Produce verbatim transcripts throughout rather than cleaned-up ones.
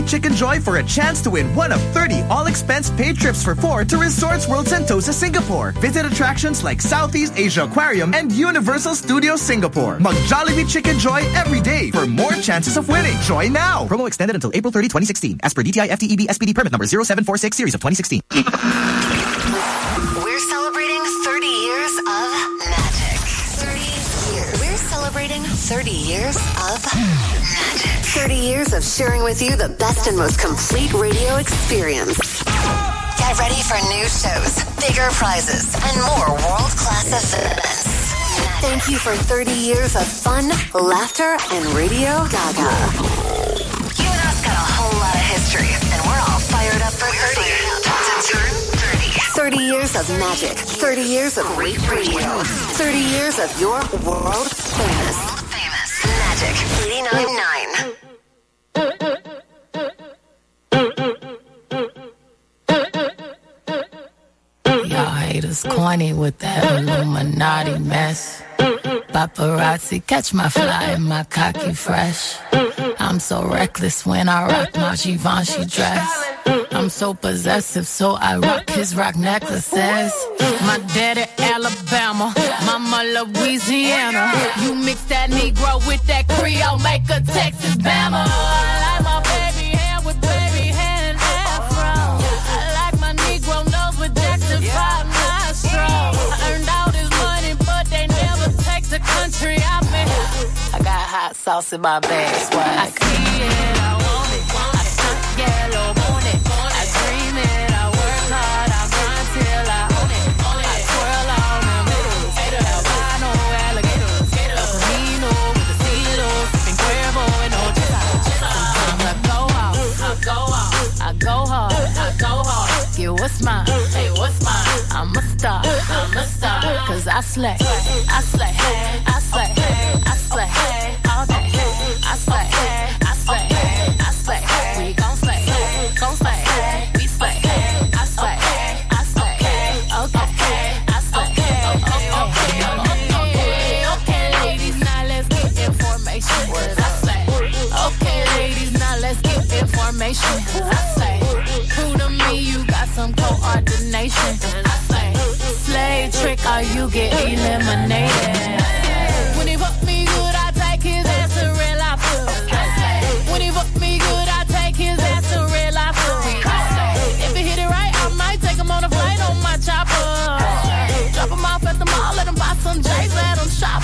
Chicken Joy for a chance to win one of thirty all-expense paid trips for four to Resorts World Sentosa, Singapore. Visit attractions like Southeast Asia Aquarium and Universal Studios Singapore. Mag Jollibee Chicken Joy every day for more chances of winning. Joy now. Promo extended until April thirtieth, twenty sixteen. As per D T I F T E B S P D permit number zero seven four six series of twenty sixteen. We're celebrating thirty years of magic. thirty years. We're celebrating thirty years of magic. thirty years of sharing with you the best and most complete radio experience. Get ready for new shows, bigger prizes, and more world-class events. Thank you for thirty years of fun, laughter, and Radio Gaga. You and us got a whole lot of history, and we're all fired up for thirty. To turn thirty. thirty years of magic. thirty years of great radio. thirty years of your world famous. Famous. Magic eighty-nine point nine. Y'all haters corny with that Illuminati mess. Paparazzi catch my fly and my cocky fresh. I'm so reckless when I rock my Givenchy dress. I'm so possessive, so I rock his rock necklaces. My daddy Alabama, mama Louisiana. You mix that Negro with that Creole, make a Texas Bama. I like my baby hair with baby hair and afro. I like my Negro nose with Jackson five nostrils. I earned all this money, but they never take the country out me. I got hot sauce in my bag, swag. I see it, I want it. I stunt yellow, want it. I dream it, I work hard, I grind till I own it. I twirl on them hitters, albino alligators, El Camino with the stelos, sipping Cuervo and Ojeda. Sometimes I go out, I go out, I go hard, I go hard. Get what's mine, hey, what's mine? I'm a star, I'm a star, cause I slay, I slay, I slay, I slay, all day. I slay, I slay, I slay, we gon' slay, gon' slay, we slay, I slay, I slay, okay, I slay, okay, okay, okay, ladies, now let's get information, cause I slay, okay, ladies, now let's get information, I slay, true to me, you got some coordination, I slay, slay trick or you get eliminated. When he fuck me good, I take his ass to real life. When he fuck me good, I take his ass to real life. If he hit it right, I might take him on a flight on my chopper. Drop him off at the mall, let him buy some J's, let him shop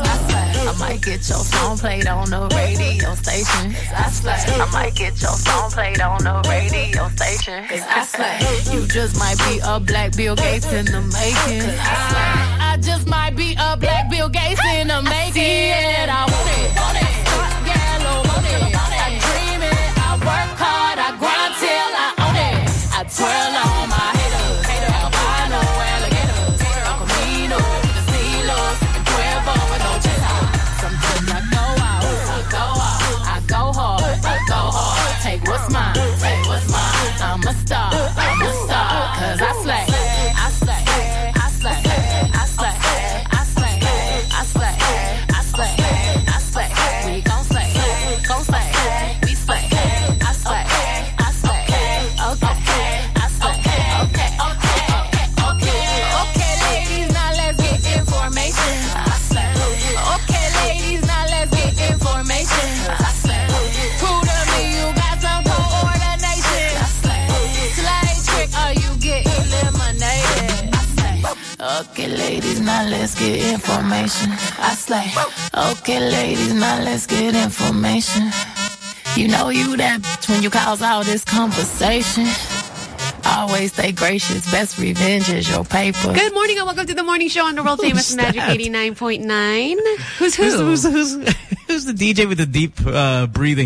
I might get your song played on the radio station. I slay. I might get your song played on the radio station. I slay. You just might be a black Bill Gates in the making. I slay. I just might be a black Bill Gates in the making. I see it, I want it. Want it. Start yellow, want it. I dream it, I work hard, I grind till I own it. I twirl on my haters. Albino alligators. El Camino with the stelos. And Cuervo with Ojeda. Sometimes I go out, I go out, I go hard, I go hard. Take what's mine, take what's mine. I'm a star, I'm a star. Cause I slay, I slay, I slay, I slay, I slay, I slay, I slay, I slay. We gon' slay, gon' slay, we slay. I slay, I slay, okay, I slay, okay, okay, okay, okay, ladies, now let's get information. I slay, okay, ladies, now let's get information. I slay, prove to me you got some coordination. I slay, slay trick or you get eliminated. I slay, okay, ladies, now let's get information. I slay, okay, ladies, now let's get information. You know you that bitch when you cause all this conversation. Always stay gracious. Best revenge is your paper. Good morning and welcome to the morning show on the world famous Who's Magic that? eighty-nine point nine. Who's who? Who's, who's, who's, who's the D J with the deep uh, breathing?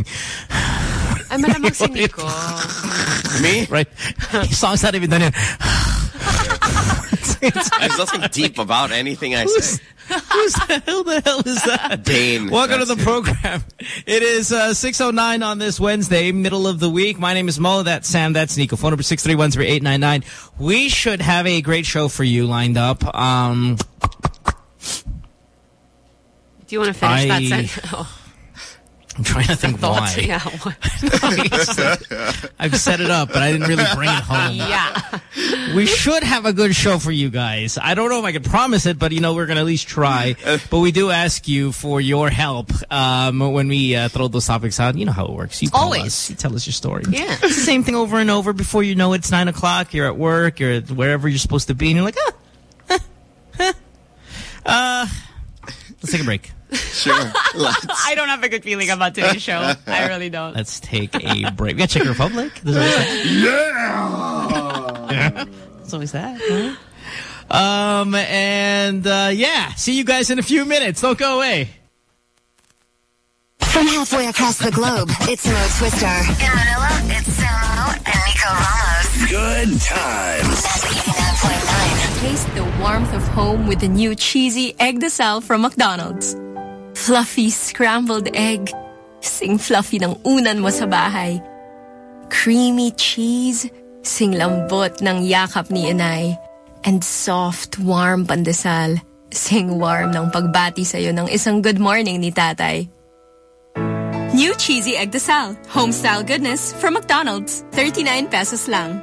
I'm malamang si Nico. Me? Right. His song's not even done yet. There's nothing deep about anything I say. Who's the hell the hell is that? Dane. Welcome to the That's program. It is uh, six oh nine on this Wednesday, middle of the week. My name is Mo. That's Sam. That's Nico. Phone number six three one three eight nine nine. We should have a great show for you lined up. Um, Do you want to finish I- that sentence? Oh. I'm trying to think Thoughts, why. yeah. I've set it up, but I didn't really bring it home. Yeah. We should have a good show for you guys. I don't know if I can promise it, but, you know, we're going to at least try. But we do ask you for your help um, when we uh, throw those topics out. You know how it works. You tell Always. us. You tell us your story. Yeah. It's the same thing over and over. Before you know it, it's nine o'clock. You're at work. You're at wherever you're supposed to be. And you're like, ah, huh, huh. Uh, let's take a break. Sure. I don't have a good feeling about today's show. I really don't. Let's take a break. We got Czech Republic. Yeah! That's always that. Huh? Um, and, uh, yeah. See you guys in a few minutes. Don't go away. From halfway across the globe, it's Mo Twister. In Manila, it's Samo and Nico Ramos. Good times. eighty-nine point nine. Taste the warmth of home with the new cheesy egg desal from McDonald's. Fluffy scrambled egg. Sing fluffy ng unan mo sa bahay. Creamy cheese. Sing lambot ng yakap ni inay. And soft, warm pandesal. Sing warm ng pagbati sa'yo ng isang good morning ni tatay. New cheesy egg desal. Home-style goodness from McDonald's. thirty-nine pesos lang.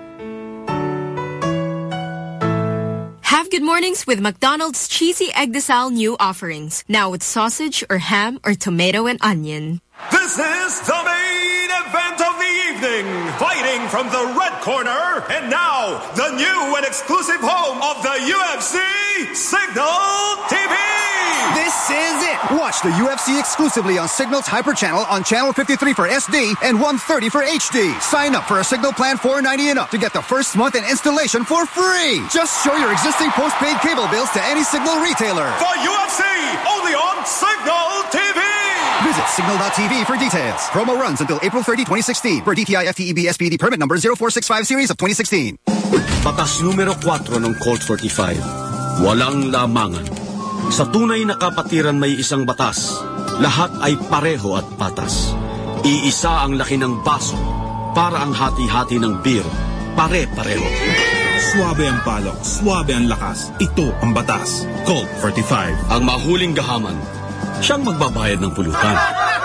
Have good mornings with McDonald's Cheesy Egg Desal new offerings. Now with sausage or ham or tomato and onion. This is the main event of the evening. Fighting from the red corner. And now, the new and exclusive home of the U F C, Signal T V. This is it. Watch the U F C exclusively on Signal's Hyper Channel on Channel fifty-three for S D and one thirty for H D. Sign up for a Signal plan four ninety and up to get the first month and installation for free. Just show your existing postpaid cable bills to any Signal retailer. For U F C, only on Signal T V. Visit signal dot T V for details. Promo runs until April thirtieth, twenty sixteen. Per D T I F T E B S P D permit number zero four six five series of twenty sixteen. Batas numero four ng Colt forty-five. Walang lamangan. Sa tunay na kapatiran may isang batas. Lahat ay pareho at patas. Iisa ang laki ng baso para ang hati-hati ng beer. Pare-pareho. Suwabe ang palok, suwabe ang lakas. Ito ang batas. Colt forty-five. Ang mahuling gahaman, siyang magbabayad ng pulutan.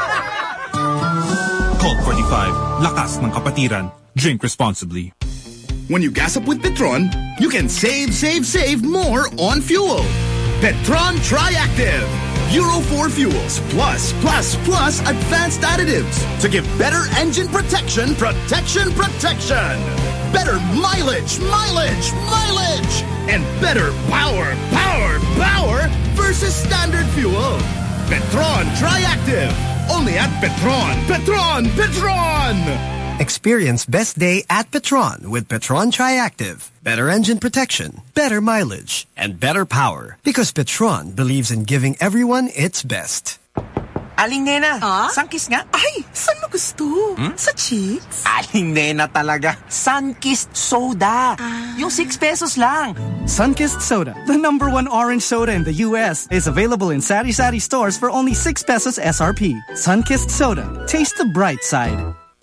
Colt forty-five. Lakas ng kapatiran. Drink responsibly. When you gas up with Petron, you can save, save, save more on fuel. Petron Triactive. Euro four fuels plus, plus, plus advanced additives to give better engine protection, protection, protection. Better mileage, mileage, mileage. And better power, power, power versus standard fuel. Petron Triactive. Only at Petron. Petron, Petron. Experience best day at Petron with Petron Triactive. Better engine protection, better mileage, and better power. Because Petron believes in giving everyone its best. Aling Nena, ah? Sunkist nga. Ay, saan mo gusto? Hmm? Sa cheeks? Aling Nena talaga. Sunkist Soda. Ah. Yung six pesos lang. Sunkist Soda, the number one orange soda in the U S, is available in Sari Sari stores for only six pesos S R P. Sunkist Soda. Taste the bright side.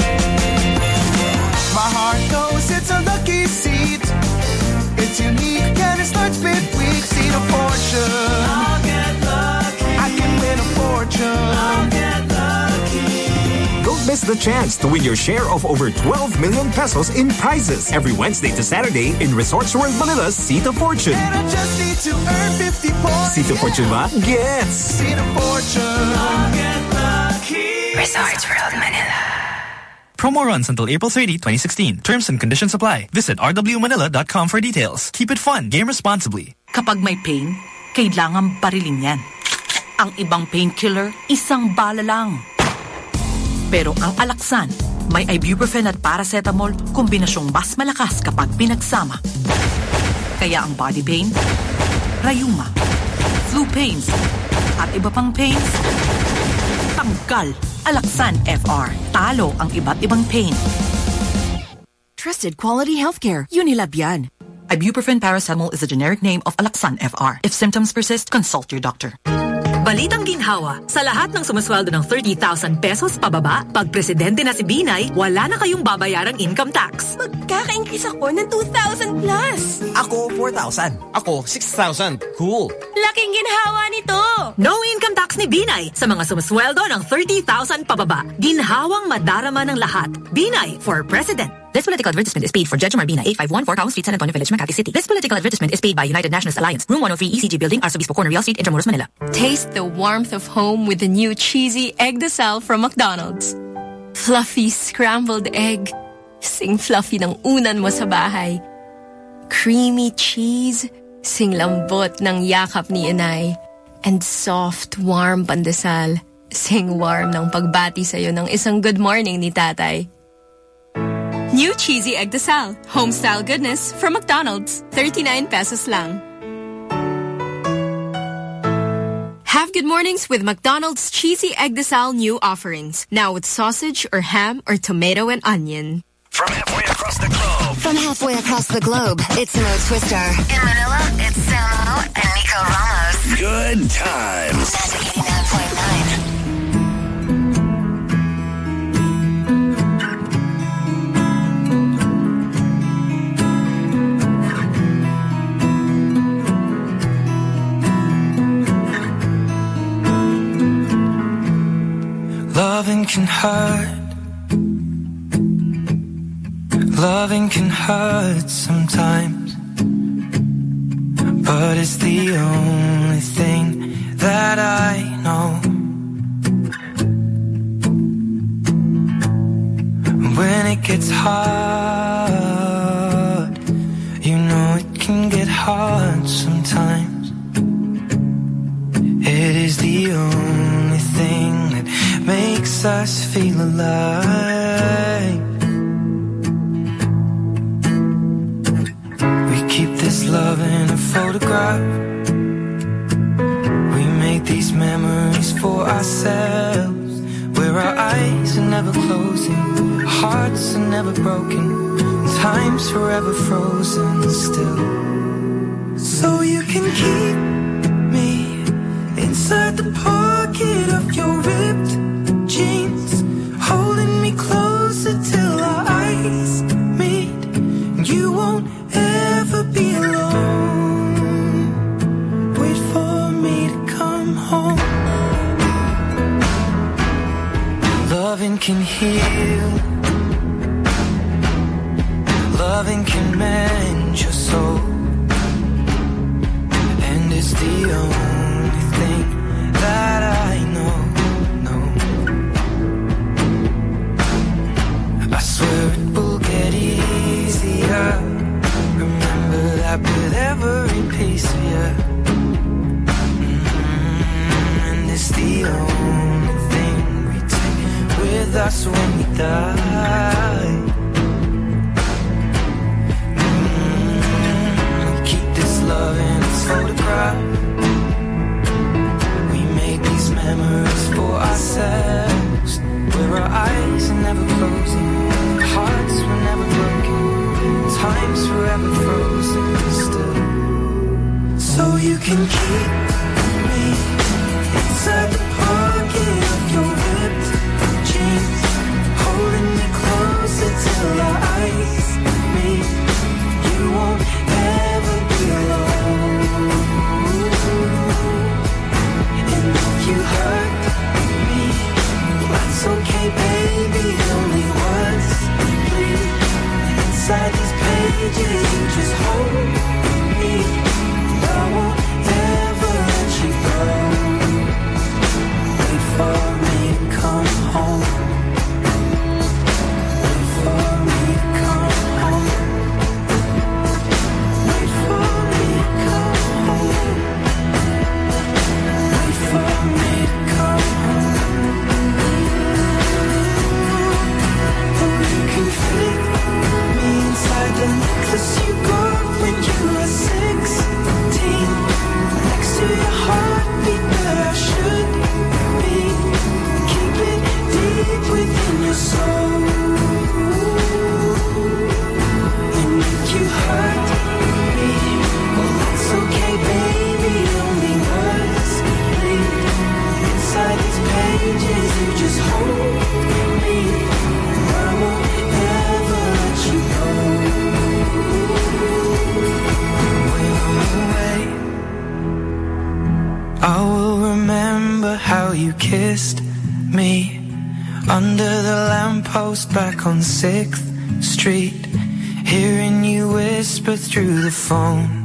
My heart knows it's a lucky seat. It's unique and it starts midweek. Seat of fortune. I'll get lucky. I can win a fortune. I'll get lucky. Don't miss the chance to win your share of over twelve million pesos in prizes every Wednesday to Saturday in Resorts World Manila's Seat of Fortune. And I just need to earn fifty points. Seat of Fortune ba? Gets! Seat of fortune. I'll get lucky. Resorts World Manila. Promo runs until April thirtieth, twenty sixteen. Terms and conditions apply. Visit r w manila dot com for details. Keep it fun. Game responsibly. Kapag may pain, kailangan barilin yan. Ang ibang painkiller, isang bala lang. Pero ang Alaxan, may ibuprofen at paracetamol, kombinasyong mas malakas kapag pinagsama. Kaya ang body pain, rayuma, flu pains, at iba pang pains, tanggal. Alaxan F R. Talo ang iba't ibang pain. Trusted quality healthcare. Unilab yan. Ibuprofen paracetamol is a generic name of Alaxan F R. If symptoms persist, consult your doctor. Balitang ginhawa, sa lahat ng sumasweldo ng thirty thousand pesos pababa, pag presidente na si Binay, wala na kayong babayarang income tax. Magkaka-increase ako ng two thousand plus. Ako, four thousand. Ako, six thousand. Cool. Laking ginhawa nito. No income tax ni Binay sa mga sumasweldo ng thirty thousand pababa. Ginhawang madarama ng lahat. Binay for president. This political advertisement is paid for Judge Marbina, eight five one four Cowan Street, San Antonio Village, Makati City. This political advertisement is paid by United Nationalist Alliance, Room one oh three E C G Building, Arsobispo Corner, Real Street, Intramuros, Manila. Taste the warmth of home with the new cheesy egg desal from McDonald's. Fluffy scrambled egg. Sing fluffy ng unan mo sa bahay. Creamy cheese. Sing lambot ng yakap ni inay. And soft, warm pandesal. Sing warm ng pagbati sa'yo ng isang good morning ni tatay. New cheesy egg desal. Home-style goodness from McDonald's. thirty-nine pesos lang. Have good mornings with McDonald's cheesy egg desal new offerings. Now with sausage or ham or tomato and onion. From halfway across the globe. From halfway across the globe, it's Mo Twister. In Manila, it's Samo and Nico Ramos. Good times. Magic eighty-nine point nine. Loving can hurt. Loving can hurt sometimes, but it's the only thing that I know. When it gets hard, you know it can get hard sometimes. It is the only thing that makes us feel alive. We keep this love in a photograph. We make these memories for ourselves, where our eyes are never closing, hearts are never broken, time's forever frozen still. So you can keep me inside the pocket of your ripped jeans, holding me closer till our eyes meet. You won't ever be alone. Wait for me to come home. Loving can heal. Loving can mend your soul. And it's the only thing that I know. I swear it will get easier. Remember that with every piece of you. Mm-hmm. And it's the only thing we take with us when we die. Mm-hmm. Keep this love in its photograph. We make these memories for ourselves, where our eyes are never closing, hearts were never broken, time's forever frozen still. So you can keep me inside the pocket of your ripped jeans, holding me closer till our eyes meet. You won't ever be alone. And if you hurt me, that's okay, baby, only once. Please, inside these pages, you just hold me. I won't ever let you go. Wait for me to come home. Wait for me to come home. Wait for me to come home. Wait for me to come home. You can fit me inside the necklace you got when you were sixteen, next to your heartbeat where I should be. Keep it deep within your soul. And if you hurt me, well that's okay, baby, only words bleed. kissed me under the lamppost back on sixth Street, hearing you whisper through the phone.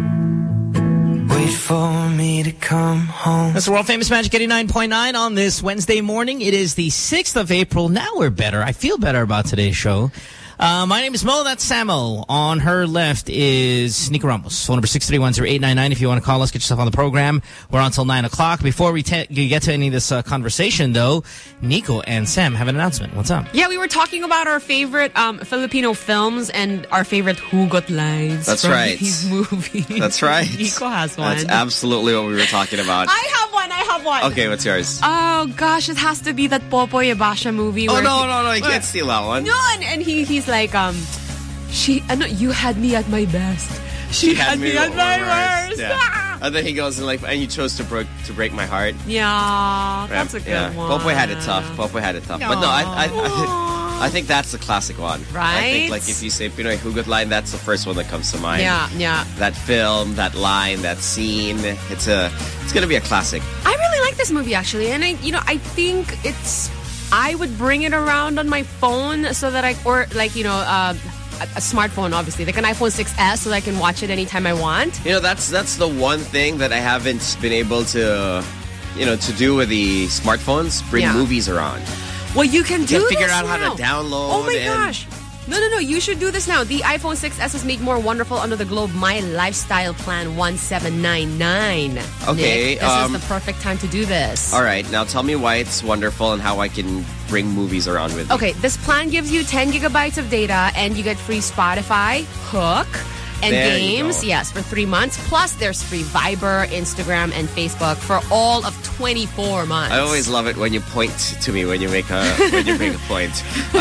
Wait for me to come home. That's the world famous Magic eighty-nine point nine on this Wednesday morning. It is the sixth of April. Now we're better. I feel better about today's show. Uh, my name is Mo. That's Samo. On her left is Nico Ramos. Phone number six three one zero eight nine nine. If you want to call us, get yourself on the program. We're on until nine o'clock. Before we get to any of this uh, conversation, though, Nico and Sam have an announcement. What's up? Yeah, we were talking about our favorite um, Filipino films and our favorite hugot lines. That's from right. These movies. That's right. Nico has one. That's absolutely what we were talking about. I have one. I have one. Okay, what's yours? Oh, gosh. It has to be that Popoy Ebasha movie. Oh, where no, he, no, no. You where, can't steal that one. No, and, and he he's like, um... She, uh, no, you had me at my best. She, she had, had me, me at my worst. worst. Yeah. Ah! And then he goes and like, and you chose to break to break my heart. Yeah, that's a good yeah. one. Popoy had it tough. Popoy had it tough. Aww. But no, I, I, I, I think that's the classic one. Right. I think like if you say Pinoy hugot line, that's the first one that comes to mind. Yeah, yeah. That film, that line, that scene. It's a, it's gonna be a classic. I really like this movie actually, and I, you know, I think it's. I would bring it around on my phone so that I, or like you know. Uh, a smartphone, obviously, like an iPhone six S, so that I can watch it anytime I want. You know, that's that's the one thing that I haven't been able to, you know, to do with the smartphones. Bring yeah. movies around. Well, you can you do can figure this out now. how to download. Oh my gosh. No, no, no. You should do this now. The iPhone six S is made more wonderful under the Globe My Lifestyle Plan one seven nine nine. Okay. Nick, this um, is the perfect time to do this. All right. Now tell me why it's wonderful and how I can bring movies around with me. Okay. This plan gives you ten gigabytes of data and you get free Spotify, Hook, and there games. Yes, for three months. Plus, there's free Viber, Instagram, and Facebook for all of twenty-four months. I always love it when you point to me when you make a when you make a point.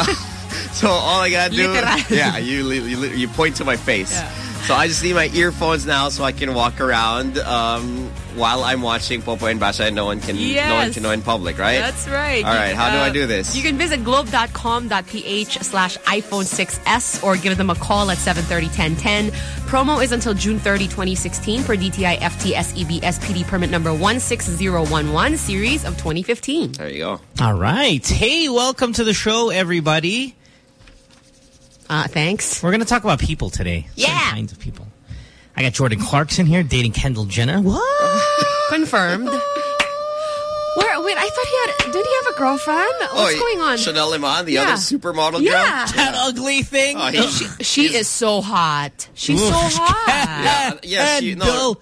So all I gotta do, Literal. yeah, you, you you point to my face. Yeah. So I just need my earphones now, so I can walk around um, while I'm watching Popoy and Basha, and no one can yes. no one can know in public, right? That's right. All right, how uh, do I do this? You can visit globe dot com dot p h slash iPhone six S or give them a call at seven thirty, ten ten. Promo is until June thirtieth, twenty sixteen for D T I F T S E B S P D permit number one six zero one one, series of twenty fifteen. There you go. All right. Hey, welcome to the show, everybody. Uh, thanks. We're going to talk about people today. Yeah. Some kinds of people. I got Jordan Clarkson here dating Kendall Jenner. What? Confirmed. Where? Wait, I thought he had... Did he have a girlfriend? What's oh, going on? Chanel Iman, the yeah. other supermodel yeah. girl? That yeah. ugly thing? Oh, yeah. She, she is so hot. She's Ooh, so hot. Yeah, yeah she, no.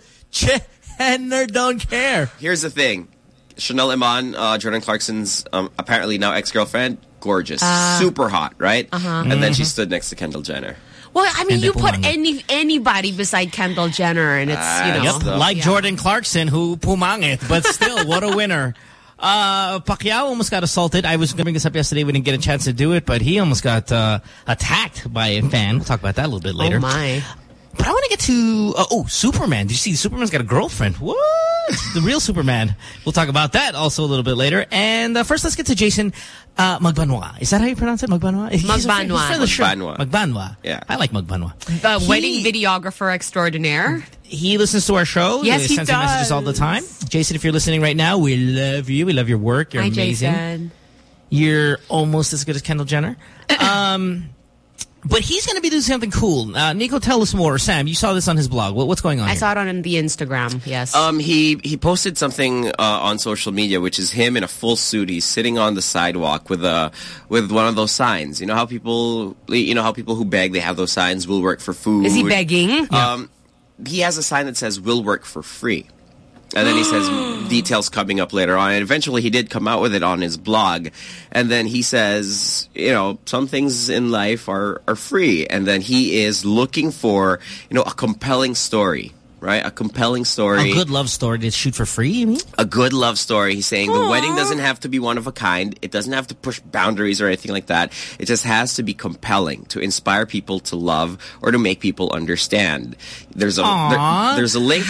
Jenner don't care. Here's the thing. Chanel Iman, uh, Jordan Clarkson's um, apparently now ex-girlfriend, gorgeous. Uh, super hot, right? Uh-huh. And mm-hmm. then she stood next to Kendall Jenner. Well, I mean, you put any anybody beside Kendall Jenner, and it's, uh, you know. Yep, like yeah. Jordan Clarkson, who pumangit, but still, what a winner. Uh, Pacquiao almost got assaulted. I was going to bring this up yesterday. We didn't get a chance to do it, but he almost got uh, attacked by a fan. We'll talk about that a little bit later. Oh, my. But I want to get to, uh, oh, Superman. Did you see Superman's got a girlfriend? What? The real Superman. We'll talk about that also a little bit later. And uh, first, let's get to Jason uh, Magbanwa. Is that how you pronounce it? Magbanwa? Magbanwa. Magbanwa. Magbanwa. Yeah. I like Magbanwa. The he, wedding videographer extraordinaire. He listens to our show. Yes, he, he sends does. me messages all the time. Jason, if you're listening right now, we love you. We love your work. You're Hi, amazing. Jason. You're almost as good as Kendall Jenner. Um... But he's going to be doing something cool. Uh, Nico, tell us more. Sam, you saw this on his blog. What, what's going on I here? saw it on the Instagram, yes. Um, he, he posted something uh, on social media, which is him in a full suit. He's sitting on the sidewalk with a with one of those signs. You know how people, you know how people who beg, they have those signs, will work for food. Is he begging? Um, yeah. He has a sign that says, will work for free. And then he says details coming up later on. And eventually he did come out with it on his blog. And then he says, you know, some things in life are, are free. And then he is looking for, you know, a compelling story. Right? A compelling story. A good love story to shoot for free, you mean? A good love story. He's saying Aww. the wedding doesn't have to be one of a kind. It doesn't have to push boundaries or anything like that. It just has to be compelling to inspire people to love or to make people understand. There's a there, there's a link.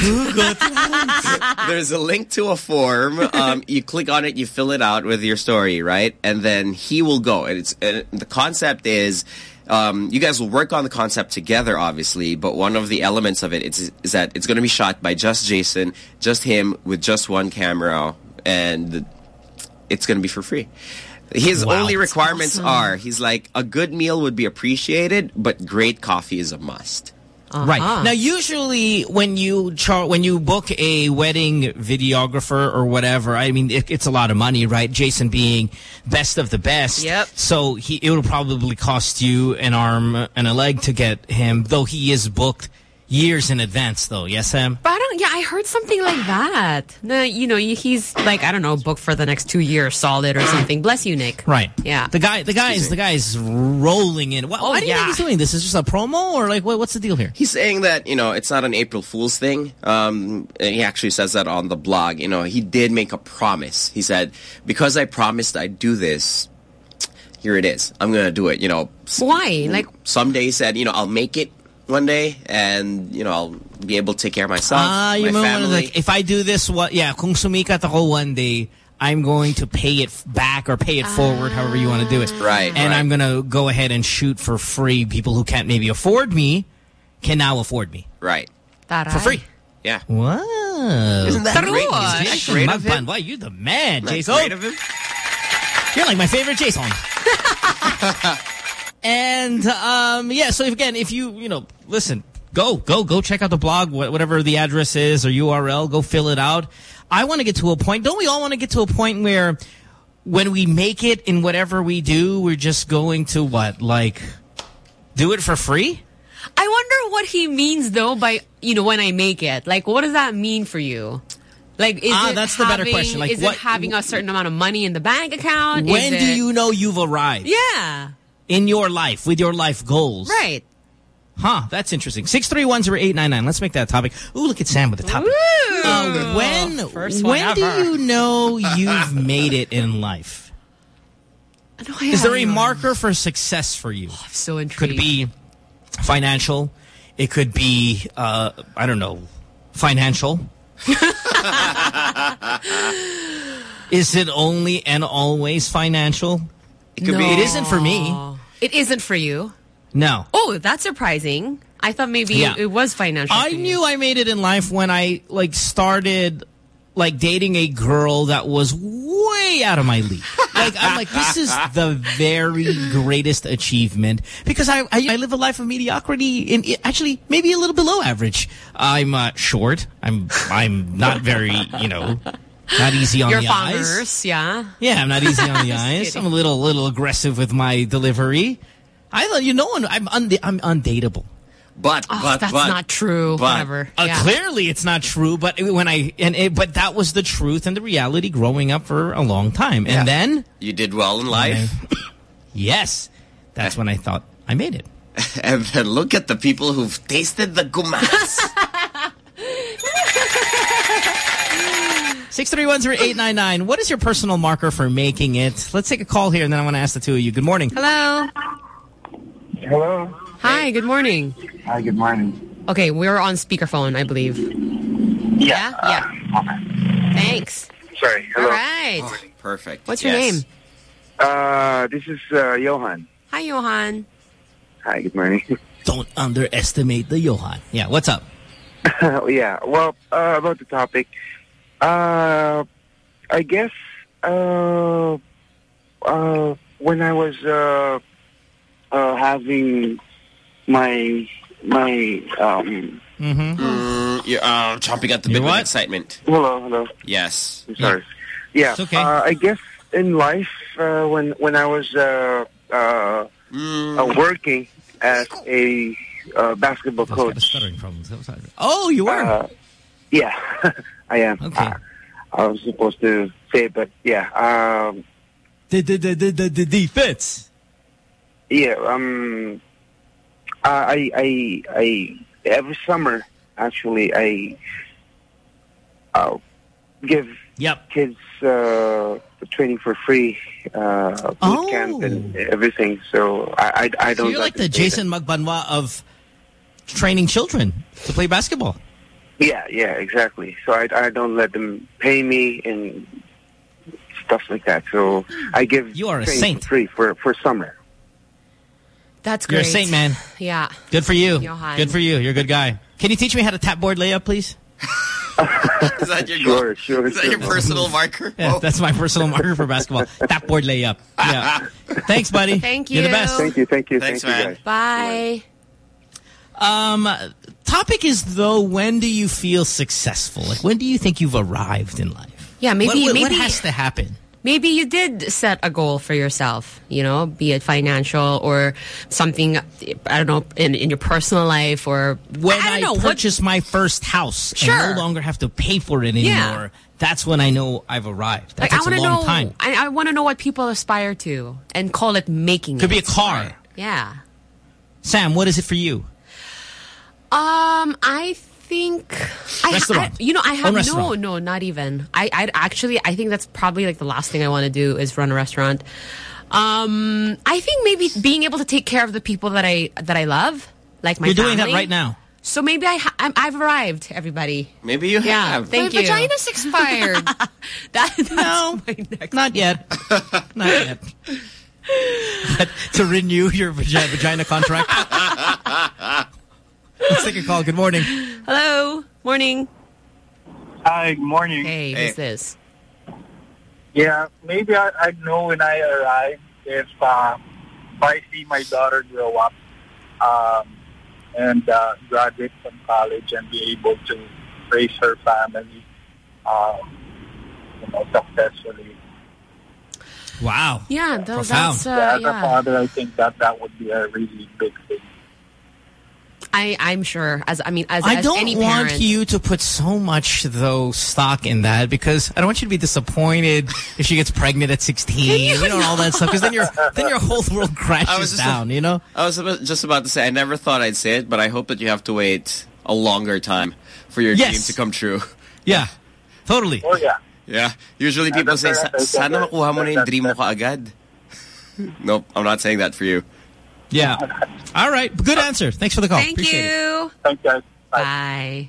There's a link to a form. Um, you click on it, you fill it out with your story, right? And then he will go. And it's and the concept is. Um, you guys will work on the concept together, obviously, but one of the elements of it is, is that it's going to be shot by just Jason, just him, with just one camera, and it's going to be for free. His Wow, only that's requirements awesome. are, he's like, a good meal would be appreciated, but great coffee is a must. Uh-huh. Right. Now, usually when you char when you book a wedding videographer or whatever, I mean, it, it's a lot of money, right? Jason being best of the best. Yep. So he, it will probably cost you an arm and a leg to get him, though he is booked years in advance, though. Yes, Sam? But I don't, yeah, I heard something like that. No, you know, he's like, I don't know, booked for the next two years solid or something. Bless you, Nick. Right. Yeah. The guy, the guy is, the guy is rolling in. Why, Oh, why do you yeah. think he's doing this? Is this just a promo or like, what, what's the deal here? He's saying that, you know, it's not an April Fool's thing. Um, he actually says that on the blog. You know, he did make a promise. He said, because I promised I'd do this, here it is. I'm going to do it. You know. Why? Like, someday he said, you know, I'll make it one day and, you know, I'll be able to take care of myself, Ah, you my know, family. like, if I do this, what? Yeah, kung sumikat ako one day, I'm going to pay it back or pay it forward, however you want to do it. Right. And right. I'm going to go ahead and shoot for free. People who can't maybe afford me can now afford me. Right. For free. Yeah. Wow. Isn't that great? Is Isn't that Jason great of Magban. him? Why, you're the man, Isn't that Jason. great of him? You're like my favorite Jason. And, um, yeah, so if, again, if you, you know, listen, go, go, go check out the blog, wh whatever the address is or U R L, go fill it out. I want to get to a point, don't we all want to get to a point where when we make it in whatever we do, we're just going to what, like, do it for free? I wonder what he means, though, by, you know, when I make it. Like, what does that mean for you? Like, is Ah, it that's the having, better question. Like, is what- it having a certain amount of money in the bank account? When is do it, you know you've arrived? Yeah. In your life, with your life goals. Right. Huh, that's interesting. six three one zero eight nine nine. Let's make that topic. Ooh, look at Sam with the topic. Uh, when First one when do ever. you know you've made it in life? No, I Is there a don't know. marker for success for you? I'm so Could intrigued. be financial. It could be, uh, I don't know, financial. Is it only and always financial? It could No. be. It isn't for me. It isn't for you. No. Oh, that's surprising. I thought maybe Yeah. it, it was financial. I for you. knew I made it in life when I like started like dating a girl that was way out of my league. Like I'm like, this is the very greatest achievement because I I, I live a life of mediocrity in actually maybe a little below average. I'm uh, short. I'm I'm not very you know not easy on Your the farmers, eyes. yeah. Yeah, I'm not easy on the Just eyes. kidding. I'm a little little aggressive with my delivery. I thought you know I'm und I'm undateable. But, Oh, but, that's but. not true. but- Whatever. Uh, yeah. Clearly, it's not true. But when I and it, but that was the truth and the reality growing up for a long time. And Yeah. then, You did well in life. yes, that's when I thought I made it. And then look at the people who've tasted the gumas. Six three one zero eight nine nine. What is your personal marker for making it? Let's take a call here, and then I want to ask the two of you. Good morning. Hello. Hello. Hi, good morning. Hi, good morning. Okay, we're on speakerphone, I believe. Yeah. Yeah? Yeah. Thanks. Sorry. Hello. All right. Perfect. What's your Yes. name? Uh, this is uh, Johan. Hi, Johan. Hi, good morning. Don't underestimate the Johan. Yeah, what's up? Yeah. Well, uh, about the topic, uh, I guess uh, uh, when I was uh, uh, having my my um. Mm-hmm. Mm, you're uh, chomping at the bit with excitement. Hello, hello. Yes. I'm sorry. Yeah. It's okay. Uh, I guess in life, uh, when when I was uh, uh, uh, working as a uh, basketball coach. Oh, you were? Uh, yeah, I am. Okay. Uh, I was supposed to say it, but yeah. Um, the, the, the, the, the defense. Yeah. Um. I I I every summer actually I uh, give yep. kids uh, training for free, uh, boot Oh. camp and everything. So I I, I So don't. you're like the Jason Magbanwa of training children to play basketball. Yeah, yeah, exactly. So I I don't let them pay me and stuff like that. So I give You are a training saint. for free for for summer. That's You're great. a saint, man. Yeah. Good for you. Johan. Good for you. You're a good guy. Can you teach me how to tap board layup, please? Is that your Sure, goal? sure. Is that sure, your Mo. personal marker? Yeah, that's my personal marker for basketball. Tap board layup. Yeah. Thanks, buddy. Thank You're the you. best. Thank you, thank you, Thanks, thank you, man. guys. Bye. Um, topic is, though, when do you feel successful? Like, when do you think you've arrived in life? Yeah, maybe What, what, maybe what has to happen? Maybe you did set a goal for yourself, you know, be it financial or something, I don't know, in, in your personal life or... When I, I, don't know, purchase what, my first house Sure. and no longer have to pay for it anymore, Yeah. that's when I know I've arrived. That like, I takes a want to long know, time. I, I want to know what people aspire to and call it making Could it. be a car. Yeah. Sam, what is it for you? Um, I think I, Restaurant. I you know I Own have no restaurant. no not even I I actually I think that's probably like the last thing I want to do is run a restaurant. Um, I think maybe being able to take care of the people that I that I love, like my You're doing that family. right now. So maybe I ha I'm, I've arrived, everybody. Maybe you Yeah, have. thank My you. vagina's expired. that, that's No, my next not yet. Not yet. But to renew your vagina, vagina contract. Let's take a call. Good morning. Hello, morning. Hi, good morning. Hey, Hey. who's this? Yeah, maybe I, I'd know when I arrive if, uh, if I see my daughter grow up um, and uh, graduate from college and be able to raise her family, um, you know, successfully. Wow. Yeah, th Profound. that's uh, As a yeah. father, I think that that would be a really big thing. I I'm sure as I mean as, I as don't any want parent. you to put so much, though, stock in that because I don't want you to be disappointed if she gets pregnant at sixteen, you know, and all that stuff. Because then your then your whole world I was crashes just down, you know. I was about, just about to say, I never thought I'd say it, but I hope that you have to wait a longer time for your Yes. dream to come true. Yeah, totally. Oh, yeah. Yeah. Usually Yeah, people say, that's "Sa- correct. sana makuha mo na yung That's- dream mo kaagad." Nope, I'm not saying that for you. Yeah. All right. Good answer. Thanks for the call. Thank Appreciate it. you. Thanks, guys. Bye.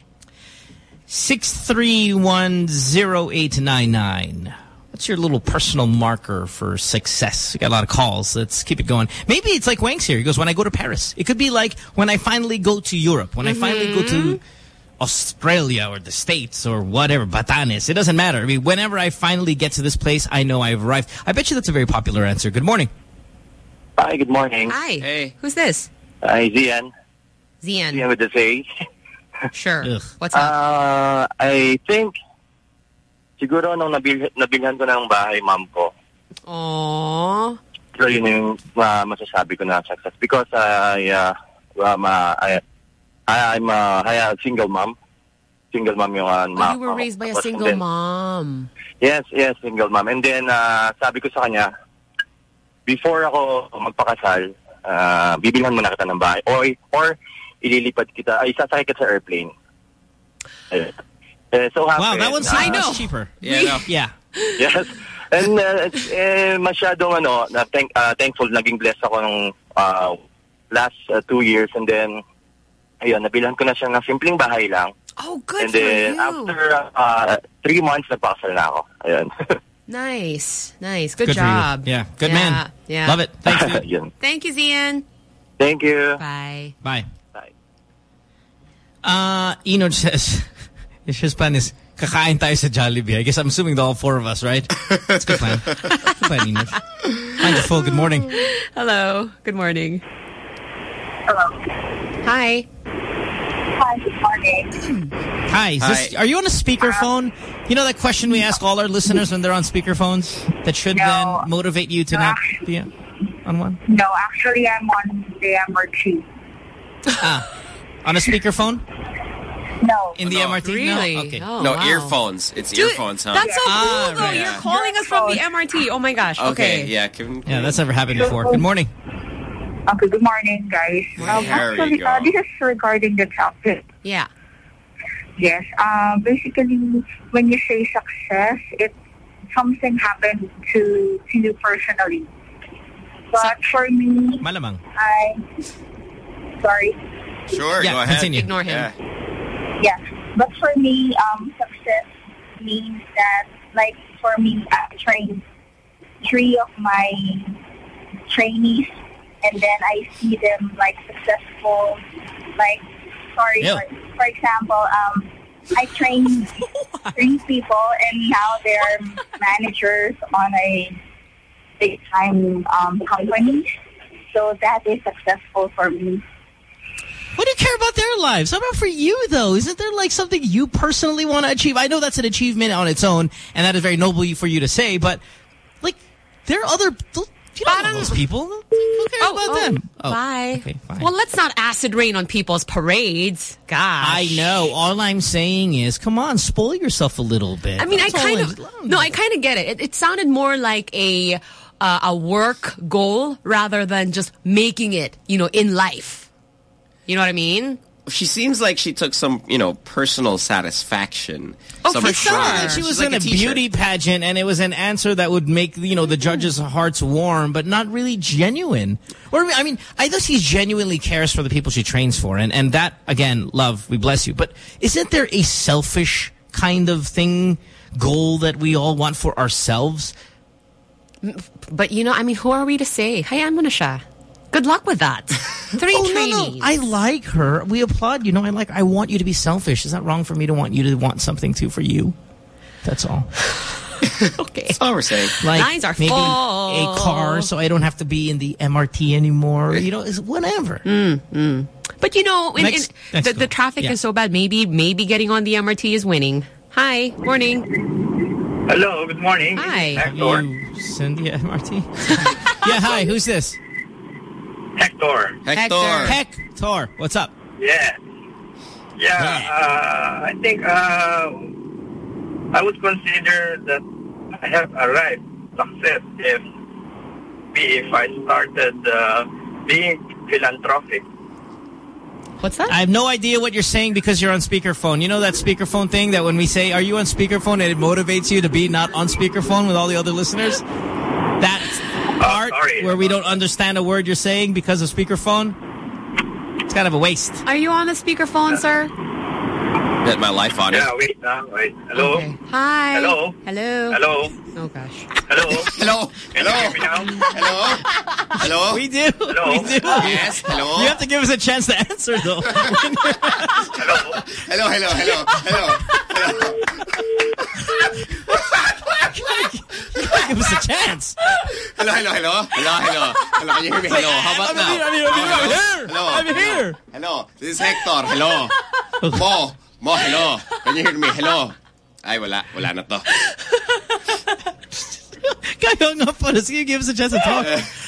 six three one zero eight nine nine. What's your little personal marker for success? We got a lot of calls. Let's keep it going. Maybe it's like Wang's here. He goes, when I go to Paris. It could be like when I finally go to Europe. When Mm-hmm. I finally go to Australia or the States or whatever, Batanes. It doesn't matter. I mean, whenever I finally get to this place, I know I've arrived. I bet you that's a very popular answer. Good morning. Hi, good morning. Hi. Hey. Who's this? Hi, Zian. Zian. Zian with the face. Sure. Ugh. What's up? Uh, I think, siguro nung nabil nabilhan ko ng bahay, ma'am ko, Aww. so yun yung uh, masasabi ko na success. Because I, uh, um, uh, I, I, I'm uh, a single mom. Single mom yung uh, Oh, mom you were ko. raised by a Tapos, single and then- mom. Yes, yes, single mom. And then, uh, sabi ko sa kanya, before ako magpakasal, uh, bibilhan mo na kita ng bahay. Or, or ililipad kita, ay sasakay kita sa airplane. Ayun. Eh, so Wow, happened, that one uh, sounds much cheaper. Yeah, no. Yeah. Yes. And uh, it's, eh, masyadong ano, na thank, uh, thankful, naging blessed ako nung uh, last uh, two years. And then, ayun, nabilhan ko na siya ng simpleng bahay lang. Oh, good And for then, you. after uh, three months, nagpakasal na ako. Ayun. Nice. Nice. Good, Good for you. job. Yeah. Good Yeah, man. Yeah. Love it. Thanks, dude. Yun. Thank you, Zian. Thank you. Bye. Bye. Bye. Uh, Eno says, his plan is, kakain tayo sa Jollibee. I guess I'm assuming the all four of us, right? That's a good plan. Good plan, Eno. Mind your full. Good morning. Hello. Good morning. Hello. Hi. Hi, good morning. Hi. Is this, Hi. are you on a speakerphone? You know that question we ask all our listeners when they're on speakerphones? That should No. then motivate you to No, not actually- be on one? No, actually, I'm on the M R T. Ah. On a speakerphone? No. In the No. M R T? Really? No? Okay. Oh, No, wow. earphones. It's Dude, earphones, huh? That's so cool, Ah, though. right. You're Yeah. calling us from the M R T. Oh, my gosh. Okay, Okay. yeah. Can, can Yeah, that's never happened before. Good morning. Okay, good morning, guys. Um, There we actually, go. uh, this is regarding the topic. Yeah. Yes. Uh, basically, when you say success, it's something happened to, to you personally. But for me, Malamang. I... Sorry. Sure, Yeah, go ahead. continue. Ignore him. Yeah. Yeah, but for me, um, success means that, like, for me, I trained three of my trainees, and then I see them, like, successful. Like, sorry, Yeah. for, for example, um, I train train people, and now they're managers on a big time um, company. So that is successful for me. What do you care about their lives? How about for you, though? Isn't there like something you personally want to achieve? I know that's an achievement on its own, and that is very noble for you to say, but like there are other... You don't know those people. Who cares oh, about oh, them? Oh, bye. Okay, fine. Well, let's not acid rain on people's parades. Gosh. I know. All I'm saying is, come on, spoil yourself a little bit. I mean, That's I kind of... No, I kind of get it. it. It sounded more like a uh, a work goal rather than just making it, you know, in life. You know what I mean? She seems like she took some, you know, personal satisfaction. Oh, some for sure. pride. She was She's in like a, a beauty pageant, and it was an answer that would make, you know, the judges' hearts warm, but not really genuine. Or, I mean, I know she genuinely cares for the people she trains for, and, and that, again, love, we bless you. But isn't there a selfish kind of thing, goal that we all want for ourselves? But, you know, I mean, who are we to say? Hayaan mo na siya. Good luck with that. Three oh, trainees. No, no. I like her. We applaud you. know, I like. I want you to be selfish. Is that wrong for me to want you to want something too for you? That's all. Okay. That's all we're saying. Like Lines are maybe full. a car, so I don't have to be in the M R T anymore. You know, it's whatever. Mm, mm. But you know, in, Next- in, next the, the call. traffic Yeah. is so bad. Maybe, maybe getting on the M R T is winning. Hi. Morning. Hello. Good morning. Hi. Hector. You send the M R T. Yeah. Hi. Who's this? Hector. Hector. Hector. What's up? Yeah. Yeah. Uh, I think uh, I would consider that I have arrived success if if I started uh, being philanthropic. What's that? I have no idea what you're saying because you're on speakerphone. You know that speakerphone thing that when we say, are you on speakerphone, and it motivates you to be not on speakerphone with all the other listeners? That part sorry. where we don't understand a word you're saying because of speakerphone, it's kind of a waste. Are you on the speakerphone, sir? Bet my life on it. Yeah, wait now. Wait. Hello? Okay. Hi. Hello? Hello. Hello? Oh, gosh. Hello? Hello. Can Hello. you hear me now? Hello. Hello. We do. Hello? We do. Yes. Hello. You have to give us a chance to answer, though. Hello? Hello. Hello. Hello. Hello. Hello. Give us a chance. Hello. Hello. Hello. Hello. Hello. Hello. Can you hear me? Hello. How about I'm now? here, I'm here, I'm here. Hello. I'm here. Hello. I'm here. Hello. This is Hector. Hello. Mo. Mo. Hello. Can you hear me? Hello. Ay, wala. Wala na to. Kaya nga pala. Sige, give us a chance to talk.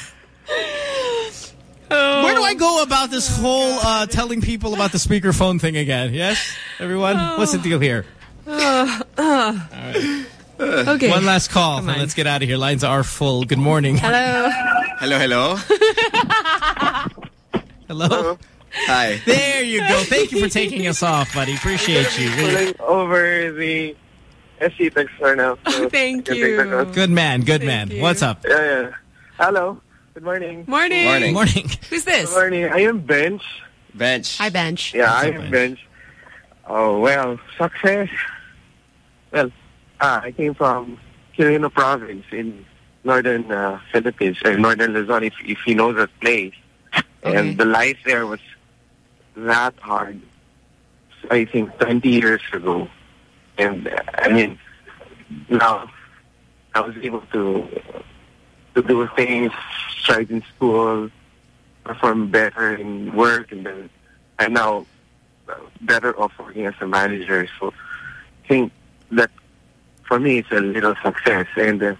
Where do I go about this whole uh, telling people about the speakerphone thing again? Yes? Everyone? What's the deal here? Uh, uh. All right. Okay. One last call, Come and on. let's get out of here. Lines are full. Good morning. Hello. Hello. Hello. Hello. Hi. There you go. Thank you for taking us off, buddy. Appreciate you. Pulling over the S C Texter now. So Thank I can take that you. out. Good man. Good Thank man. you. What's up? Yeah, yeah. Hello. Good morning. Morning. Morning. Morning. Who's this? Good morning. I am Bench. Bench. Hi, Bench. Yeah, What's I up, am Bench? Bench. Oh, well, success. Well, ah, I came from Quirino province in northern uh, Philippines, uh, northern Luzon, if, if you know that place. Okay. And the life there was that hard, I think, twenty years ago. And, uh, I mean, now I was able to to do things, strive in school, perform better in work, and then I'm now better off working as a manager. So I think that for me it's a little success. And uh,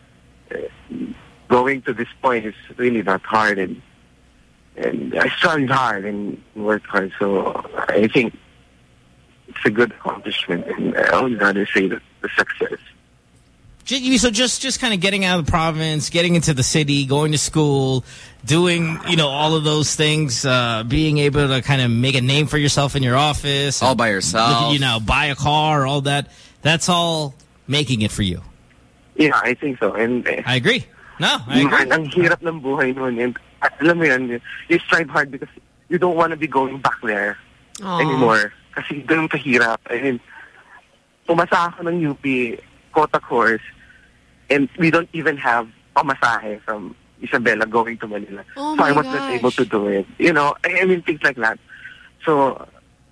going to this point is really not hard. And, and I struggled hard and worked hard. So I think it's a good accomplishment. And I would rather say that the success. So just just kind of getting out of the province, getting into the city, going to school, doing, you know, all of those things, uh, being able to kind of make a name for yourself in your office. All by yourself. You know, buy a car, all that. That's all making it for you. Yeah, I think so. And uh, I agree. No, I agree. Man, ang hirap ng buhay noon. And uh, alam mo yan, you strive hard because you don't want to be going back there Aww. anymore. Kasi ganun kahirap. I mean, pumasa ako ng U P, quota course, and we don't even have pamasahe from Isabela going to Manila. Oh so I my was not gosh. able to do it. You know, I, I mean, things like that. So,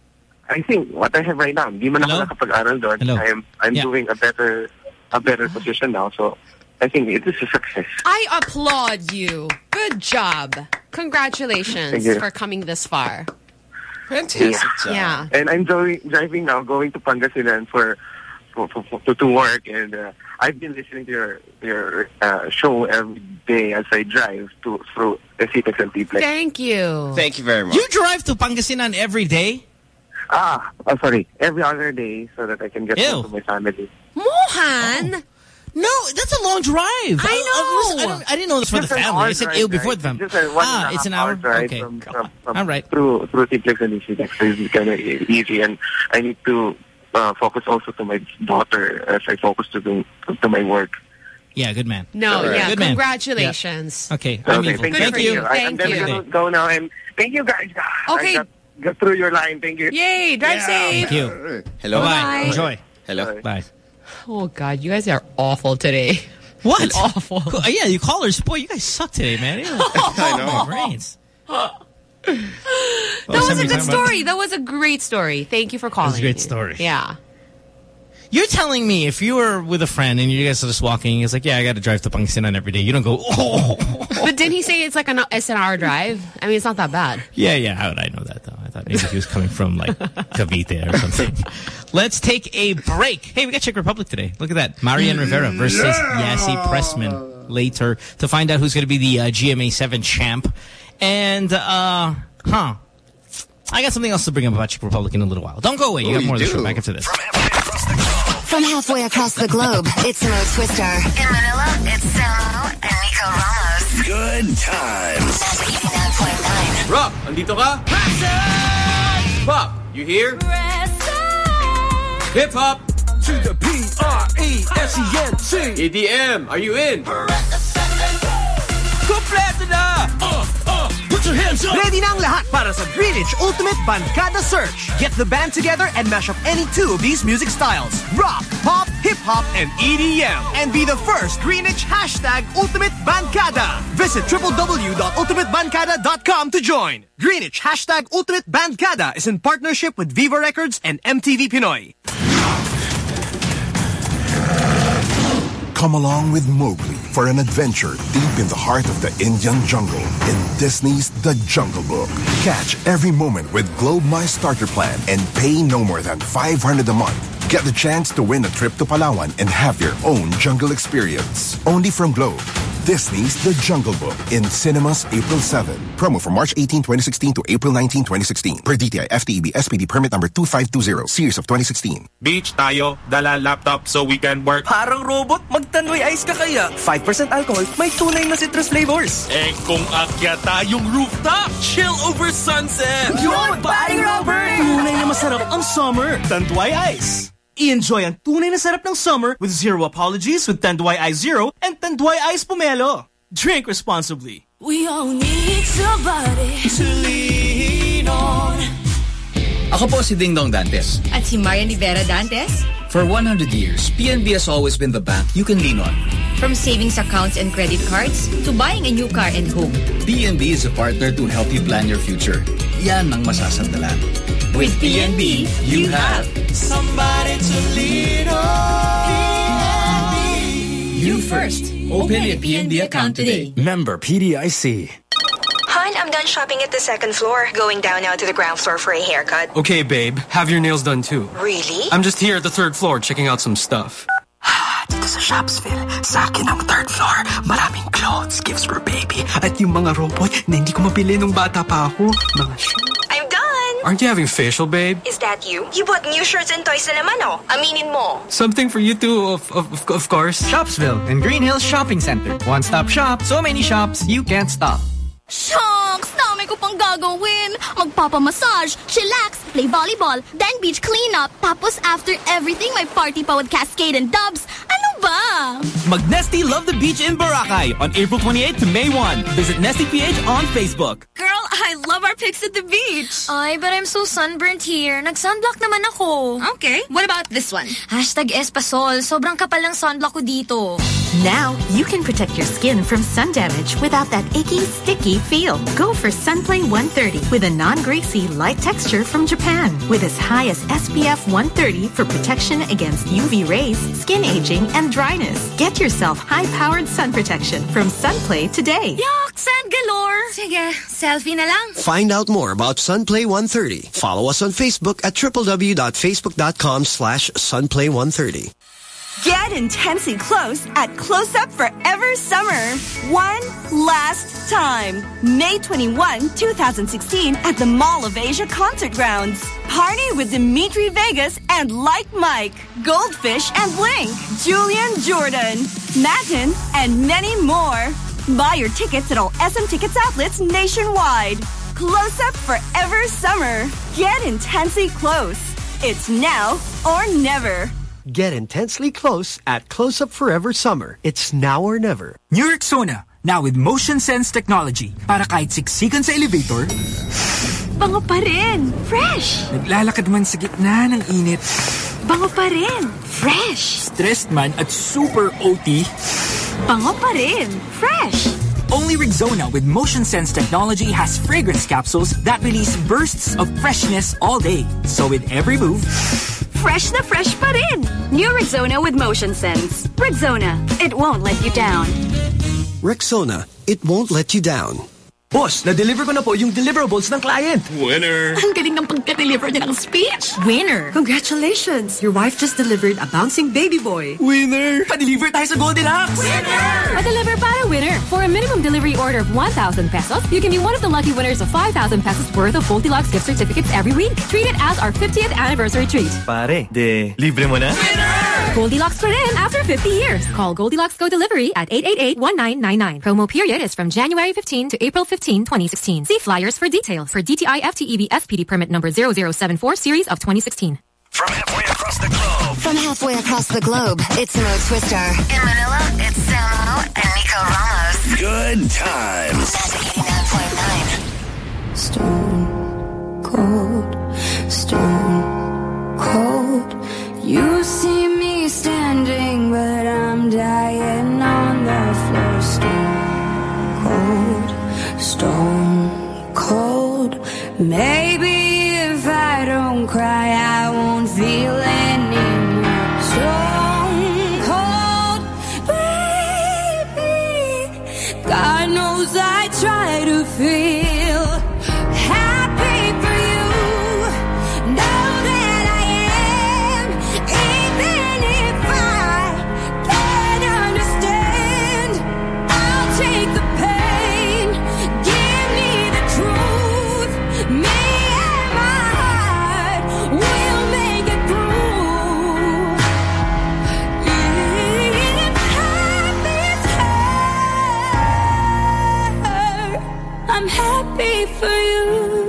I think what I have right now, hindi man ako nakapag-aral doon. I'm, I'm yeah. doing a better, a better position now. So I think it is a success. I applaud you. Good job. Congratulations for coming this far. Fantastic. Yeah. yeah. And I'm driving, driving now, going to Pangasinan for, for, for, for to, to work. And uh, I've been listening to your, your uh, show every day as I drive to through Esitex and T-Plex. Thank you. Thank you very much. You drive to Pangasinan every day? Ah, oh, sorry. Every other day so that I can get home to my family. Mohan! Oh. No, that's a long drive. I know. I, I, I, I didn't know this for the family. I said ew before the family. Just a one ah, and a it's an hour hour? drive Okay. from, from, from, All right. Through, through T-Plex and Esitex. So it's kind of easy. And I need to uh, focus also to my daughter as I focus to, do, to my work. Yeah, good man. No, right. yeah, good congratulations. Man. Yeah. Okay, I'm okay thank, thank you. you. Thank I'm you. going to go now and thank you guys. Okay. I got, got through your line. Thank you. Yay, drive yeah. safe. Thank you. Hello. Bye-bye. Enjoy. Hello. Bye. Oh, God, you guys are awful today. What? It's awful. Yeah, you callers. Boy, you guys suck today, man. I know. My brains. That was a good story. That was a great story. Thank you for calling. That was a great story. Yeah. You're telling me if you were with a friend and you guys are just walking, it's like, yeah, I got to drive to Pangasinan every day. You don't go, oh. But didn't he say it's like an, it's an hour drive? I mean, it's not that bad. Yeah, yeah. How would I know that, though? I thought maybe he was coming from, like, Cavite or something. Let's take a break. Hey, we got Czech Republic today. Look at that. Marian Rivera versus yeah. Yassi Pressman later to find out who's going to be the uh, G M A seven champ. And, uh, huh. I got something else to bring up about Czech Republic in a little while. Don't go away. You oh, got more you of the do. show back after this. From halfway across the globe, it's Mo Twister. In Manila, it's Samo and Nico Ramos. Good times. eighty-nine point nine. Rob, andito ka? Pop, you here? Hip hop. To the P R E S E N T. E D M, are you in? Kompleto na! Uh, uh, put your hands up! Ready na ang lahat para sa Greenwich Ultimate Bancada Search. Get the band together and mash up any two of these music styles. Rock, pop, hip-hop, and E D M. And be the first Greenwich hashtag Ultimate Bancada. Visit w w w dot ultimate bancada dot com to join. Greenwich hashtag Ultimate Bancada is in partnership with Viva Records and M T V Pinoy. Come along with Mowgli for an adventure deep in the heart of the Indian jungle in Disney's The Jungle Book. Catch every moment with Globe My Starter Plan and pay no more than five hundred dollars a month. Get the chance to win a trip to Palawan and have your own jungle experience. Only from Globe. Disney's The Jungle Book in cinemas April seventh. Promo from March eighteenth, twenty sixteen to April nineteenth, twenty sixteen. Per D T I F T E B S P D permit number two five two zero, series of twenty sixteen. Beach tayo, dala laptop so we can work. Parang robot, mag-Tanduay Ice ka kaya. five percent alcohol, may tunay na citrus flavors. Eh kung akyat tayong rooftop, chill over sunset. Yun, buddy Robert! Tunay na masarap ang summer. Tanduay Ice. I-enjoy ang tunay na sarap ng summer with zero apologies with Tanduay Ice Zero and Tanduay Ice Pomelo. Drink responsibly. We all need somebody to lean on. Ako po si Ding Dong Dantes. At si Marian Rivera Dantes. For one hundred years, P N B has always been the bank you can lean on. From savings accounts and credit cards to buying a new car and home. P N B is a partner to help you plan your future. Yan ang masasandalan. With P N B, you have somebody to lean on. P N B. You first. Open a P N B account today. Member P D I C. Hon, I'm done shopping at the second floor. Going down now to the ground floor for a haircut. Okay, babe. Have your nails done too. Really? I'm just here at the third floor checking out some stuff. Dito sa Shopsville, sa akin ang third floor. Maraming clothes, gifts for baby. At yung mga robot na hindi ko mabili nung bata pa ako. Mga I'm done. Aren't you having facial, babe? Is that you? You bought new shirts and toys na naman, oh. Aminin mo. Something for you too, of, of, of course. Shopsville and Green Hills Shopping Center. One-stop shop, so many shops, you can't stop. Shucks! Dami ko pang gagawin. Magpapamassage, chillax, play volleyball, then beach cleanup. Tapos after everything, may party pa with Cascade and Dubs. Ano ba? Mag-Nesty Love the Beach in Boracay on April twenty-eighth to May first. Visit Nesty P H on Facebook. Girl, I love our pics at the beach. Ay, but I'm so sunburnt here. Nag-sunblock naman ako. Okay, what about this one? Hashtag Espasol. Sobrang kapal ng sunblock ko dito. Now, you can protect your skin from sun damage without that icky, sticky feel. Go for Sunplay one thirty with a non-greasy, light texture from Japan. With as high as S P F one thirty for protection against U V rays, skin aging, and dryness. Get yourself high-powered sun protection from Sunplay today. Yuck! Sand galore! Sige, selfie na lang. Find out more about Sunplay one thirty. Follow us on Facebook at w w w dot facebook dot com slash sunplay one thirty. Get intensely close at Close Up Forever Summer. One last time. May twenty-first, twenty sixteen at the Mall of Asia Concert Grounds. Party with Dimitri Vegas and Like Mike, Goldfish and Blink, Julian Jordan, Matin, and many more. Buy your tickets at all S M Tickets outlets nationwide. Close Up Forever Summer. Get intensely close. It's now or never. Get intensely close at Close Up Forever Summer. It's now or never. New Rexona, now with Motion Sense technology. Para kahit siksikan sa elevator, bango pa rin. Fresh. Naglalakad man sa gitna ng init, bango pa rin. Fresh. Stressed man at super O T, bango pa rin. Fresh. Only Rexona with Motion Sense technology has fragrance capsules that release bursts of freshness all day. So with every move, fresh na fresh pa rin. New Rexona with Motion Sense. Rexona, it won't let you down. Rexona, it won't let you down. Boss, na-deliver ko na po yung deliverables ng client. Winner! Ang galing ng pagka-deliver niya ng speech. Winner! Congratulations! Your wife just delivered a bouncing baby boy. Winner! Pa-deliver tayo sa Goldilocks! Winner! Pa-deliver para winner. For a minimum delivery order of one thousand pesos, you can be one of the lucky winners of five thousand pesos worth of Goldilocks gift certificates every week. Treat it as our fiftieth anniversary treat. Pare, de libre mo na? Winner! Goldilocks pa rin after fifty years. Call Goldilocks Go Delivery at eight eight eight, one nine nine nine. Promo period is from January fifteenth to April fifteenth, twenty sixteen. See flyers for details for D T I F T E B S P D permit number zero zero seven four series of twenty sixteen. From halfway across the globe. From halfway across the globe, it's Mo Twister. In Manila, it's Samo and Nico Ramos. Good times. Magic eighty-nine point nine. Stone cold, stone cold. You see me standing, but I'm dying on the floor. Stone cold, stone cold. Maybe if I don't cry, I won't feel anymore. Stone cold, baby. God knows I try to feel happy for you. Know that I am, even if I can't understand. I'll take the pain. Give me the truth. Me and my heart will make it through. If happy's hurt, I'm happy for you.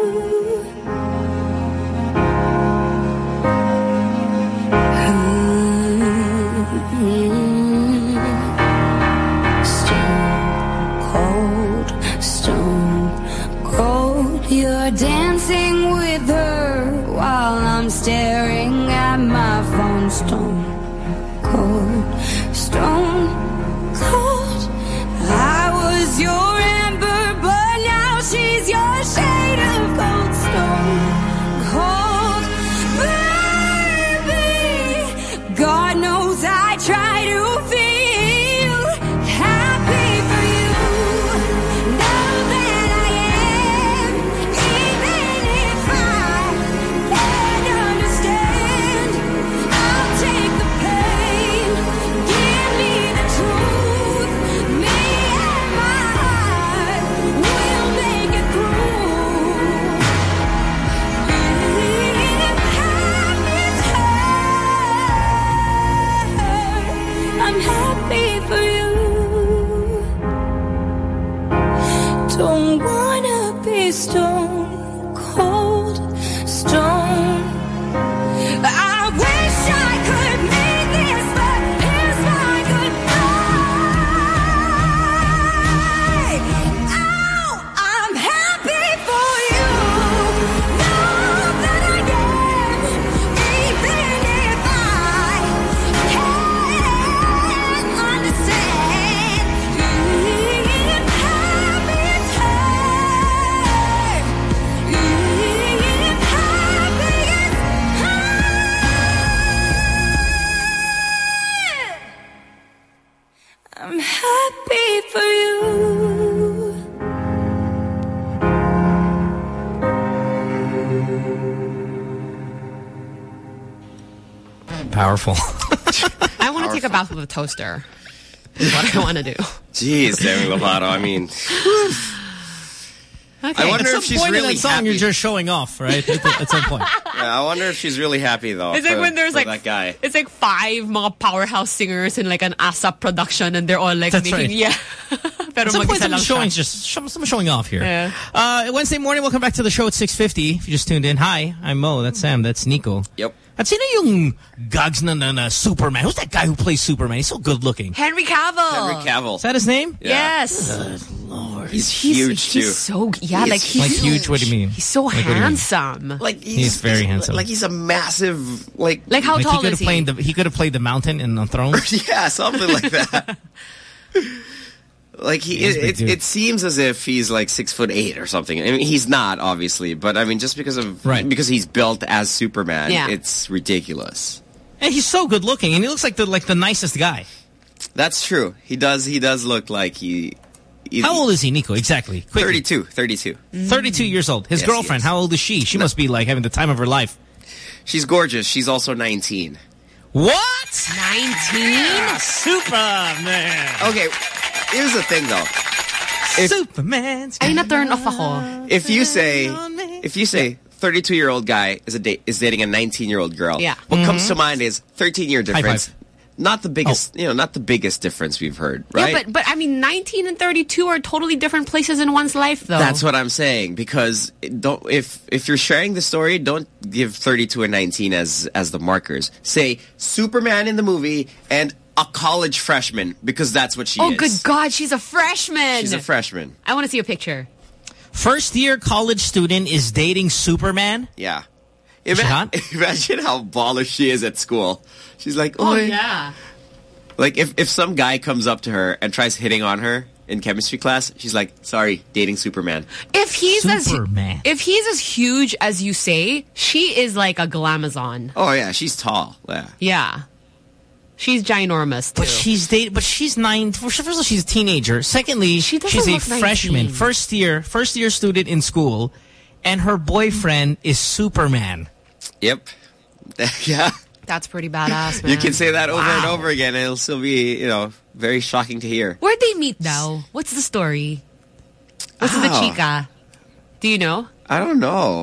Stone cold, stone cold. You're dancing with her while I'm staring at my phone. Stone cold, stone cold. I was your amber, but now she's your shade of gold. Stone cold, baby. God knows I try to feel happy for you. Know that I am, even if I Powerful. I want to take a bath with a toaster. Is what I want to do. Jeez, Demi Lovato. I mean, okay. I wonder at if some she's point really in that song, happy. You're just showing off, right? At, the, at some point. Yeah, I wonder if she's really happy though. It's for, like when there's for like that guy. It's like five mga powerhouse singers in like an ASAP production, and they're all like That's making right. yeah. Pero At some point, mag-isa lang someone's showing, siya. just someone's showing off here. Yeah. Uh, Wednesday morning, welcome back to the show at six fifty. If you just tuned in, hi, I'm Mo. That's Sam. That's Nico. Yep. At sino yung gags na, na, na Superman? Who's that guy who plays Superman? He's so good looking. Henry Cavill. Henry Cavill. Is that his name? Yeah. Yes. Good Lord. He's, He's huge he's too. so yeah, He's like he's Like huge, what do you mean? He's so Like, what do you mean? handsome. Like he's, He's very handsome. Like he's a massive like. Like how Like tall he could is have he? played the he could have played the mountain in the throne. Yeah, something like that. Like he, He is it, big it, dude. it seems as if he's like six foot eight or something. I mean, he's not obviously, but I mean, just because of Right. because he's built as Superman, Yeah. it's ridiculous. And he's so good looking, and he looks like the like the nicest guy. That's true. He does. He does look like he. he How old is he, Nico? Exactly. Quickly. thirty-two. thirty-two. thirty-two years old. His Yes, he girlfriend, is. how old is she? She must be like having the time of her life. She's gorgeous. She's also nineteen. What? nineteen? Superman. Okay, here's the thing though. If, Superman's Ay, na-turn off ako. if you say, if you say, thirty-two-year-old guy is a date is dating a nineteen-year-old girl. Yeah. What comes to mind is thirteen-year High difference. five. Not the biggest, you know, not the biggest difference we've heard, Yeah, right? but but I mean, nineteen and thirty-two are totally different places in one's life, though. That's what I'm saying, because it don't if if you're sharing the story, don't give thirty-two and nineteen as as the markers. Say Superman in the movie and a college freshman, because that's what she oh, is. good God, she's a freshman. She's a freshman. I want to see a picture. First year college student is dating Superman. Yeah. Is she Ima- hot? Imagine how baller she is at school. She's like, Oh, "Oy." yeah. Like if if some guy comes up to her and tries hitting on her in chemistry class, she's like, "Sorry, dating Superman." If he's Superman. as if he's as huge as you say, she is like a glamazon. Oh yeah, she's tall. Yeah. Yeah. She's ginormous, too. But she's dating. But she's nine. First of all, she's a teenager. Secondly, She doesn't she's a look nineteen. freshman, first year, first year student in school, and her boyfriend is Superman. Yep. Yeah. That's pretty badass, man. You can say that over and Wow. over again, and it'll still be, you know, very shocking to hear. Where'd they meet, though? What's the story? What's the Oh. chica? Do you know? I don't know.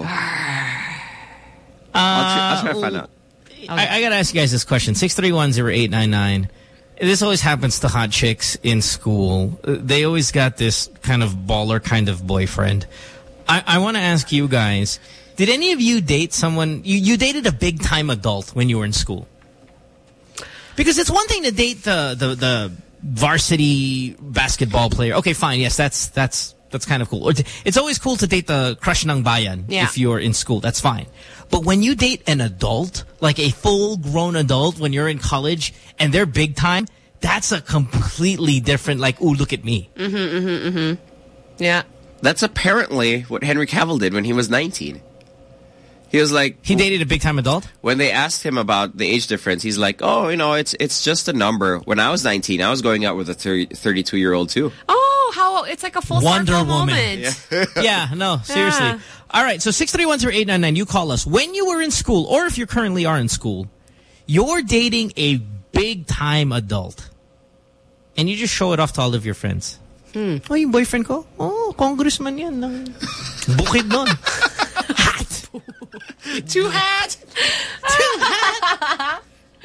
I'll, try, I'll try to Uh, find out. I, I got to ask you guys this question. six three one zero eight nine nine. This always happens to hot chicks in school. Uh, They always got this kind of baller kind of boyfriend. I, I want to ask you guys, did any of you date someone, you, you dated a big time adult when you were in school? Because it's one thing to date the, the, the varsity basketball player. Okay, fine. Yes, that's, that's, that's kind of cool. Or t- It's always cool to date the crush ng bayan Yeah. if you're in school. That's fine. But when you date an adult, like a full-grown adult when you're in college and they're big time, that's a completely different, like, ooh, look at me. Mm-hmm, mm-hmm, mm-hmm. Yeah. That's apparently what Henry Cavill did when he was nineteen. He was like... He dated a big-time adult? When they asked him about the age difference, he's like, oh, you know, it's it's just a number. When I was nineteen, I was going out with a thirty-two-year-old too. Oh, how it's like a full Wonder circle Woman. moment. Yeah. Yeah, no, seriously. Yeah. All right, so six three one zero eight nine nine, you call us. When you were in school, or if you currently are in school, you're dating a big-time adult. And you just show it off to all of your friends. Hmm. Oh, yung boyfriend ko? Oh, congressman yan. Ng bukid nun. Hot. Too hot. Too hot.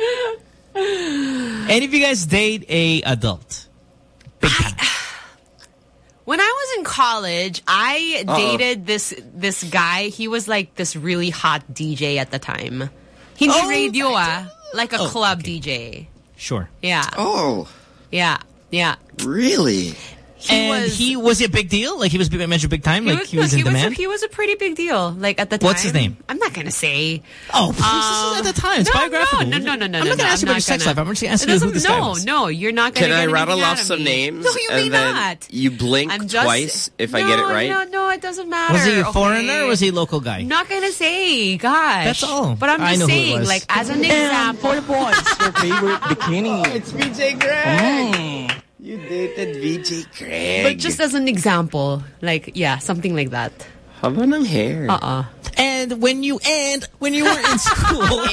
Any of you guys date a adult? Big time. When I was in college, I Uh-oh. dated this this guy. He was like this really hot D J at the time. Hindi Oh, radio ah, like a Oh, club okay. D J. Sure. Yeah, Oh, yeah, yeah. really? He and was he was it a big deal? Like he was measured big time? he Like was, he was he in was a, demand? he was a pretty big deal. Like at the time. What's his name? I'm not gonna say. Oh, please, this is at the time. It's no, biographical. No, no, no, no, no. I'm not no, going to ask you I'm about his sex gonna- life. I'm just asking It you who doesn't- this guy No, was. no, you're not going Can to I get rattle anything off out of some me. names? No, you may and then not. You blink I'm just, twice if I no, get it right? No, no, it doesn't matter. Was he a okay? foreigner or was he a local guy? I'm not going to say, gosh. That's all. But I'm I just know who it saying, was. like, as an example. boys, your favorite bikini. It's V J Greg. You dated V J Greg. But just as an example, like, yeah, something like that. Haba ng hair. Uh-uh. And when you and when you were in school,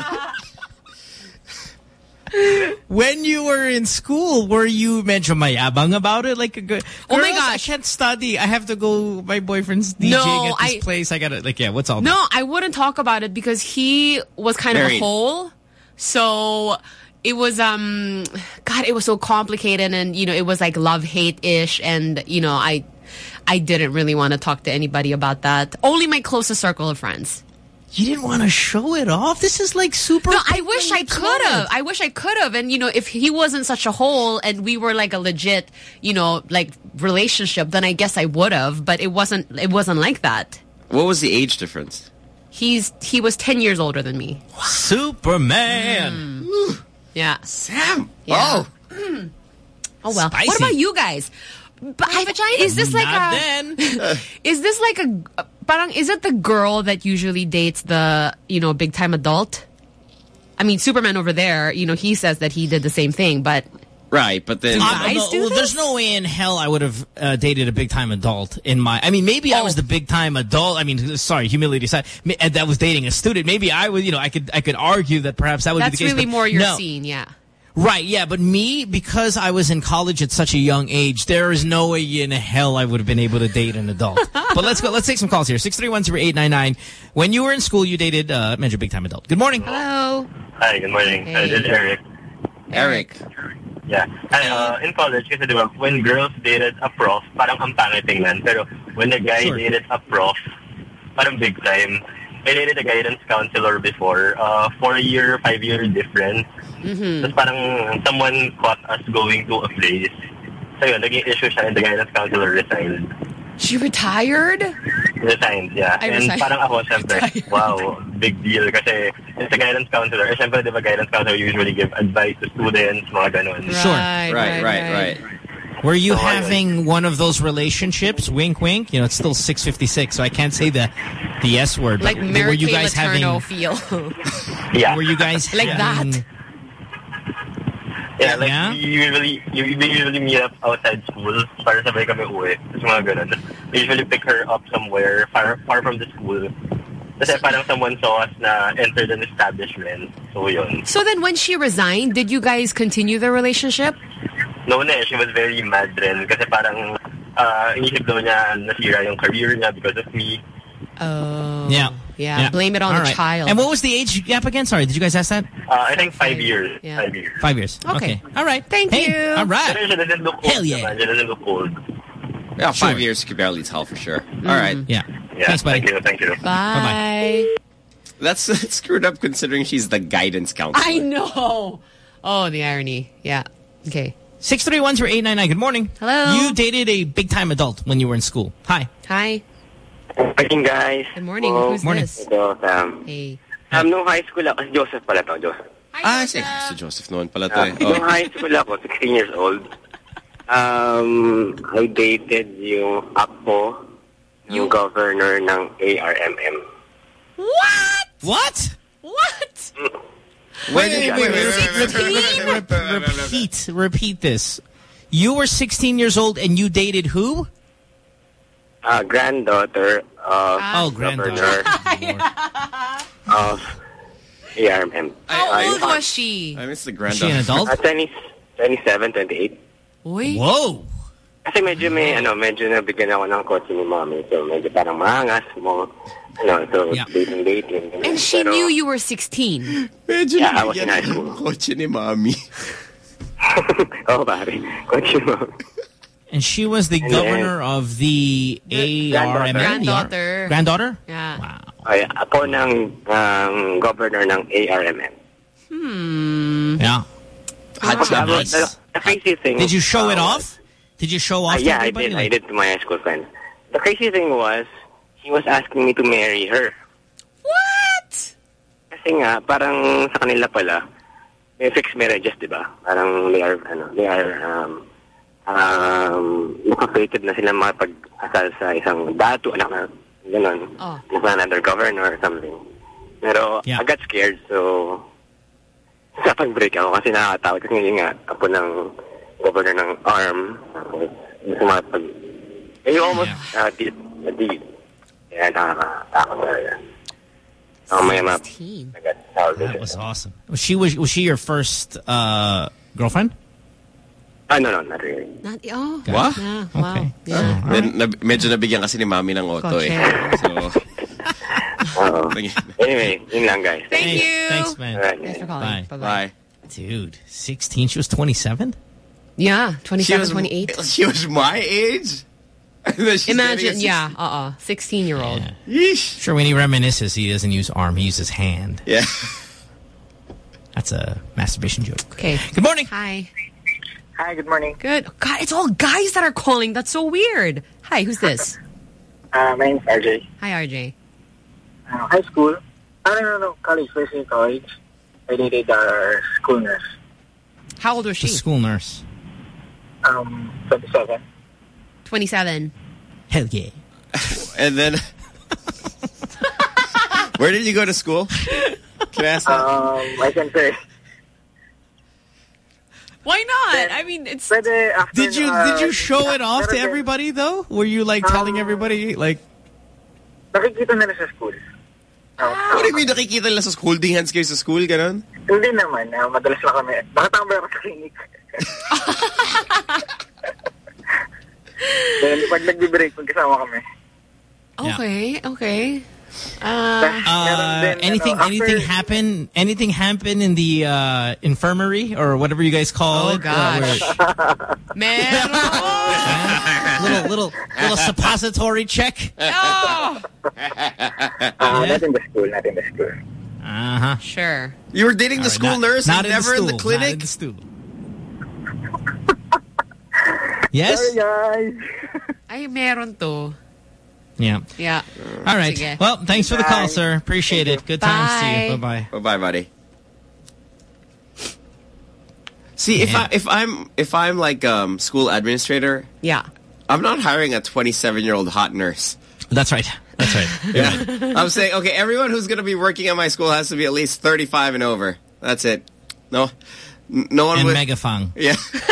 when you were in school, were you medyo mayabang about it? Like, a good, oh my girls, gosh, I can't study. I have to go. My boyfriend's DJing no, at this I, place. I gotta like, yeah. What's all? No, that? I wouldn't talk about it because he was kind Married. of a hole. So it was, um, God, it was so complicated, and you know, it was like love hate ish, and you know, I, I didn't really want to talk to anybody about that. Only my closest circle of friends. You didn't want to show it off? This is like super... No, I wish I could have. I wish I could have. And, you know, if he wasn't such a hole and we were like a legit, you know, like relationship, then I guess I would have. But it wasn't, it wasn't like that. What was the age difference? He's, he was ten years older than me. Superman. Mm. Yeah. Sam. Yeah. Oh. Mm. Oh, well. Spicy. What about you guys? But I, is this like Not a... then. Is this like a... Parang, is it the girl that usually dates the, you know, big-time adult? I mean, Superman over there, you know, he says that he did the same thing, but... Right, but then... guys no, do well, this? There's no way in hell I would have uh, dated a big-time adult in my... I mean, maybe oh. I was the big-time adult. I mean, sorry, humility aside. That was dating a student. Maybe I would, you know, I could I could argue that perhaps that would That's be the case. That's really more your no. scene, yeah. Right, yeah, but me, because I was in college at such a young age, there is no way in hell I would have been able to date an adult. But let's go. Let's take some calls here. six three one zero eight nine nine. When you were in school, you dated uh, major big-time adult. Good morning. Hello. Hi, good morning. Hey. Uh, this is Eric. Eric. Yeah. I, uh, in college, kasi diba, when girls dated a prof, parang ang pangit tingnan. Pero when a guy sure. dated a prof, parang big time. I dated a guidance counselor before. Uh, four-year, five-year difference. Mm-hmm. Tapos parang someone caught us going to a place. So yun, naging issue siya and the guidance counselor resigned. She retired? Resigned, yeah. I and resigned. Parang ako, syempre, wow, big deal. Kasi it's a guidance counselor. Eh, syempre, di ba guidance counselor usually give advice to students, mga ganun. Right, sure. Right, right, right. right. Were you so, having one of those relationships? Wink, wink. You know, it's still six fifty-six, so I can't say the the S word. Like were you guys having? feel. Yeah. Were you guys like having, that? Yeah, like yeah? we usually we usually meet up outside school para sabay kami uwi. Tapos mga ganun. We usually pick her up somewhere far far from the school. Kasi parang someone saw us na entered an establishment. So yun. So then when she resigned, did you guys continue the relationship? No, na, she was very mad rin. Kasi parang uh, inisip daw niya nasira yung career niya because of me. Oh. Yeah. Yeah, yeah. blame it on All the right. child. And what was the age gap again? Sorry, did you guys ask that? Uh, I think five years. Yeah. Five years. Five years. Okay. okay. All right. Thank hey, you. All right. She doesn't look old. Hell yeah. Naman. She doesn't look old. Yeah, five sure. years you could barely tell for sure. Mm-hmm. All right. Yeah. yeah. Thanks, buddy. Thank you. Thank you. Bye. Bye-bye. That's, that's screwed up considering she's the guidance counselor. I know. Oh, the irony. Yeah. Okay. six three one zero eight nine nine. Good morning. Hello. You dated a big-time adult when you were in school. Hi. Hi. Good morning, guys. Good morning. Oh, Who's morning. this? Ito, Sam. Hey. Um, nung high school ako, si Joseph pala to, Joseph. Ah, si, si Joseph noon pala to Uh, eh. nung Oh. high school ako, sixteen years old, um, I dated yung apo yung governor ng A R M M. What? What? What? Wait, wait, wait, wait, wait, wait, repeat, repeat this. You were sixteen years old and you dated who? Uh, granddaughter of oh, governor of A R M M. How uh, old was she? I miss the Was she granddaughter. an adult? Uh, twenty, twenty-seven, twenty-eight. Uy. Whoa. Kasi medyo may, ano, medyo nabigyan ako ng kotse ni mommy. So, medyo parang maangas mo. Ano, so, Yeah. dating, dating. And she Pero, knew you were sixteen. Medyo Yeah, I was in nabigyan high ng school. kotse ni mami. oh, pare. Kotse mo. And she was the And governor of the A R M M? Granddaughter. Granddaughter? Yeah. Wow. Ay, ako ng um, governor ng A R M M. Hmm. Yeah. Hot Okay, well, nice. the, the crazy thing... Did you show it uh, off? Did you show off Uh, to yeah, I everybody? did. Like, I did to my high school friends. The crazy thing was, he was asking me to marry her. What? Kasi nga, parang sa kanila pala, may fixed marriages, di ba? Parang they are, ano, they are, um, um, nakafated na sila makapag-asal sa isang datu, anak na, gano'n. Oh. Like another governor or something. Pero, Yeah. I got scared, so, sa pag-break ako kasi nakakatawag. Kasi ngayon nga, ako ng governor ng A R M. Gusto makapag... And you almost Yeah. uh, did a deed. Kaya nakakatakot talaga. sixteen. That was awesome. Was she was was she your first uh, girlfriend? Ah, no, no, not really. Not, oh. What? Yeah, Okay. wow. Yeah. Uh, then, na, medyo nabigyan kasi ni Mami ng auto eh. So, Uh-oh. Anyway, yun lang, guys. Thank Hey, you. Thanks, man. Alright. Thanks for calling. Bye. Bye-bye. bye. Dude, sixteen. She was twenty-seven? Yeah, She twenty-seven, was, twenty-eight. she was my age? And then she's Imagine, dating a yeah, uh-uh, sixteen-year-old. Yeah. Sure, when he reminisces, he doesn't use arm, he uses hand. Yeah. That's a masturbation joke. Okay. Good morning. Hi. Hi, good morning. Good. God, it's all guys that are calling. That's so weird. Hi, who's this? Uh, my name's R J. Hi, R J. Uh, high school. I don't know, college, first year college. I dated our school nurse. How old was she? The school nurse. Um, twenty-seven. twenty-seven. Hell yeah. And then, where did you go to school? Can I ask that? Um, I can say. Why not? I mean, it's... Pwede after, Did you uh, did you show it off to pero then, everybody though? Were you like telling Um, everybody like? Nakikita nila sa school. Uh, What do you mean nakikita nila sa school? Di hands kayo sa school, ganun? Hindi naman. Uh, madalas lang kami. Nakatambay ako sa clinic. Then, pag nagbe-break, magkasama kami. Okay, okay. Uh, Meron din, anything ano, anything after- happen anything happen in the uh, infirmary or whatever you guys call Oh, it? gosh. Uh, Man. where- little little little suppository check. Oh. Uh, not in the school, not in the school. Uh huh. Sure. You were dating the All right, school not- nurse not and in the never in the stool, clinic? Not in the stool. Yes. Sorry, guys. Ay, meron to. Yeah. Yeah. All right. Sige. Well, thanks for the call, Bye. sir. Appreciate it. Good times to you. Bye. Bye bye. Bye-bye, buddy. See, if Yeah. I if I'm if I'm like um school administrator, Yeah. I'm not hiring a twenty-seven-year-old hot nurse. That's right. That's right. Yeah. I'm saying, okay, everyone who's going to be working at my school has to be at least thirty-five and over. That's it. No, n- no one And would. megafang. Yeah.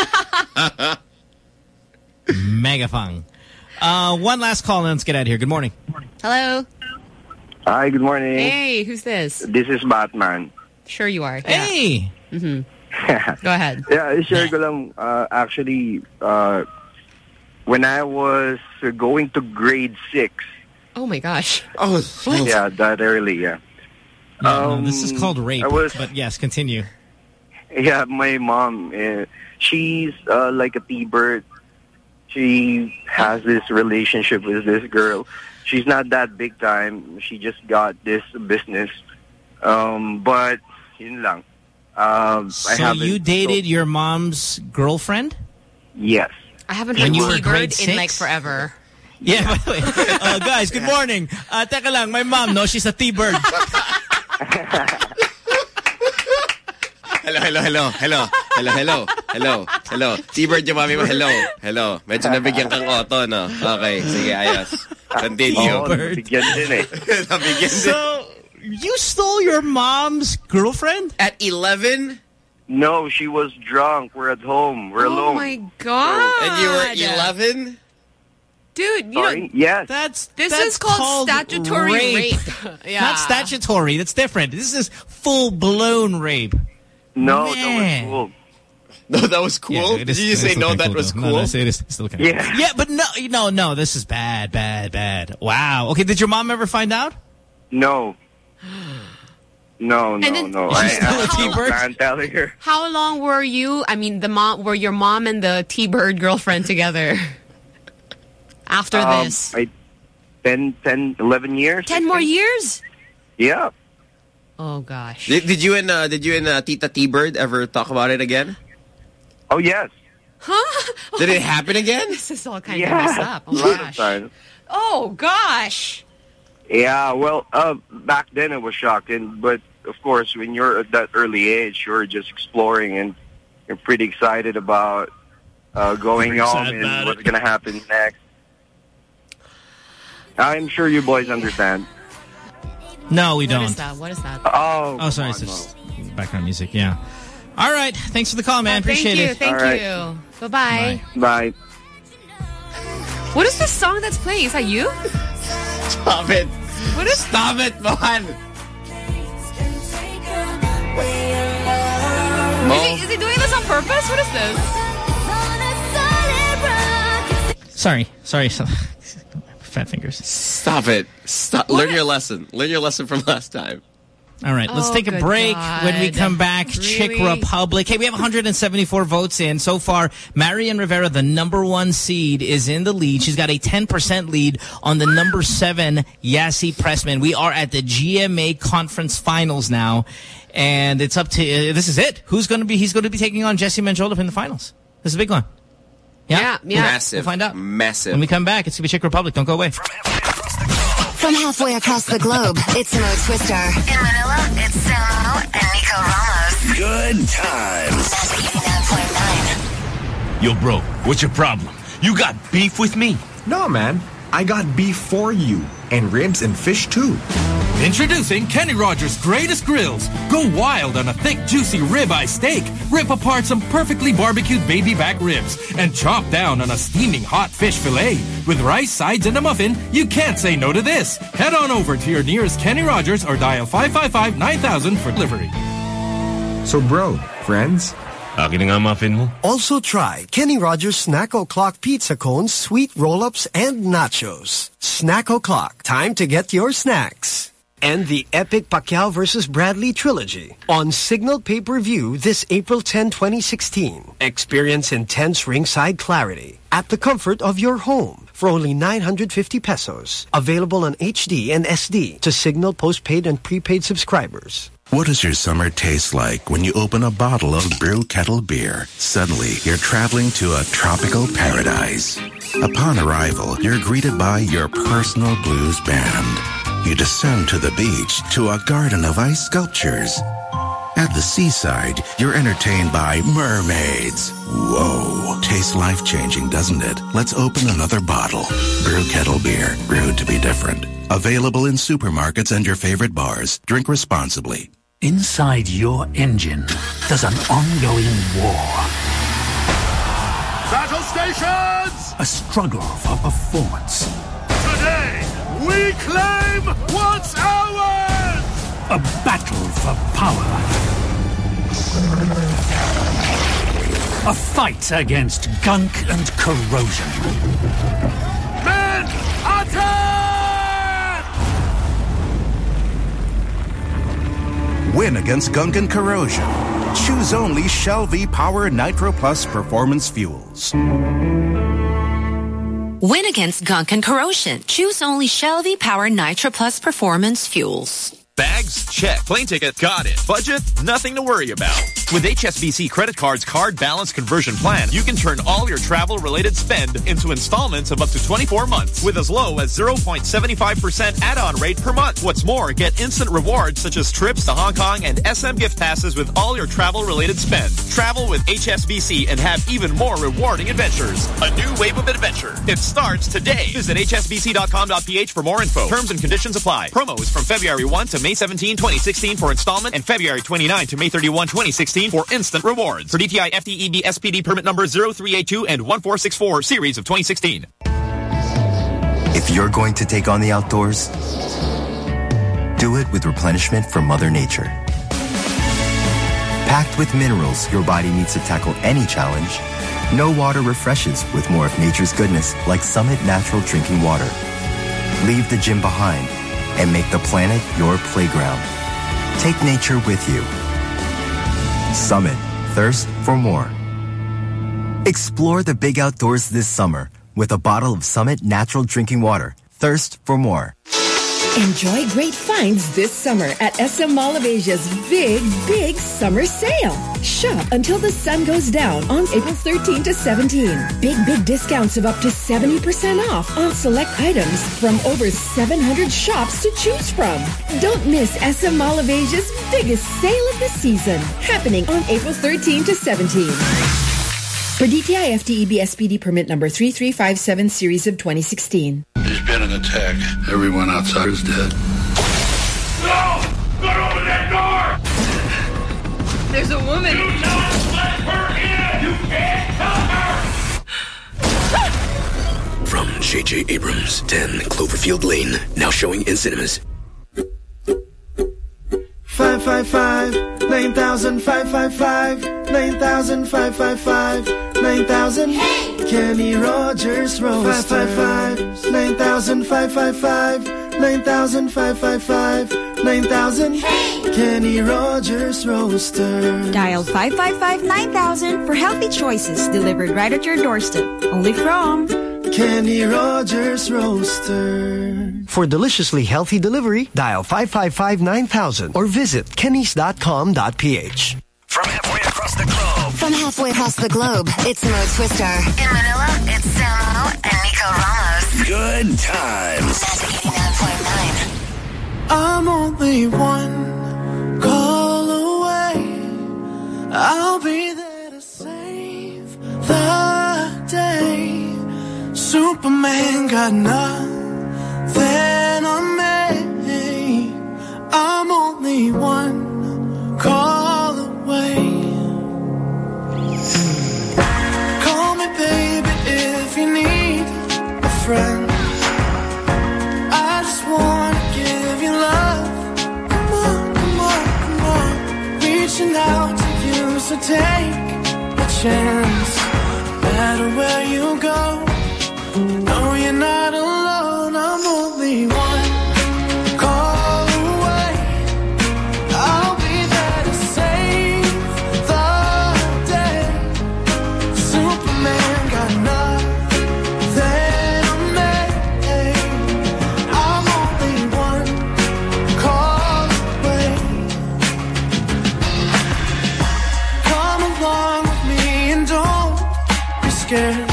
Megafang. Uh, one last call and let's get out of here. Good morning. Hello. Hi, good morning. Hey, who's this? This is Batman. Sure you are. Hey. Yeah. Mm-hmm. Go ahead. Yeah, share ko lang, uh, actually, uh, when I was uh, going to grade six. Oh my gosh. Oh, Yeah, that early, yeah. No, Um, no, this is called rape. I was- But yes, continue. Yeah, my mom, uh, she's uh, like a T-bird. She has this relationship with this girl. She's not that big time. She just got this business. Um, but, yun lang. Um, I So haven't you dated so- your mom's girlfriend? Yes. I haven't When heard you were grade T-Bird in like six? forever. Yeah, by the way. Uh, guys, good morning. Uh, teka lang, my mom, no, she's a T-bird. Hello, hello, hello, hello, hello, hello, hello, hello. T-Bird yung mami mo, hello, hello. Medyo nabigyan kang auto, no? Okay, sige, ayos. Continue. Oo, nabigyan din eh. Nabigyan din. So, you stole your mom's girlfriend? At eleven? No, she was drunk. We're at home. We're Oh alone. my god. And you were eleven? Dude, you Sorry? know, Yes. That's this that's is called, statutory rape. Yeah. Not statutory. That's different. This is full-blown rape. No, Man. that was cool. No, that was cool? Yeah, it Did is- you it say is no, looking that cool, was though. cool? No, no, it is still kind of Yeah. Yeah, but no, no, no. This is bad, bad, bad. Wow. Okay, did your mom ever find out? No. No, no, then- no. Is she I, still a I T-bird? can't tell her. How long were you, I mean, the mom, were your mom and the T-Bird girlfriend together after Um, this? I, ten, ten, eleven years. Ten more years? Yeah. Oh gosh. Did, did you and uh, did you and uh, Tita T-Bird ever talk about it again? Oh, yes. Huh? Did it happen again? This is all kind Yeah. of messed up. Oh A lot of gosh. times. Oh gosh. Yeah, well, uh, back then I was shocked. And, but, of course, when you're at that early age, you're just exploring and you're pretty excited about uh, going Pretty home sad and about what's it. going to happen next. I'm sure you boys understand. No, we What don't. is that? What is that? Oh, Oh, sorry. It's come on, just background music. Yeah. All right. Thanks for the call, man. Oh, thank Appreciate you. it. Thank All right. you. Bye-bye. no. Bye. What is the song that's playing? Is that you? Stop it. What is Stop it, man. Is he, is he doing this on purpose? What is this? Sorry. Sorry. Fat fingers. Stop it. Stop. What? Learn your lesson. Learn your lesson from last time. All right, let's Oh, take a good break. God. When we come back, Really? Chick Republic. Hey, we have one hundred seventy-four votes in. So far, Marian Rivera, the number one seed, is in the lead. She's got a ten percent lead on the number seven, Yassi Pressman. We are at the G M A Conference Finals now, and it's up to, uh, this is it. Who's going to be, he's going to be taking on Jesse Manjolov in the finals. This is a big one. Yeah? Yeah, yeah. Massive. We'll find out. Massive. When we come back, it's going to be Chick Republic. Don't go away. From halfway across the globe, it's Mo Twister. In Manila, it's Samo and Nico Ramos. Good times. eighty-nine point nine. Yo, bro, what's your problem? You got beef with me? No, man. I got beef for you. And ribs and fish, too. Introducing Kenny Rogers' greatest grills. Go wild on a thick, juicy ribeye steak. Rip apart some perfectly barbecued baby back ribs. And chomp down on a steaming hot fish fillet. With rice, sides, and a muffin, you can't say no to this. Head on over to your nearest Kenny Rogers or dial five five five, nine thousand for delivery. So, bro, friends? Akin nga muffin mo. Also try Kenny Rogers Snack O'Clock Pizza Cones, Sweet Roll-Ups, and Nachos. Snack O'Clock. Time to get your snacks. And the epic Pacquiao versus Bradley trilogy on Signal Pay-Per-View this April tenth, twenty sixteen. Experience intense ringside clarity at the comfort of your home for only nine hundred fifty pesos. Available on H D and S D to Signal postpaid and prepaid subscribers. What does your summer taste like when you open a bottle of Brew Kettle beer? Suddenly, you're traveling to a tropical paradise. Upon arrival, you're greeted by your personal blues band. You descend to the beach to a garden of ice sculptures. At the seaside, you're entertained by mermaids. Whoa, tastes life-changing, doesn't it? Let's open another bottle. Brew Kettle beer, brewed to be different. Available in supermarkets and your favorite bars. Drink responsibly. Inside your engine, there's an ongoing war. Battle stations! A struggle for performance. Today, we claim what's ours! A battle for power. A fight against gunk and corrosion. Men, attack! Win against gunk and corrosion. Choose only Shell V Power Nitro Plus Performance Fuels. Win against gunk and corrosion. Choose only Shell V Power Nitro Plus Performance Fuels. Bags? Check. Plane ticket? Got it. Budget? Nothing to worry about. With H S B C Credit Card's Card Balance Conversion Plan, you can turn all your travel-related spend into installments of up to twenty-four months with as low as zero point seven five percent add-on rate per month. What's more, get instant rewards such as trips to Hong Kong and S M gift passes with all your travel-related spend. Travel with H S B C and have even more rewarding adventures. A new wave of adventure. It starts today. Visit H S B C dot com dot P H for more info. Terms and conditions apply. Promo is from February first to May seventeenth, twenty sixteen for installment and February twenty-ninth to May thirty-first, twenty sixteen for instant rewards. For D T I F T E B S P D permit number zero three eight two and one four six four series of twenty sixteen. If you're going to take on the outdoors, do it with replenishment from Mother Nature. Packed with minerals your body needs to tackle any challenge, no water refreshes with more of nature's goodness like Summit Natural Drinking Water. Leave the gym behind and make the planet your playground. Take nature with you. Summit. Thirst for more. Explore the big outdoors this summer with a bottle of Summit Natural Drinking Water. Thirst for more. Enjoy great finds this summer at S M Mall of Asia's big, big summer sale. Shop until the sun goes down on April thirteenth to seventeenth. Big, big discounts of up to seventy percent off on select items from over seven hundred shops to choose from. Don't miss S M Mall of Asia's biggest sale of the season, happening on April thirteenth to seventeenth. For D T I F T E B S P D permit number three three five seven series of twenty sixteen. There's been an attack. Everyone outside is dead. No! Don't open that door! There's a woman. Do not let her in! You can't touch her! From J J Abrams, ten Cloverfield Lane, now showing in cinemas. Five five five nine thousand five five five nine thousand five five five nine thousand. Hey! Kenny Rogers Roasters. Five five five nine thousand five five five nine thousand five five five nine thousand. Hey! Kenny Rogers Roasters. Dial five five five nine thousand for healthy choices delivered right at your doorstep. Only from Kenny Rogers Roaster. For deliciously healthy delivery, dial five five five nine thousand or visit kennys dot com dot p h. From halfway across the globe. From halfway across the globe, it's Mo Twister. In Manila, it's Samo and Nico Ramos. Good times. Magic eighty-nine point nine. I'm only one call away. I'll be there to save the day. Superman got nothing on me. I'm only one call away. Call me baby if you need a friend. I just wanna give you love. Come on, come on, come on. Reaching out to you, so take a chance. No matter where you go, no, you're not alone. I'm only one call away. I'll be there to save the day. Superman got nothing on me. I'm only one call away. Come along with me and don't be scared.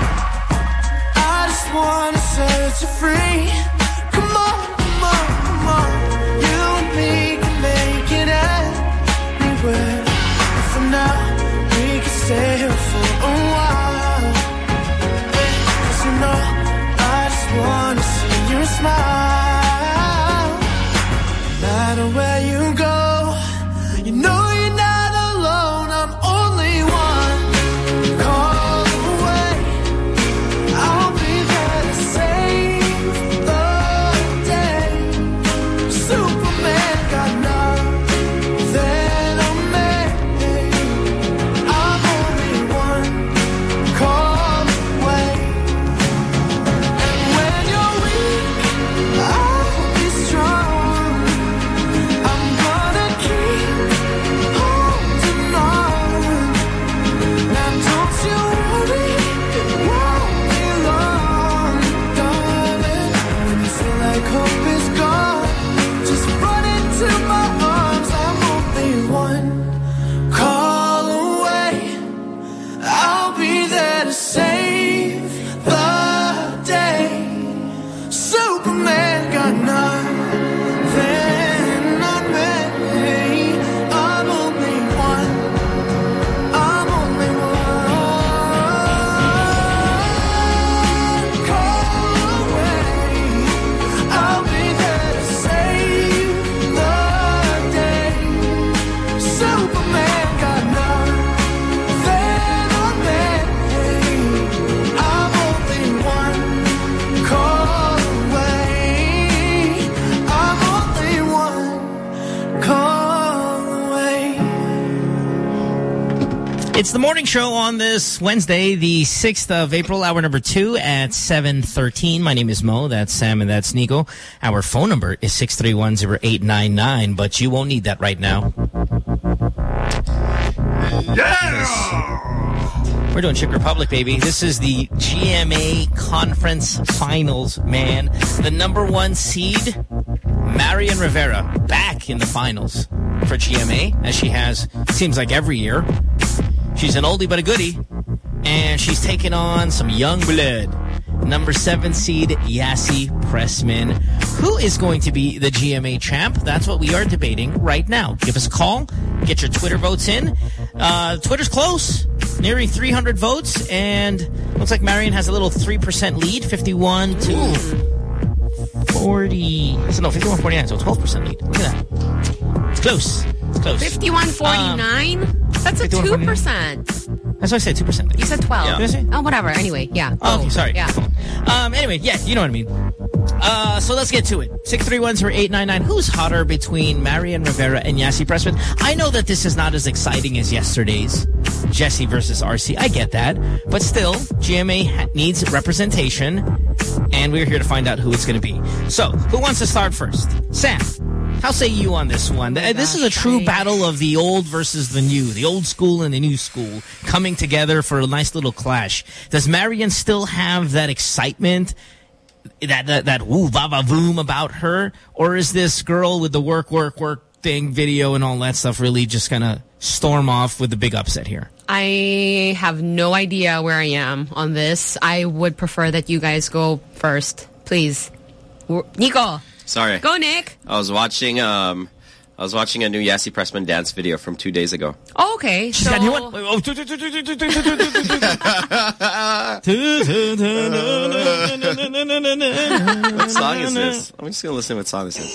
Wanna set you free. Come on, come on, come on. You and me can make it anywhere. And for now, we can sail for a while. Cause you know, I just wanna see you smile. No matter where you go, you know you're not alone. I'm only one call away. I'll be It's the morning show on this Wednesday, the sixth of April, hour number two at seven thirteen. My name is Mo. That's Sam and that's Nico. Our phone number is six three one zero eight nine nine, but you won't need that right now. Yeah! We're doing Czech Republic, baby. This is the G M A Conference Finals, man. The number one seed, Marian Rivera, back in the finals for G M A, as she has, seems like every year. She's an oldie but a goodie, and she's taking on some young blood. Number seven seed, Yassi Pressman. Who is going to be the G M A champ? That's what we are debating right now. Give us a call. Get your Twitter votes in. Uh, Twitter's close. Nearly three hundred votes, and looks like Marian has a little three percent lead, fifty-one to forty. So no, fifty-one forty-nine, so twelve percent lead. Look at that. It's close. It's close. fifty-one forty-nine? Um, That's a two percent. That's why I said two percent. You said twelve. Yeah. Did I say? Oh, whatever. Anyway, yeah. Oh, okay, sorry. Yeah. Um, anyway, yeah, you know what I mean. Uh, so let's get to it. six three one zero eight nine nine. Who's hotter between Marian Rivera and Yassi Pressman? I know that this is not as exciting as yesterday's Jesse versus R C. I get that. But still, G M A needs representation, and we're here to find out who it's going to be. So, who wants to start first? Sam, how say you on this one? Oh this gosh, is a true I... battle of the old versus the new, the old school and the new school coming together for a nice little clash. Does Marian still have that excitement, that that, that woo, va-va, voom about her? Or is this girl with the work, work, work thing, video and all that stuff really just going to storm off with the big upset here? I have no idea where I am on this. I would prefer that you guys go first, please. Nico. Sorry. Go, Nick. I was watching um I was watching a new Yassi Pressman dance video from two days ago. Oh, okay. She's so... got a new one? What song is this? I'm just going to listen to what song this is.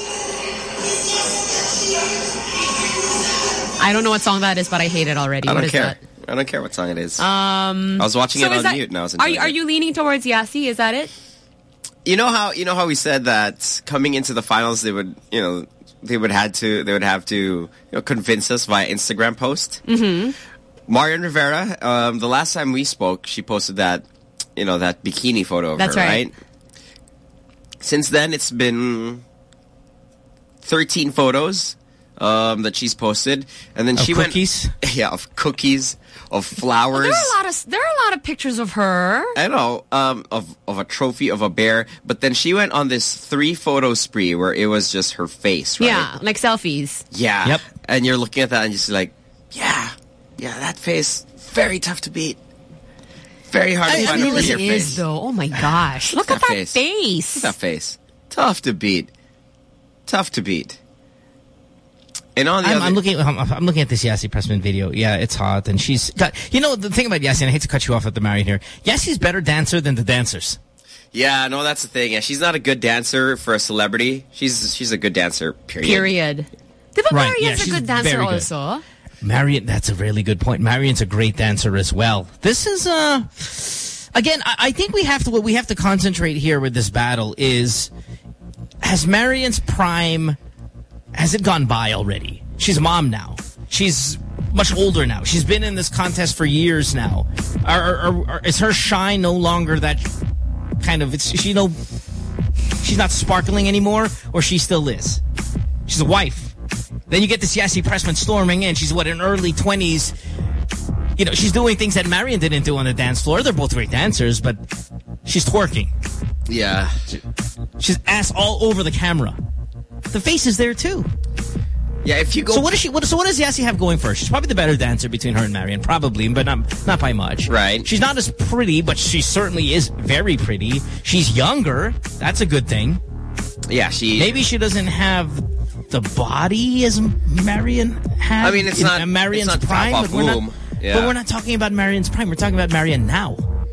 I don't know what song that is, but I hate it already. I what don't is care. that? I don't care what song it is. Um, I was watching so it on that, mute and I was are enjoying you, are it. you leaning towards Yassi? Is that it? You know how you know how we said that coming into the finals they would you know they would had to they would have to you know convince us via Instagram post. Mm-hmm. Marian Rivera, um, the last time we spoke, she posted that you know that bikini photo of That's her, right. right? Since then, it's been thirteen photos um, that she's posted, and then of she cookies? went yeah of cookies. Of flowers. Well, there are a lot of there are a lot of pictures of her. I know um, of of a trophy of a bear, but then she went on this three photo spree where it was just her face, right? Yeah, like selfies. Yeah. Yep. And you're looking at that and you're just like, yeah, yeah, that face, very tough to beat. Very hard to It find a really prettier is, face. though. Oh my gosh, look at that face. face. Look at that face. Tough to beat. Tough to beat. And on the I'm, other, I'm looking. I'm, I'm looking at this Yassi Pressman video. Yeah, it's hot, and she's got. You know the thing about Yassi, and I hate to cut you off at the Marian here. Yassi's better dancer than the dancers. Yeah, no, that's the thing. Yeah, she's not a good dancer for a celebrity. She's she's a good dancer. Period. Period. But Right, Marian's yeah, a she's good dancer very good. also. Marian, that's a really good point. Marian's a great dancer as well. This is uh again. I, I think we have to. What we have to concentrate here with this battle is: has Marian's prime? Has it gone by already? She's a mom now. She's much older now. She's been in this contest for years now. Are, are, are, is her shine no longer that kind of? It's she no. She's not sparkling anymore, or she still is. She's a wife. Then you get this Yassi Pressman storming in. She's what, in early twenties. You know, she's doing things that Marian didn't do on the dance floor. They're both great dancers, but she's twerking. Yeah. She's ass all over the camera. The face is there too. Yeah, if you go. So what does she? What, so what does Yassi have going for her? She's probably the better dancer between her and Marian, probably, but not not by much. Right. She's not as pretty, but she certainly is very pretty. She's younger. That's a good thing. Yeah, she. Maybe she doesn't have the body as Marian had. I mean, it's in, not uh, Marian's it's not prime, top but we're not. boom. Yeah. But we're not talking about Marian's prime. We're talking about Marian now.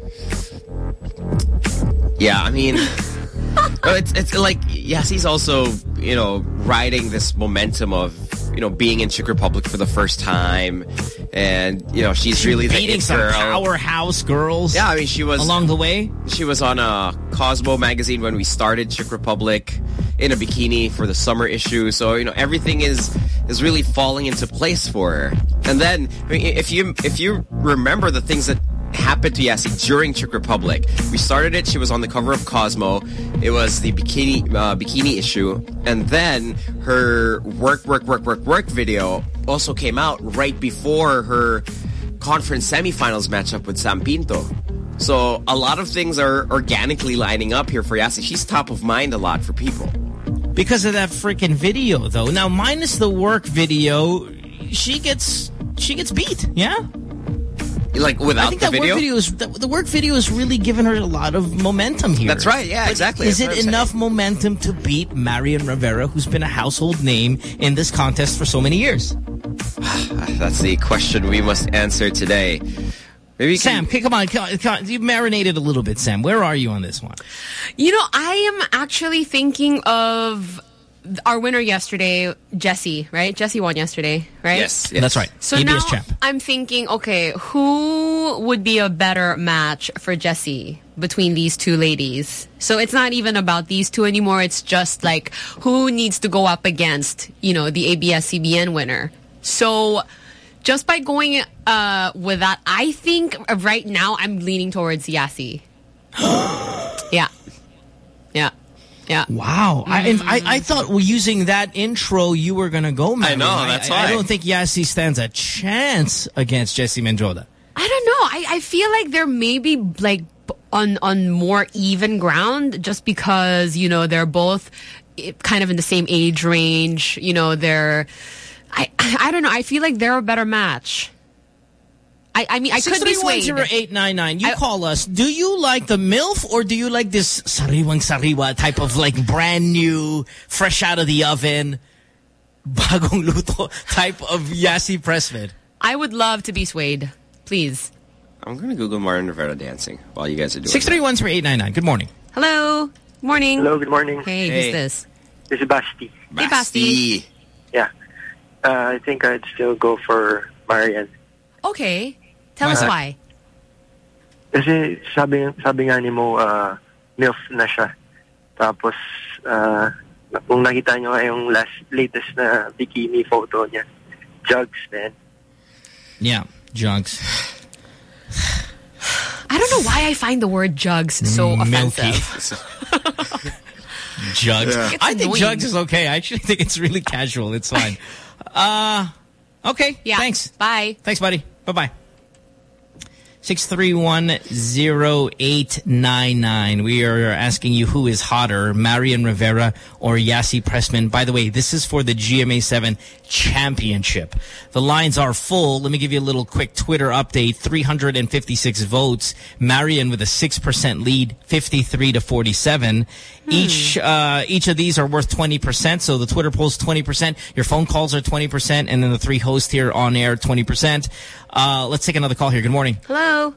Yeah, I mean, it's it's like Yassi's also, you know, riding this momentum of, you know, being in Czech Republic for the first time, and you know she's, she's really beating the some girl. powerhouse girls. Yeah, I mean she was along the way. She was on a Cosmo magazine when we started Czech Republic in a bikini for the summer issue. So you know everything is is really falling into place for her. And then I mean, if you if you remember the things that happened to Yassi during Czech Republic. We started it. She was on the cover of Cosmo. It was the bikini uh, bikini issue, and then her work, work, work, work, work video also came out right before her conference semifinals matchup with Sam Pinto. So a lot of things are organically lining up here for Yassi. She's top of mind a lot for people because of that freaking video, though. Now, minus the work video, she gets she gets beat. Yeah. Like without I think the that video? Work video is, the, the work video has really given her a lot of momentum here. That's right. Yeah, but exactly. Is That's it enough momentum to beat Marian Rivera, who's been a household name in this contest for so many years? That's the question we must answer today. Maybe you Sam, can... come on, come on, come on. You've marinated a little bit, Sam. Where are you on this one? You know, I am actually thinking of our winner yesterday, Jessie, right? Jessie won yesterday, right? Yes, yes. That's right. So A B S now champ. I'm thinking, okay, who would be a better match for Jessie between these two ladies? So it's not even about these two anymore. It's just like who needs to go up against, you know, the A B S C B N winner. So just by going uh, with that, I think right now I'm leaning towards Yassi. yeah. Yeah. Yeah. Wow. Mm. I, I I thought using that intro you were going to go, man. I know, that's I, why. I don't think Yassi stands a chance against Jessie Mendiola. I don't know. I, I feel like they're maybe like on on more even ground just because, you know, they're both kind of in the same age range. You know, they're... I, I don't know. I feel like they're a better match. I, I mean, I could be swayed. six three one zero eight nine nine. You I, call us. Do you like the MILF or do you like this sariwang sariwa type of like brand new, fresh out of the oven, bagong luto type of Yassi Pressman? I would love to be swayed. Please. I'm going to Google Marian Rivera dancing while you guys are doing six three one zero eight nine nine. Good morning. Hello. Morning. Hello, good morning. Hey, hey. who's this? This is Basti. Hey, Basti. Yeah. Uh, I think I'd still go for Marian. Okay. Tell why us that? why. Kasi sabi, sabi nga ni mo, uh, MILF na siya. Tapos, uh, kung nakita nyo yung last, latest na bikini photo niya, jugs, man. Yeah, jugs. I don't know why I find the word jugs so Milky. offensive. Jugs. Yeah. I think annoying. jugs is okay. I actually think it's really casual. It's fine. uh, okay. Yeah. Thanks. Bye. Thanks, buddy. Bye-bye. six three one zero eight nine nine. We are asking you who is hotter, Marian Rivera or Yassi Pressman. By the way, this is for the G M A seven Championship. The lines are full. Let me give you a little quick Twitter update. three hundred fifty-six votes. Marian with a six percent lead, fifty-three to forty-seven. Hmm. Each uh, each of these are worth twenty percent. So the Twitter poll's twenty percent. Your phone calls are twenty percent. And then the three hosts here on air, twenty percent. Uh, let's take another call here. Good morning. Hello.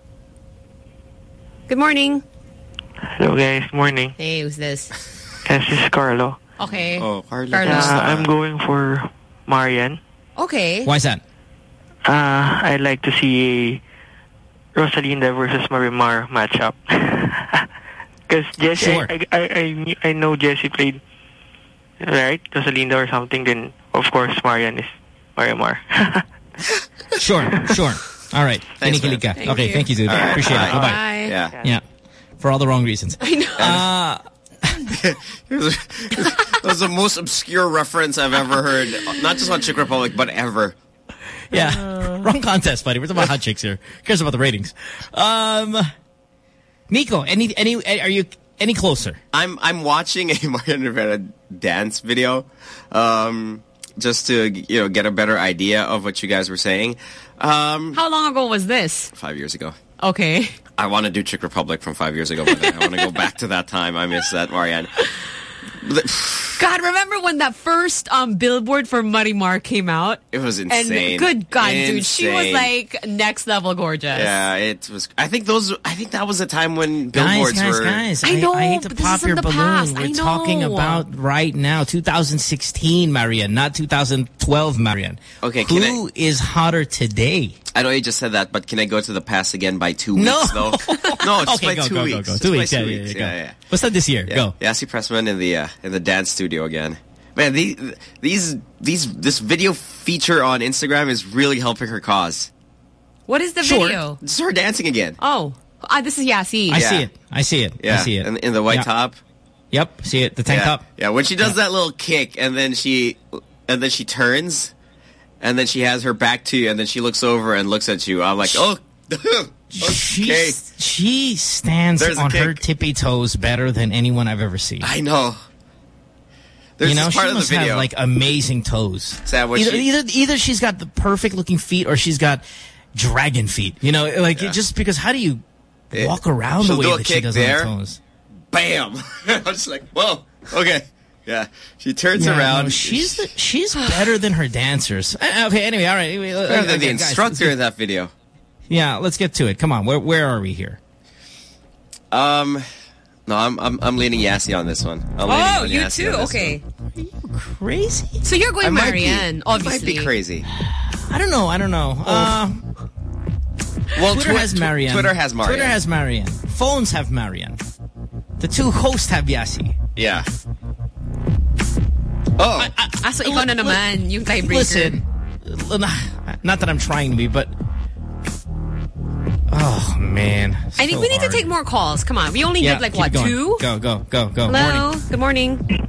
Good morning. Hello, guys. Morning. Hey, who's this? This is Carlo. Okay. Oh, Carlo. Uh, I'm going for Marian. Okay. Why is that? Uh, I'd like to see a Rosalinda versus Marimar matchup. Because Jessie, Sure. I, I, I, I know Jessie played, right? Rosalinda or something, then of course Marian is Marimar. Sure, sure. All right. Thanks, man. Thank Thank okay, you. thank you, dude. All right. Appreciate it. Bye. Bye-bye. Bye. Yeah. Yeah. For all the wrong reasons. I know. Uh, It was, that was the most obscure reference I've ever heard. Not just on Chick Republic, but ever. yeah. Wrong contest, buddy. We're talking about hot chicks here. Who cares about the ratings? Um, Nico, any, any, are you any closer? I'm I'm watching a Marian Rivera dance video, um, just to you know get a better idea of what you guys were saying. Um, How long ago was this? five years ago. Okay. I want to do Chick Republic from five years ago. But I want to go back to that time. I miss that, Marianne. God, remember when that first um, billboard for Marimar came out? It was insane. And good God, insane. dude, she was like next level gorgeous. Yeah, it was. I think those. I think that was the time when Guys, billboards guys, were. guys. I know, I, hate to but this pop is in your the balloon. past. We're I talking know. about right now, two thousand sixteen, Marian, not two thousand twelve, Marian. Okay, can Who I- is hotter today? I know you just said that, but can I go to the past again by two No. weeks? No, no, just Okay, by go, two go, go, weeks. go. Just Two by weeks, two yeah, yeah, weeks. yeah, Yeah, go. yeah. What's that this year? Yeah. Go. Yassi Pressman in the uh, in the dance studio again. Man, these these these this video feature on Instagram is really helping her cause. What is the Sure. video? It's her dancing again. Oh, uh, this is Yassi. I Yeah. see it. I see it. Yeah, I see it. in, in the white Yeah. top. Yep, see it. The tank yeah. top. Yeah, when she does Yeah. that little kick and then she and then she turns and then she has her back to you and then she looks over and looks at you. I'm like, oh, okay. She, she stands There's a on her kick. tippy toes better than anyone I've ever seen. I know. There's you know, this she part of the must have video. like amazing toes. Sam, when Either, she- either either she's got the perfect looking feet or she's got dragon feet. You know, like Yeah. just because how do you It- walk around the she'll way do a that she kick does there. on her toes? Bam! I'm just like, whoa, okay. Yeah, she turns Yeah, around. no, she's the, she's better than her dancers. Uh, Okay, anyway, all right. Anyway, better than okay, the guys, let's instructor get- in that video. Yeah, let's get to it. Come on, where where are we here? Um, No, I'm I'm I'm leaning Yassi on this one. I'm leaning Oh, on you Yassi too? on this Okay. one. Crazy? So you're going I might be- Marianne, obviously. Might be crazy. I don't know. I don't know. Uh, Well, Twitter Twi- has Marianne. Twitter has Marianne. Twitter has Marianne. Phones have Marianne. The two hosts have Yassi. Yeah. Oh. Ah, so ikaw na naman, yung tiebreaker. Listen, not that I'm trying to be, but oh man. I think so we need hard. to take more calls. Come on. We only Yeah, did like, keep what, going. two? Go, go, go, go. Hello. Morning. Good morning.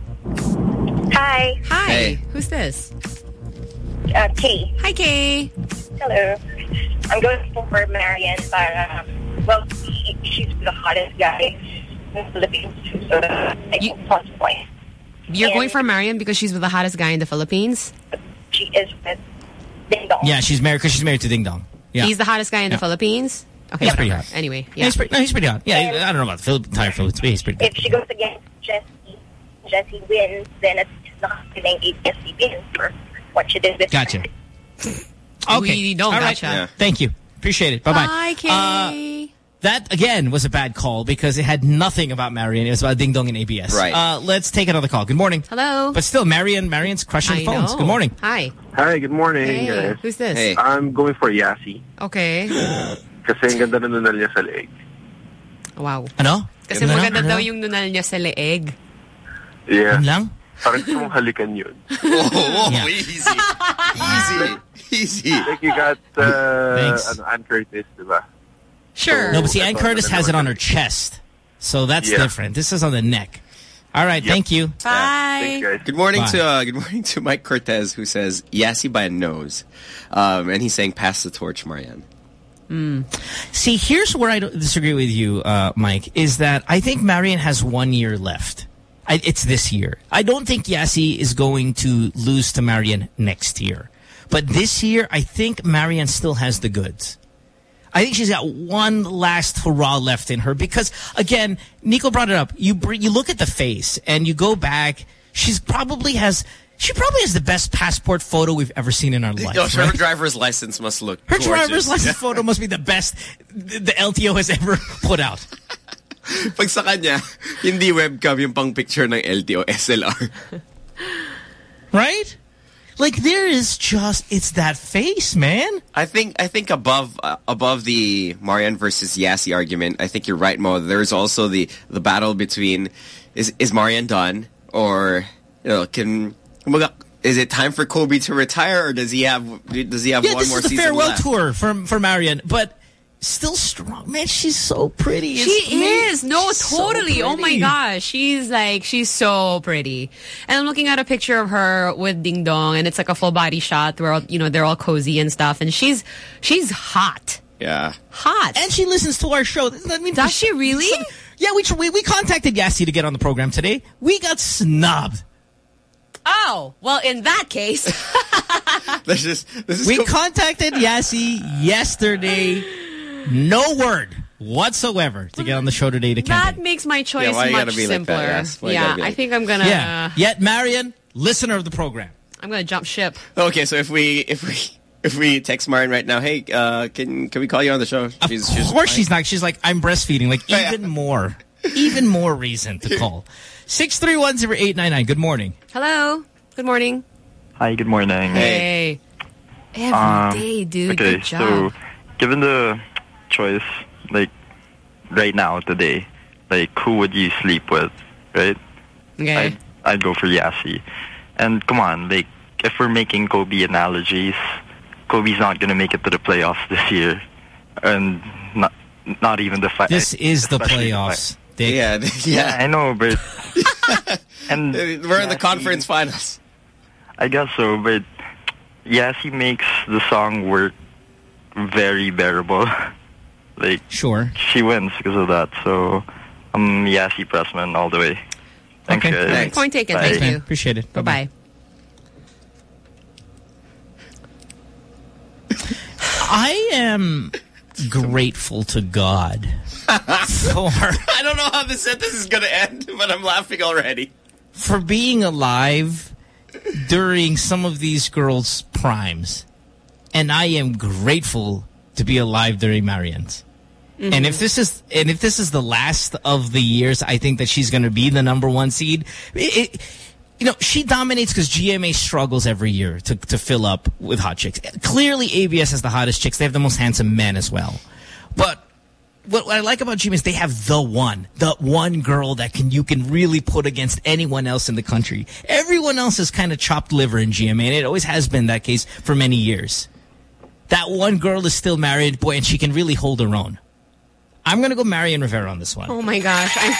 Hi. Hi. Hey. Who's this? Uh, Kay. Hi, Kay. Hello. I'm going for Marian, but um, well, she, she's the hottest guy in the Philippines, too, so that's You- plus point. You're And going for Marian because she's with the hottest guy in the Philippines? She is with Ding Dong. Yeah, she's married because she's married to Ding Dong. Yeah. He's the hottest guy in Yeah. the Philippines? Okay, He's pretty whatever. hot. Anyway, Yeah, yeah. he's pretty, no, he's pretty hot. Yeah, I don't know about the Philipp- entire Philippines, but he's pretty If she goes against Jessie, Jessie wins, then it's not feeling A B S C wins for what she did with Gotcha. Okay. We don't All right. gotcha. Yeah. Thank you. Appreciate it. Bye-bye. Bye, Kay. Uh, that, again, was a bad call because it had nothing about Marian. It was about Ding Dong and A B S. Right. Uh, let's take another call. Good morning. Hello. But still, Marian, Marian's crushing I phones. know. Good morning. Hi. Hi, good morning, Hey, guys. who's this? Hey. I'm going for Yassi. Okay. Kasi ang ganda ng nunal niya sa leeg. Wow. Ano? Kasi Ano? maganda Ano? daw yung nunal niya sa leeg. Yeah. Yun lang? Parang gusto mong halikan yun. Whoa, whoa, Yeah. easy. Easy. Easy. Like you got uh, Thanks. ano, Ann Curtis, diba? Sure. No, but see, That's Ann all Curtis I'm has it gonna on do. her chest. So that's Yeah. different. This is on the neck. All right. Yep. Thank you. Bye. Thanks, guys. Good morning Bye. to uh, good morning to Mike Cortez, who says Yassi by a nose, um, and he's saying pass the torch, Marianne. See, here's where I don't disagree with you, uh, Mike, is that I think Marian has one year left. I, it's this year. I don't think Yassi is going to lose to Marian next year. But this year, I think Marian still has the goods. I think she's got one last hurrah left in her because, again, Nico brought it up. You br you look at the face and you go back. She's probably has she probably has the best passport photo we've ever seen in our life. Yo, her right? driver's license must look Her gorgeous. driver's license photo must be the best th- the L T O has ever put out. Pag sa kanya, hindi webcam yung pang picture ng L T O, S L R. Right? Like there is just it's that face, man. I think I think above uh, above the Marianne versus Yassi argument, I think you're right, Mo. There's also the the battle between is is Marianne done, or you know, can is it time for Kobe to retire, or does he have does he have Yeah, one this more is the season farewell left? tour for for Marianne, but still strong. Man, she's so pretty. She It's- is. No, she's so totally. Oh my pretty. gosh. She's like, she's so pretty. And I'm looking at a picture of her with Ding Dong, and it's like a full body shot where, you know, they're all cozy and stuff. And she's, she's hot. Yeah. Hot. And she listens to our show. That means Does she really? Yeah, we, we we contacted Yassi to get on the program today. We got snubbed. Oh, well, in that case. This is, this is We co- contacted Yassi yesterday. No word whatsoever to get on the show today to That campaign. makes my choice Yeah, why you much gotta be like simpler. that, Yas? Why you Yeah, gotta be I like- think I'm gonna, Yeah. Yet Marian, listener of the program. I'm gonna jump ship. Okay, so if we if we if we text Marianne right now, hey, uh, can can we call you on the show? She's, Of she's course she's not. She's like, I'm breastfeeding. Like, Yeah. even more. Even more reason to call. six three one zero eight nine nine. Good morning. Hello. Good morning. Hi, good morning. Hey. Every Um, day, dude. Okay, Good job. so given the choice, like right now, today, like who would you sleep with, right? Okay. I'd, I'd go for Yassi. And come on, like if we're making Kobe analogies, Kobe's not gonna make it to the playoffs this year, and not not even the fi- This is the especially playoffs. fi- Dick. yeah, yeah, yeah. I know, but and We're in the Yassi- conference finals. I guess so, but Yassi makes the song work very bearable. Like, Sure. she wins because of that. So, I'm Yassi Pressman all the way. Thanks, Okay, guys. thanks. Point taken. Bye. Thank Thanks, man. you. Appreciate it. Bye-bye. I am grateful to God for I don't know how this sentence is going to end, but I'm laughing already. for being alive during some of these girls' primes. And I am grateful to be alive during Marianne's. Mm-hmm. And if this is and if this is the last of the years, I think that she's going to be the number one seed. It, it, you know, she dominates because G M A struggles every year to to fill up with hot chicks. Clearly, A B S has the hottest chicks. They have the most handsome men as well. But what, what I like about G M A is they have the one, the one girl that can you can really put against anyone else in the country. Everyone else is kind of chopped liver in G M A, and it always has been that case for many years. That one girl is still married, boy, and she can really hold her own. I'm going to go Marian Rivera on this one. Oh, my gosh. I'm...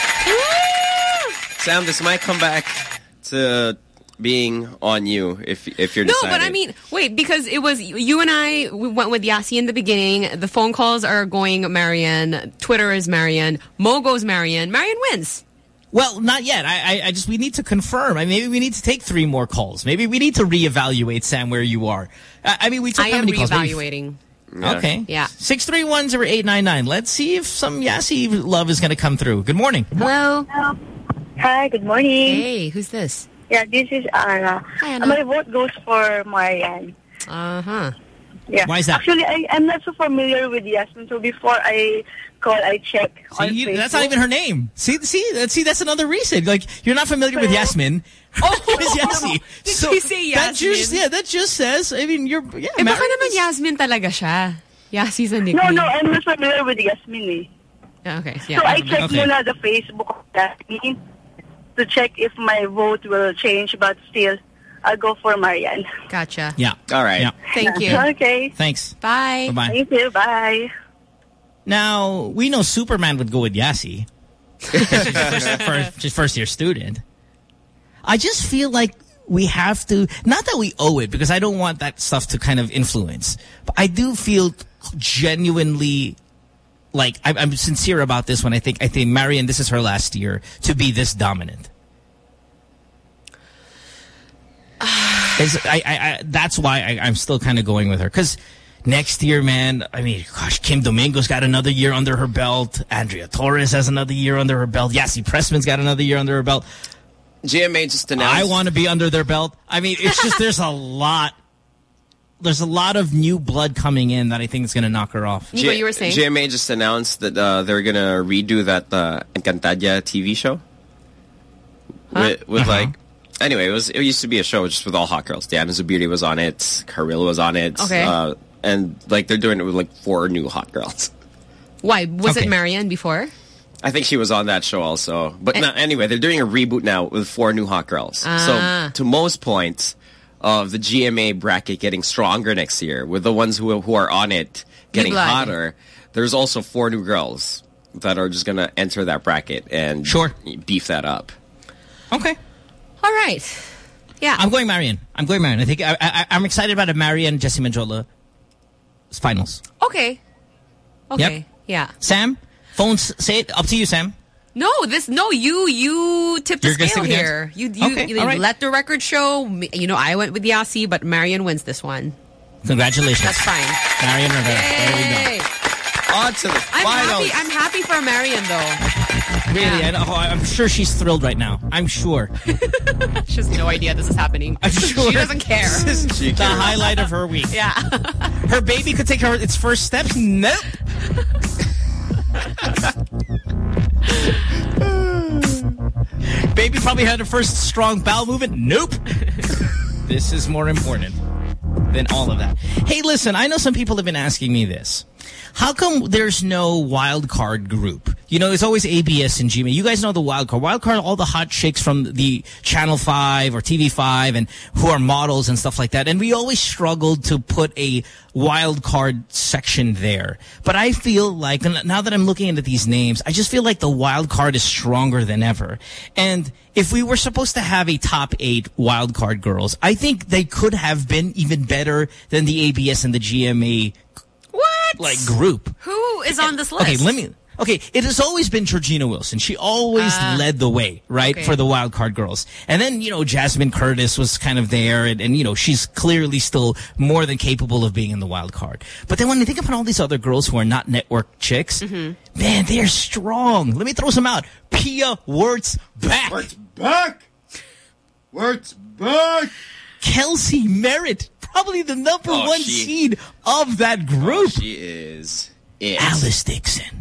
Sam, this might come back to being on you if if you're deciding. No, but I mean, wait, because it was you and I we went with Yasi in the beginning. The phone calls are going Marian. Twitter is Marian. Mo goes Marian. Marian wins. Well, not yet. I, I, I just, we need to confirm. I mean, maybe we need to take three more calls. Maybe we need to reevaluate, Sam, where you are. I, I mean, we took I how am many calls? reevaluating. Yeah. Okay. Yeah. six three one zero eight nine nine. Let's see if some Yasi love is going to come through. Good morning. Hello. Hi, good morning. Hey, who's this? Yeah, this is Anna. Hi, Anna. My vote goes for Marian. Uh-huh. Yeah. Why is that? Actually, I, I'm not so familiar with Yasmin, so before I call, I check See, on you, Facebook. that's not even her name. See, see, that, see, that's another reason. Like, you're not familiar with Yasmin. Oh, Miss Yasi. Did so she say that Yasmin? just, yeah, that just says, I mean, you're, yeah. Eh, baka Marian naman is- Yasmin talaga siya. Yasi's a No, nickname. no, I'm not familiar with Yasmin. Eh. Yeah, okay. Yeah, so I never mind. check Okay. muna the Facebook of Yasmin to check if my vote will change, but still, I'll go for Marian. Gotcha. Yeah. All right. Yeah. Thank you. Okay. Thanks. Bye. Bye-bye. Thank you. Bye. Now, we know Superman would go with Yasi. She's first, first, she's first year student. I just feel like we have to, not that we owe it, because I don't want that stuff to kind of influence, but I do feel genuinely like I'm, I'm sincere about this when I think I think Marian, this is her last year to be this dominant. It's, I, I, I, that's why I, I'm still kind of going with her, because next year, man, I mean, gosh, Kim Domingo's got another year under her belt. Andrea Torres has another year under her belt. Yasi Pressman's got another year under her belt. G M A just announced. I want to be under their belt. I mean, it's just there's a lot. There's a lot of new blood coming in that I think is going to knock her off. Nico, you were saying? G M A just announced that uh, they're going to redo that uh, Encantadia T V show. Huh? With, with Uh-huh. like, anyway, it was it used to be a show just with all hot girls. Diana Zubiri was on it. Karil was on it. Okay. Uh, and like they're doing it with like four new hot girls. Why? Was Okay. it Marian before? I think she was on that show also. But no, anyway, they're doing a reboot now with four new hot girls. Ah. So to most points of the G M A bracket getting stronger next year, with the ones who who are on it getting blood. hotter, there's also four new girls that are just going to enter that bracket and Sure. beef that up. Okay. All right. Yeah. I'm going Marian. I'm going Marian. I think I, I, I'm excited about a Marian Jessie Manjola finals. Okay. Okay. Yep. Yeah. Sam, phones, say it. Up to you, Sam. No, this no. You you tipped the You're gonna scale stick with here. You you, Okay, you all right. let the record show. You know, I went with Yasi, but Marian wins this one. Congratulations. That's fine. Marian Rivera. There we go. Yay. On to the I'm finals. happy. I'm happy for Marian though. Really, I, oh, I'm sure she's thrilled right now. I'm sure. She has no idea this is happening. I'm sure. She doesn't care. This is She the cares. highlight of her week. Yeah. Her baby could take her its first steps. Nope. Baby probably had her first strong bowel movement. Nope. This is more important than all of that. Hey, listen, I know some people have been asking me this. How come there's no wild card group? You know, it's always A B S and G M A. You guys know the wild card. Wild card, all the hot chicks from the Channel five or T V five and who are models and stuff like that. And we always struggled to put a wild card section there. But I feel like, now that I'm looking into these names, I just feel like the wild card is stronger than ever. And if we were supposed to have a top eight wild card girls, I think they could have been even better than the A B S and the G M A What? like group. Who is on this list? Okay, let me. Okay, it has always been Georgina Wilson. She always Ah. led the way, right, Okay. for the wild card girls. And then, you know, Jasmine Curtis was kind of there, and, and, you know, she's clearly still more than capable of being in the wild card. But then when I think about all these other girls who are not network chicks, Mm-hmm. man, they're strong. Let me throw some out. Pia Wirtz back. Wirtz back! Wirtz back! Kelsey Merritt, probably the number Oh, one she- seed of that group. She is it. Alice Dixon.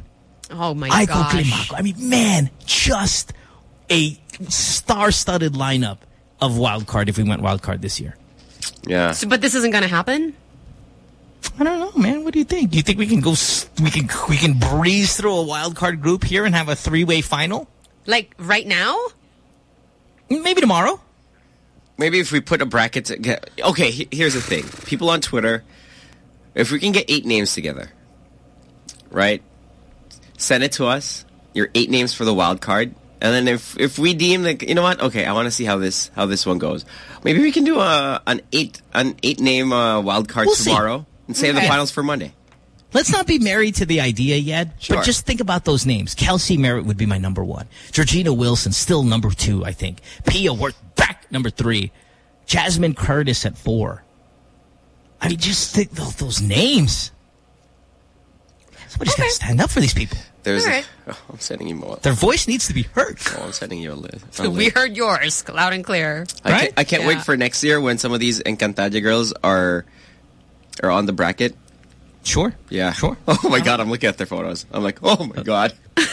Oh, my Aiko gosh. Climaco. I mean, man, just a star-studded lineup of wild card if we went wild card this year. Yeah. So, but this isn't going to happen? I don't know, man. What do you think? Do you think we can go? We can we can breeze through a wild card group here and have a three-way final? Like right now? Maybe tomorrow. Maybe if we put a bracket together. Okay, here's the thing. People on Twitter, if we can get eight names together, right? Send it to us. Your eight names for the wild card. And then if if we deem like, you know what? Okay, I want to see how this how this one goes. Maybe we can do a an eight an eight name uh, wild card we'll tomorrow see. and save okay. the finals for Monday. Let's not be married to the idea yet, sure. but just think about those names. Kelsey Merritt would be my number one. Georgina Wilson, still number two, I think. Pia Wert back number three. Jasmine Curtis at four. I mean, just think those, those names. Somebody's okay. got to stand up for these people. There's All right. a, oh, I'm sending you more. Their voice needs to be heard. Oh, I'm sending you a list. We heard yours loud and clear. I right? can't, I can't yeah. wait for next year when some of these Encantadia girls are are on the bracket. Sure. Yeah. Sure. Oh my God, I'm looking at their photos. I'm like, oh my God.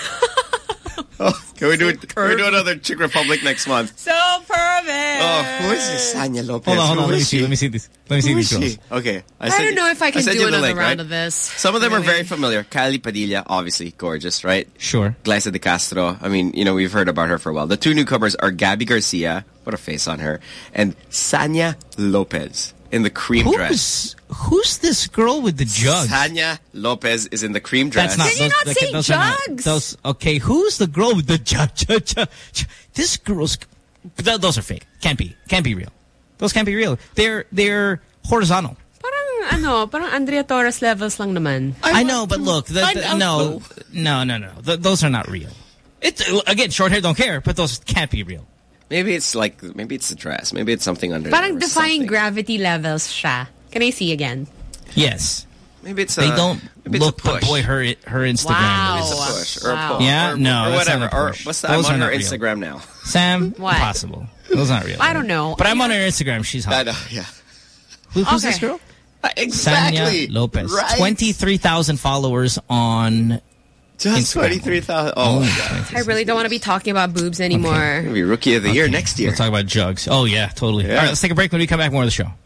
Oh, can we do it? Can we do another Czech Republic next month? So perfect. Oh, who is this? Sanya Lopez. Hold on, hold on. Who Let me is see. she? Let me see this. Let me see Who these is girls. she? Okay. I, I sent don't you- know if I can sent do you the another link, round right? of this. Some of them really. are very familiar. Kylie Padilla, obviously gorgeous, right? Sure. Glyza De Castro. I mean, you know, we've heard about her for a while. The two newcomers are Gabby Garcia, what a face on her, and Sanya Lopez in the cream Who's, dress. Who's this girl with the jugs? Sanya Lopez is in the cream dress. That's not. Did you those, not okay, say those are not- jugs? those okay. Who's the girl with the jug? jug, jug, jug? This girl's. Th those are fake. Can't be. Can't be real. Those can't be real. They're they're horizontal. Parang ano, parang Andrea Torres levels lang naman. I, I know, but look, the, the, no, no, no, no. Th those are not real. It's again, short hair don't care, but those can't be real. Maybe it's like, maybe it's the dress. Maybe it's something under Parang there or defying something. gravity levels siya. Can I see again? Yes. Maybe it's They a, don't maybe it's look, a but push. boy, her her Instagram. Wow. It's a push or Wow. a push. Yeah? or, No, or that's whatever. not a Or push. what's Those I'm are on her not real. Instagram now. Sam, What? impossible. Those aren't real. I don't know. But I'm on her Instagram. She's hot. I know, yeah. Who, who's Okay. this girl? Uh, exactly. Sanya Lopez. Right. twenty-three thousand followers on Just Instagram. twenty-three thousand. Oh, my God. I really don't want to be talking about boobs anymore. Maybe Rookie of the Year next year. We'll talk about jugs. Oh, yeah, totally. Yeah. All right, let's take a break. When we come back, more of the show.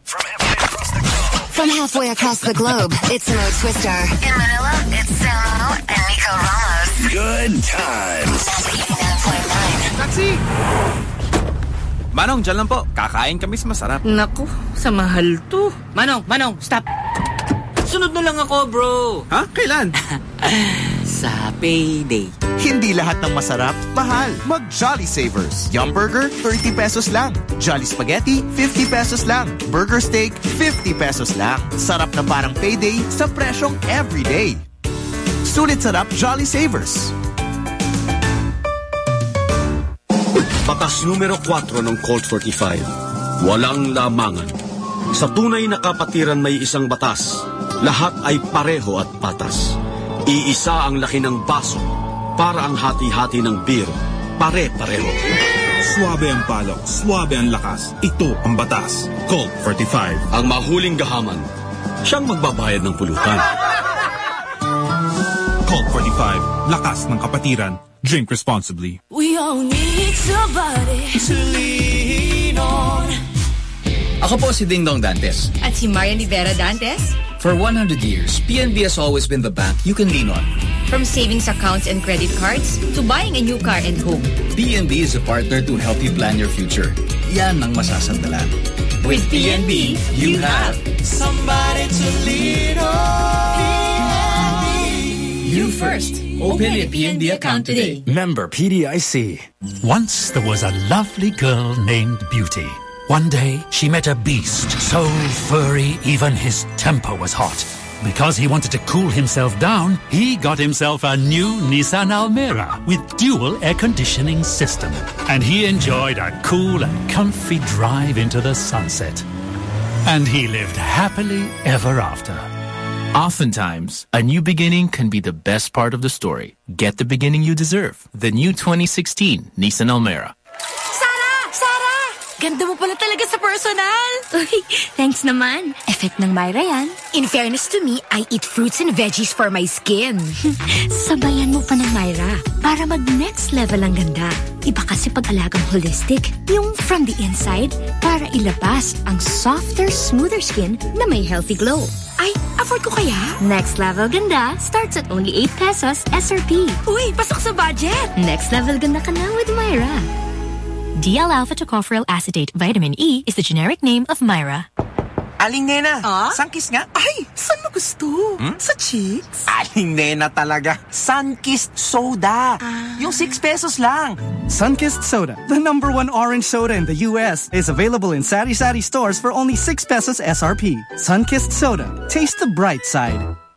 From halfway across the globe, it's Mo Twister. In Manila, it's Samo and Nico Ramos. Good times. eighty-nine point nine. Taxi! Manong, dyan lang po. Kakain kami sa masarap. Naku, sa mahal to. Manong, Manong, stop. Sunod na lang ako, bro. Ha? Kailan? Sa payday. Hindi lahat ng masarap, mahal. Mag Jolly Savers. Yum Burger, thirty pesos lang. Jolly Spaghetti, fifty pesos lang. Burger Steak, fifty pesos lang. Sarap na parang payday sa presyong everyday. Sulit sarap Jolly Savers. Batas numero four ng Colt forty-five. Walang lamangan. Sa tunay na kapatiran may isang batas. Lahat ay pareho at patas. Iisa ang laki ng baso para ang hati-hati ng beer. Pare-pareho. Suwabe ang palok, suwabe ang lakas. Ito ang batas. Colt forty-five. Ang mahuling gahaman, siyang magbabayad ng pulutan. Colt forty-five. Lakas ng kapatiran. Drink responsibly. We all need somebody to lean on. Ako po si Ding Dong Dantes. At si Marian Rivera Dantes. For one hundred years, P N B has always been the bank you can lean on. From savings accounts and credit cards to buying a new car and home. P N B is a partner to help you plan your future. Yan ang masasandalan. With P N B, you have somebody to lean on. You first. Open a P N B account today. Member P D I C. Once there was a lovely girl named Beauty. One day, she met a beast so furry even his temper was hot. Because he wanted to cool himself down, he got himself a new Nissan Almera with dual air conditioning system. And he enjoyed a cool and comfy drive into the sunset. And he lived happily ever after. Oftentimes, a new beginning can be the best part of the story. Get the beginning you deserve. The new twenty sixteen Nissan Almera. Sarah! Sarah! Ganda mo pala talaga sa personal. Uy, thanks naman. Effect ng Myra yan. In fairness to me, I eat fruits and veggies for my skin. Sabayan mo pa ng Myra para mag-next level ang ganda. Iba kasi pag-alagang holistic. Yung from the inside para ilabas ang softer, smoother skin na may healthy glow. Ay, afford ko kaya? Next level ganda starts at only eight pesos S R P. Uy, pasok sa budget. Next level ganda ka na with Myra. D L-alpha tocopherol acetate vitamin E is the generic name of Myra. Aling Nena, ah? Sunkist nga. Ay, saan mo gusto? Hmm? Sa cheeks? Aling Nena talaga. Sunkist Soda. Ah. Yung six pesos lang. Sunkist Soda, the number one orange soda in the U S, is available in Sari Sari stores for only six pesos S R P. Sunkist Soda. Taste the bright side.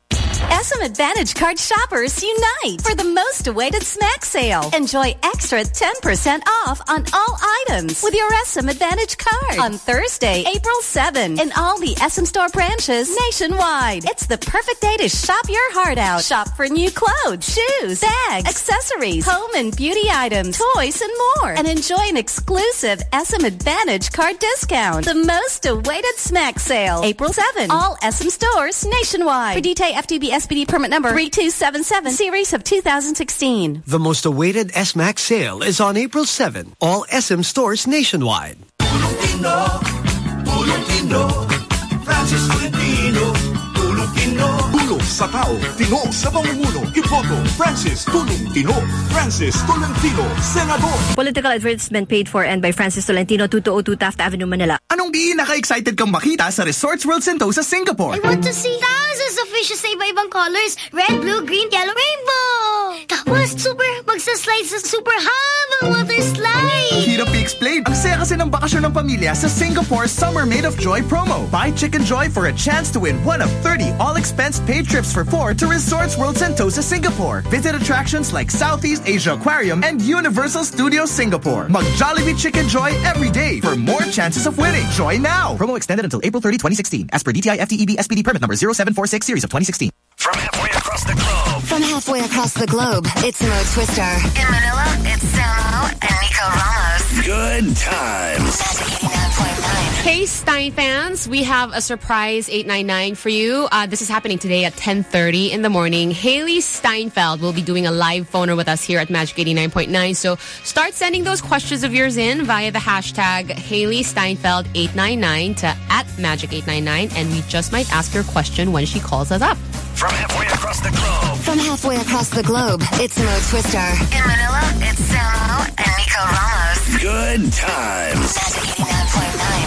S M Advantage Card shoppers unite for the most awaited smack sale. Enjoy extra ten percent off on all items with your S M Advantage Card on Thursday, April seventh in all the S M Store branches nationwide. It's the perfect day to shop your heart out. Shop for new clothes, shoes, bags, accessories, home and beauty items, toys, and more. And enjoy an exclusive S M Advantage Card discount. The most awaited smack sale, April seventh. All S M stores nationwide. For D T I F T B S P D permit number three two seven seven, series of two thousand sixteen. The most awaited S-Max sale is on April seventh. All S M stores nationwide. Tulong-Tino, Tulong-Tino, Francis Tolentino, Tulong-Tino. Tulong sa tao, Tino sa pamumuno. Iboto, Francis Tolentino. Francis Tolentino, Senador. Political advertisement paid for and by Francis Tolentino, two oh two Taft Avenue, Manila. Anong di naka-excited kang makita sa Resorts World Sentosa, Singapore? I want to see thousands of fishes sa iba-ibang colors. Red, blue, green, yellow, rainbow. Tapos, super, magsaslide sa super habang water slide. Hirap i-explain. Ang saya kasi ng bakasyon ng pamilya sa Singapore Summer Made of Joy promo. Buy Chicken Joy for a chance to win one of thirty all-expense paid trips for four to Resorts World Sentosa, Singapore. Visit attractions like Southeast Asia Aquarium and Universal Studios Singapore. Mag-Jollibee Chicken Joy every day for more chances of winning. Joy now! Promo extended until April thirtieth, twenty sixteen. As per D T I F T E B S P D permit number zero seven four six, series of twenty sixteen. From halfway across the globe. From halfway across the globe, it's Mo Twister. In Manila, it's Samo and Nico Ramos. Good times. eighty-nine point nine. Hey, Stein fans, we have a surprise eight nine nine for you. Uh, this is happening today at ten thirty in the morning. Haley Steinfeld will be doing a live phoner with us here at Magic eighty-nine point nine. So start sending those questions of yours in via the hashtag Haley Steinfeld eight nine nine to at Magic eight nine nine, and we just might ask your question when she calls us up. From halfway across the globe. From halfway across the globe, it's Mo Twister. In Manila, it's Samo and Nico Ramos. Good times. Magic eighty-nine point nine.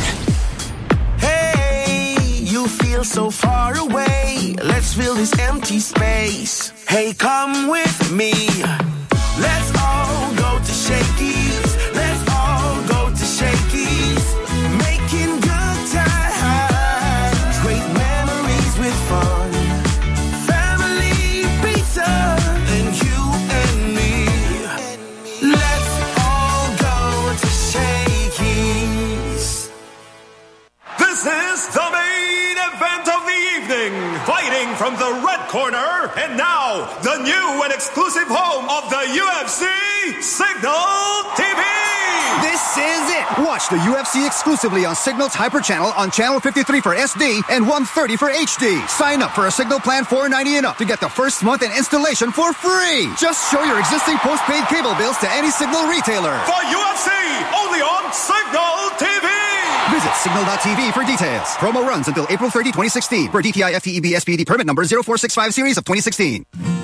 Hey, you feel so far away. Let's fill this empty space. Hey, come with me. Let's all go to Shakey's. Let's all go to Shakey's. Making good times. Great memories with fun. Family pizza. And you and me. Let's all go to Shakey's. This is the main event of the evening. Fighting from the red corner, and now the new and exclusive home of the U F C, Signal T V. This is it. Watch the U F C exclusively on Signal's Hyper Channel on Channel fifty-three for S D and one thirty for H D. Sign up for a Signal plan four ninety and up to get the first month and installation for free. Just show your existing postpaid cable bills to any Signal retailer. For U F C, only on Signal T V. Visit signal dot T V for details. Promo runs until April thirtieth, twenty sixteen. For D T I F T E B S P D permit number zero four six five, series of twenty sixteen.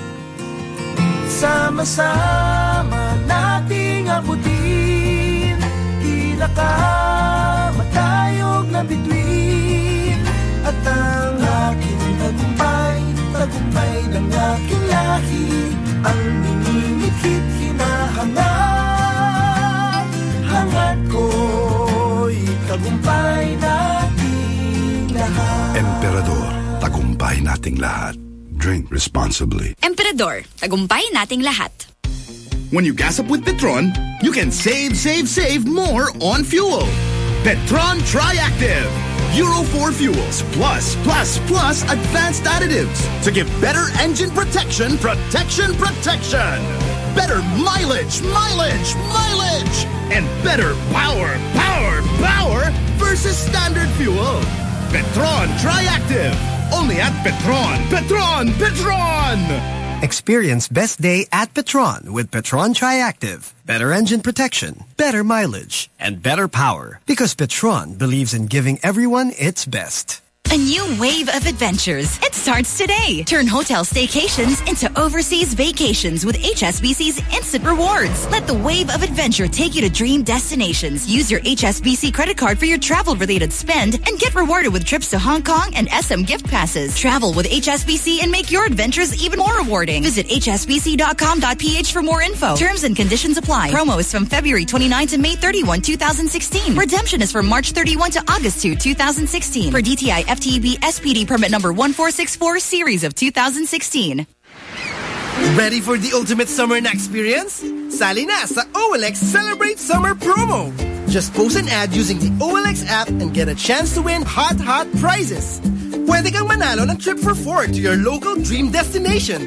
Sama-sama nating abutin. Tila ka matayog na bituin. At ang aking tagumpay, tagumpay ng aking lahi. Ang minimikit hinahangad. Hangad ko'y tagumpay nating lahat. Emperador, tagumpay nating lahat. Drink responsibly. Emperador, tagumpay nating lahat. When you gas up with Petron, you can save, save, save more on fuel. Petron Triactive. Euro four fuels plus, plus, plus advanced additives to give better engine protection, protection, protection. Better mileage, mileage, mileage. And better power, power, Power versus standard fuel. Petron Triactive. Only at Petron. Petron! Petron! Experience best day at Petron with Petron Triactive. Better engine protection, better mileage, and better power. Because Petron believes in giving everyone its best. A new wave of adventures. It starts today. Turn hotel staycations into overseas vacations with H S B C's Instant Rewards. Let the wave of adventure take you to dream destinations. Use your H S B C credit card for your travel-related spend and get rewarded with trips to Hong Kong and S M gift passes. Travel with H S B C and make your adventures even more rewarding. Visit H S B C dot com dot P H for more info. Terms and conditions apply. Promo is from February twenty-ninth to May thirty-first, two thousand sixteen. Redemption is from March thirty-first to August second, two thousand sixteen. For D T I F T E B S P D permit number one four six four series of two thousand sixteen. Ready for the ultimate summer na experience? Sali na sa O L X Celebrate Summer Promo. Just post an ad using the O L X app and get a chance to win hot, hot prizes. Pwede kang manalo ng trip for four to your local dream destination.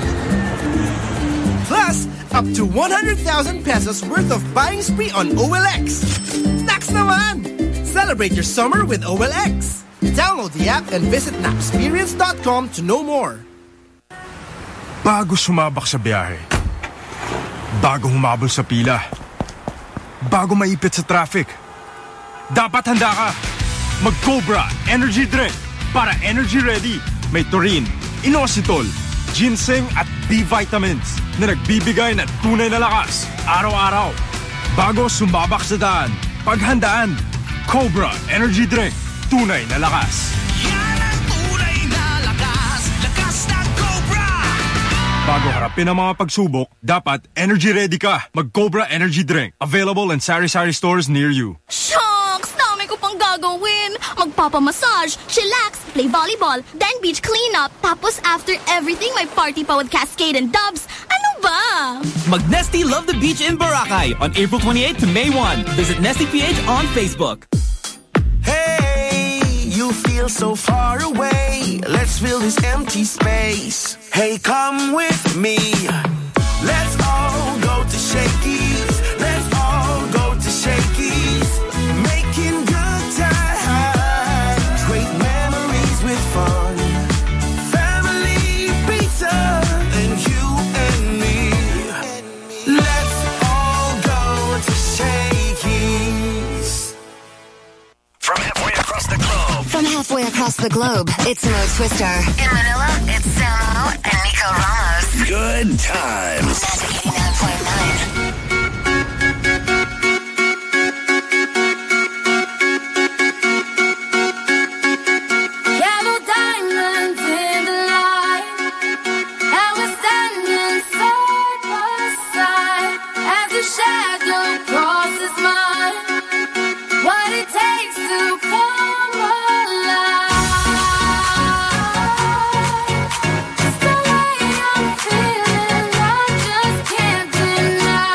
Plus, up to one hundred thousand pesos worth of buying spree on O L X. Snacks naman! Celebrate your summer with O L X. Download the app and visit napsperience dot com to know more. Bago sumabak sa biyahe. Bago humabol sa pila. Bago maipit sa traffic. Dapat handa ka. Mag-Cobra Energy Drink para energy ready. May taurine, inositol, ginseng at B vitamins na nagbibigay ng tunay na lakas araw-araw. Bago sumabak sa daan, paghandaan. Cobra Energy Drink. Tunay na lakas. Yan ang tunay na lakas. Lakas ng Cobra. Bago harapin ang mga pagsubok, dapat energy ready ka. Mag-Cobra Energy Drink. Available in sari-sari stores near you. Shucks! Dami ko pang gagawin. Magpapamassage, chillax, play volleyball, then beach cleanup. Tapos after everything, may party pa with Cascade and Dubs. Ano ba? Mag-Nesty Love the Beach in Boracay on April twenty-eighth to May first. Visit Nesty P H on Facebook. You feel so far away. Let's fill this empty space. Hey, come with me. Let's all go to Shakey's. Let's all go to Shakey's. Making good times. Great memories with fun. Family pizza. And you and me. Let's all go to Shakey's. From halfway across the globe. From halfway across the globe, it's Mo Twister. In Manila, it's Samo and Nico Ramos. Good times. Magic eighty-nine point nine. Just can't deny.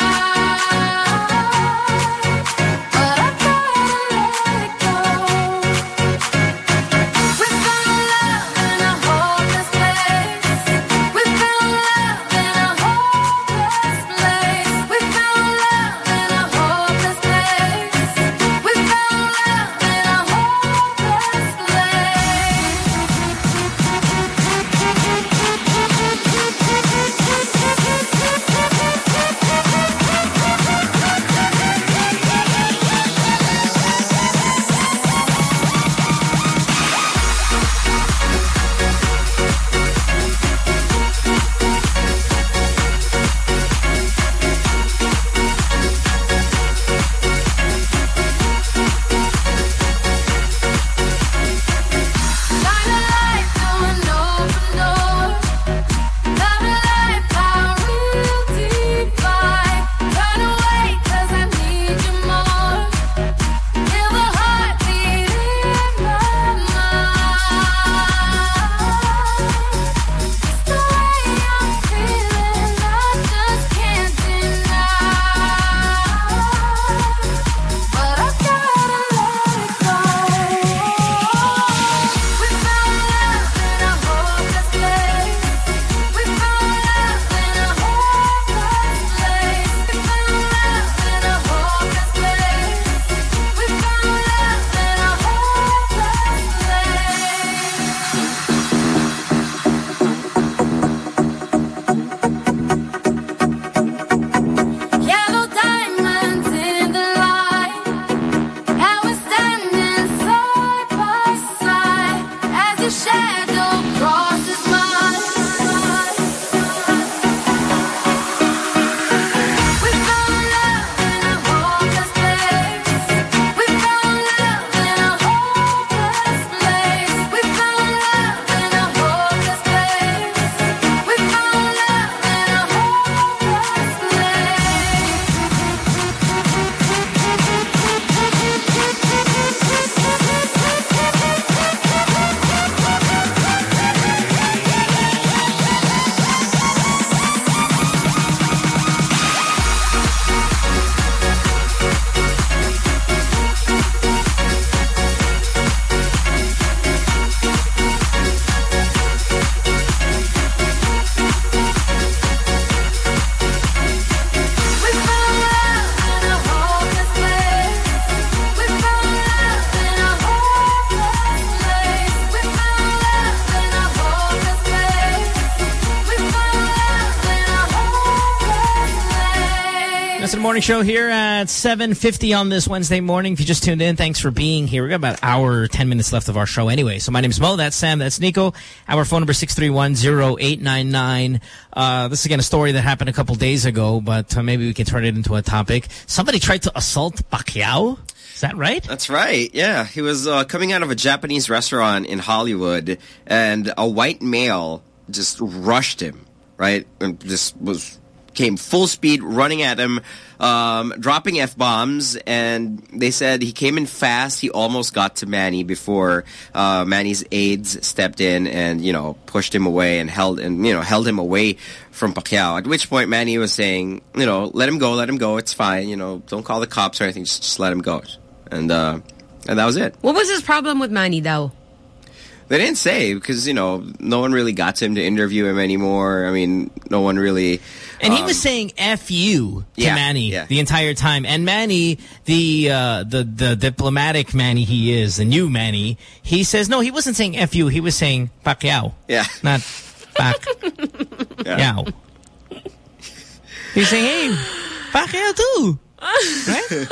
Dennis in the Morning Show here at seven fifty on this Wednesday morning. If you just tuned in, thanks for being here. We've got about an hour, ten minutes left of our show anyway. So my name's Mo, that's Sam, that's Nico. Our phone number six three one zero eight nine nine. Uh, this is again a story that happened a couple days ago, but uh, maybe we can turn it into a topic. Somebody tried to assault Pacquiao. Is that right? That's right, yeah. He was uh, coming out of a Japanese restaurant in Hollywood, and a white male just rushed him, right? And just was came full speed, running at him, um, dropping F-bombs, and they said he came in fast. He almost got to Manny before uh, Manny's aides stepped in and, you know, pushed him away and held and you know held him away from Pacquiao. At which point Manny was saying, you know, let him go, let him go. It's fine. You know, don't call the cops or anything. Just, just let him go. And uh, and that was it. What was his problem with Manny, though? They didn't say because, you know, no one really got to him to interview him anymore. I mean, no one really... And um, he was saying F you to yeah, Manny yeah. the entire time. And Manny, the, uh, the the diplomatic Manny he is, the new Manny, he says, no, he wasn't saying F you. He was saying Pacquiao. Yeah. Not Pacquiao. He's saying, hey, Pacquiao too. Right?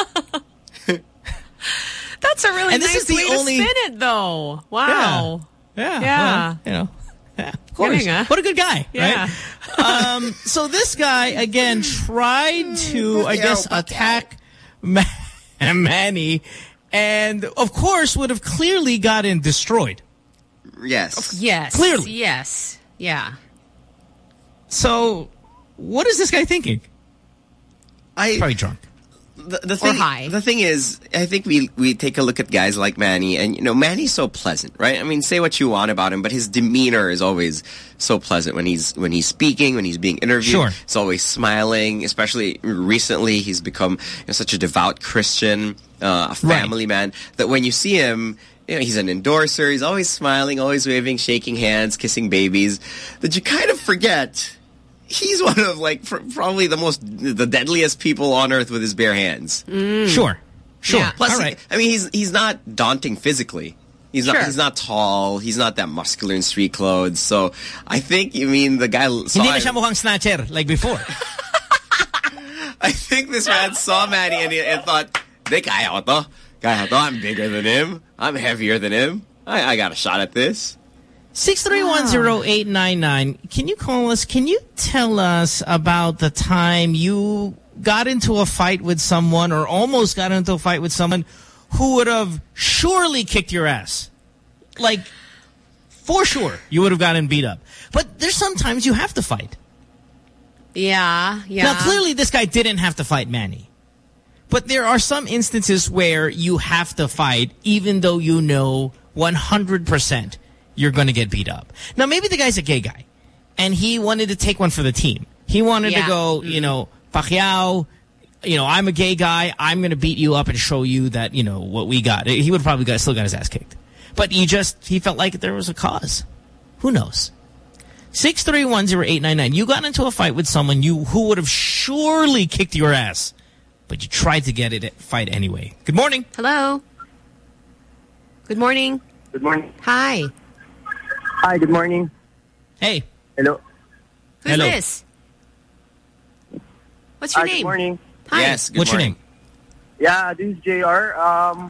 That's a really and this nice is the way only... to spin it, though. Wow. Yeah. Yeah. Yeah. Well, you know. Yeah, of course. Getting, huh? What a good guy, yeah. right? um, so this guy, again, tried to, I guess, attack Ma Manny and, of course, would have clearly gotten destroyed. Yes. Yes. Clearly. Yes. Yeah. So, what is this guy thinking? I Probably drunk. The, the thing, or high. The thing is, I think we we take a look at guys like Manny, and you know, Manny's so pleasant, right? I mean, say what you want about him, but his demeanor is always so pleasant when he's when he's speaking, when he's being interviewed. Sure. He's always smiling. Especially recently, he's become you know, such a devout Christian, uh, a family right. man. That when you see him, you know, he's an endorser. He's always smiling, always waving, shaking hands, kissing babies. That you kind of forget. He's one of, like, probably the most, the deadliest people on earth with his bare hands. Mm. Sure. Sure. Yeah. Plus, all right. I mean, he's he's not daunting physically. He's not. Sure. He's not tall. He's not that muscular in street clothes. So I think you mean the guy saw. Hindi na siya mukhang snatcher like before. I think this man saw Manny and, he, and thought, "De kaya ko to. Kaya to. I'm bigger than him. I'm heavier than him. I, I got a shot at this." six three one zero eight nine nine. Can you call us? Can you tell us about the time you got into a fight with someone or almost got into a fight with someone who would have surely kicked your ass? Like, for sure, you would have gotten beat up. But there's sometimes you have to fight. Yeah, yeah. Now, clearly this guy didn't have to fight Manny. But there are some instances where you have to fight even though you know one hundred percent you're going to get beat up. Now, maybe the guy's a gay guy, and he wanted to take one for the team. He wanted yeah. to go, you know, Pacquiao, you know, I'm a gay guy. I'm going to beat you up and show you that, you know, what we got. He would have probably got, still got his ass kicked. But he just, he felt like there was a cause. Who knows? six three one zero eight nine nine. You got into a fight with someone you who would have surely kicked your ass, but you tried to get it fight anyway. Good morning. Hello. Good morning. Good morning. Hi. Hi, good morning. Hey. Hello. Who's Hello. this? What's your Hi, name? Good morning. Hi. Yes. Good What's morning. your name? Yeah, this is J R. Um,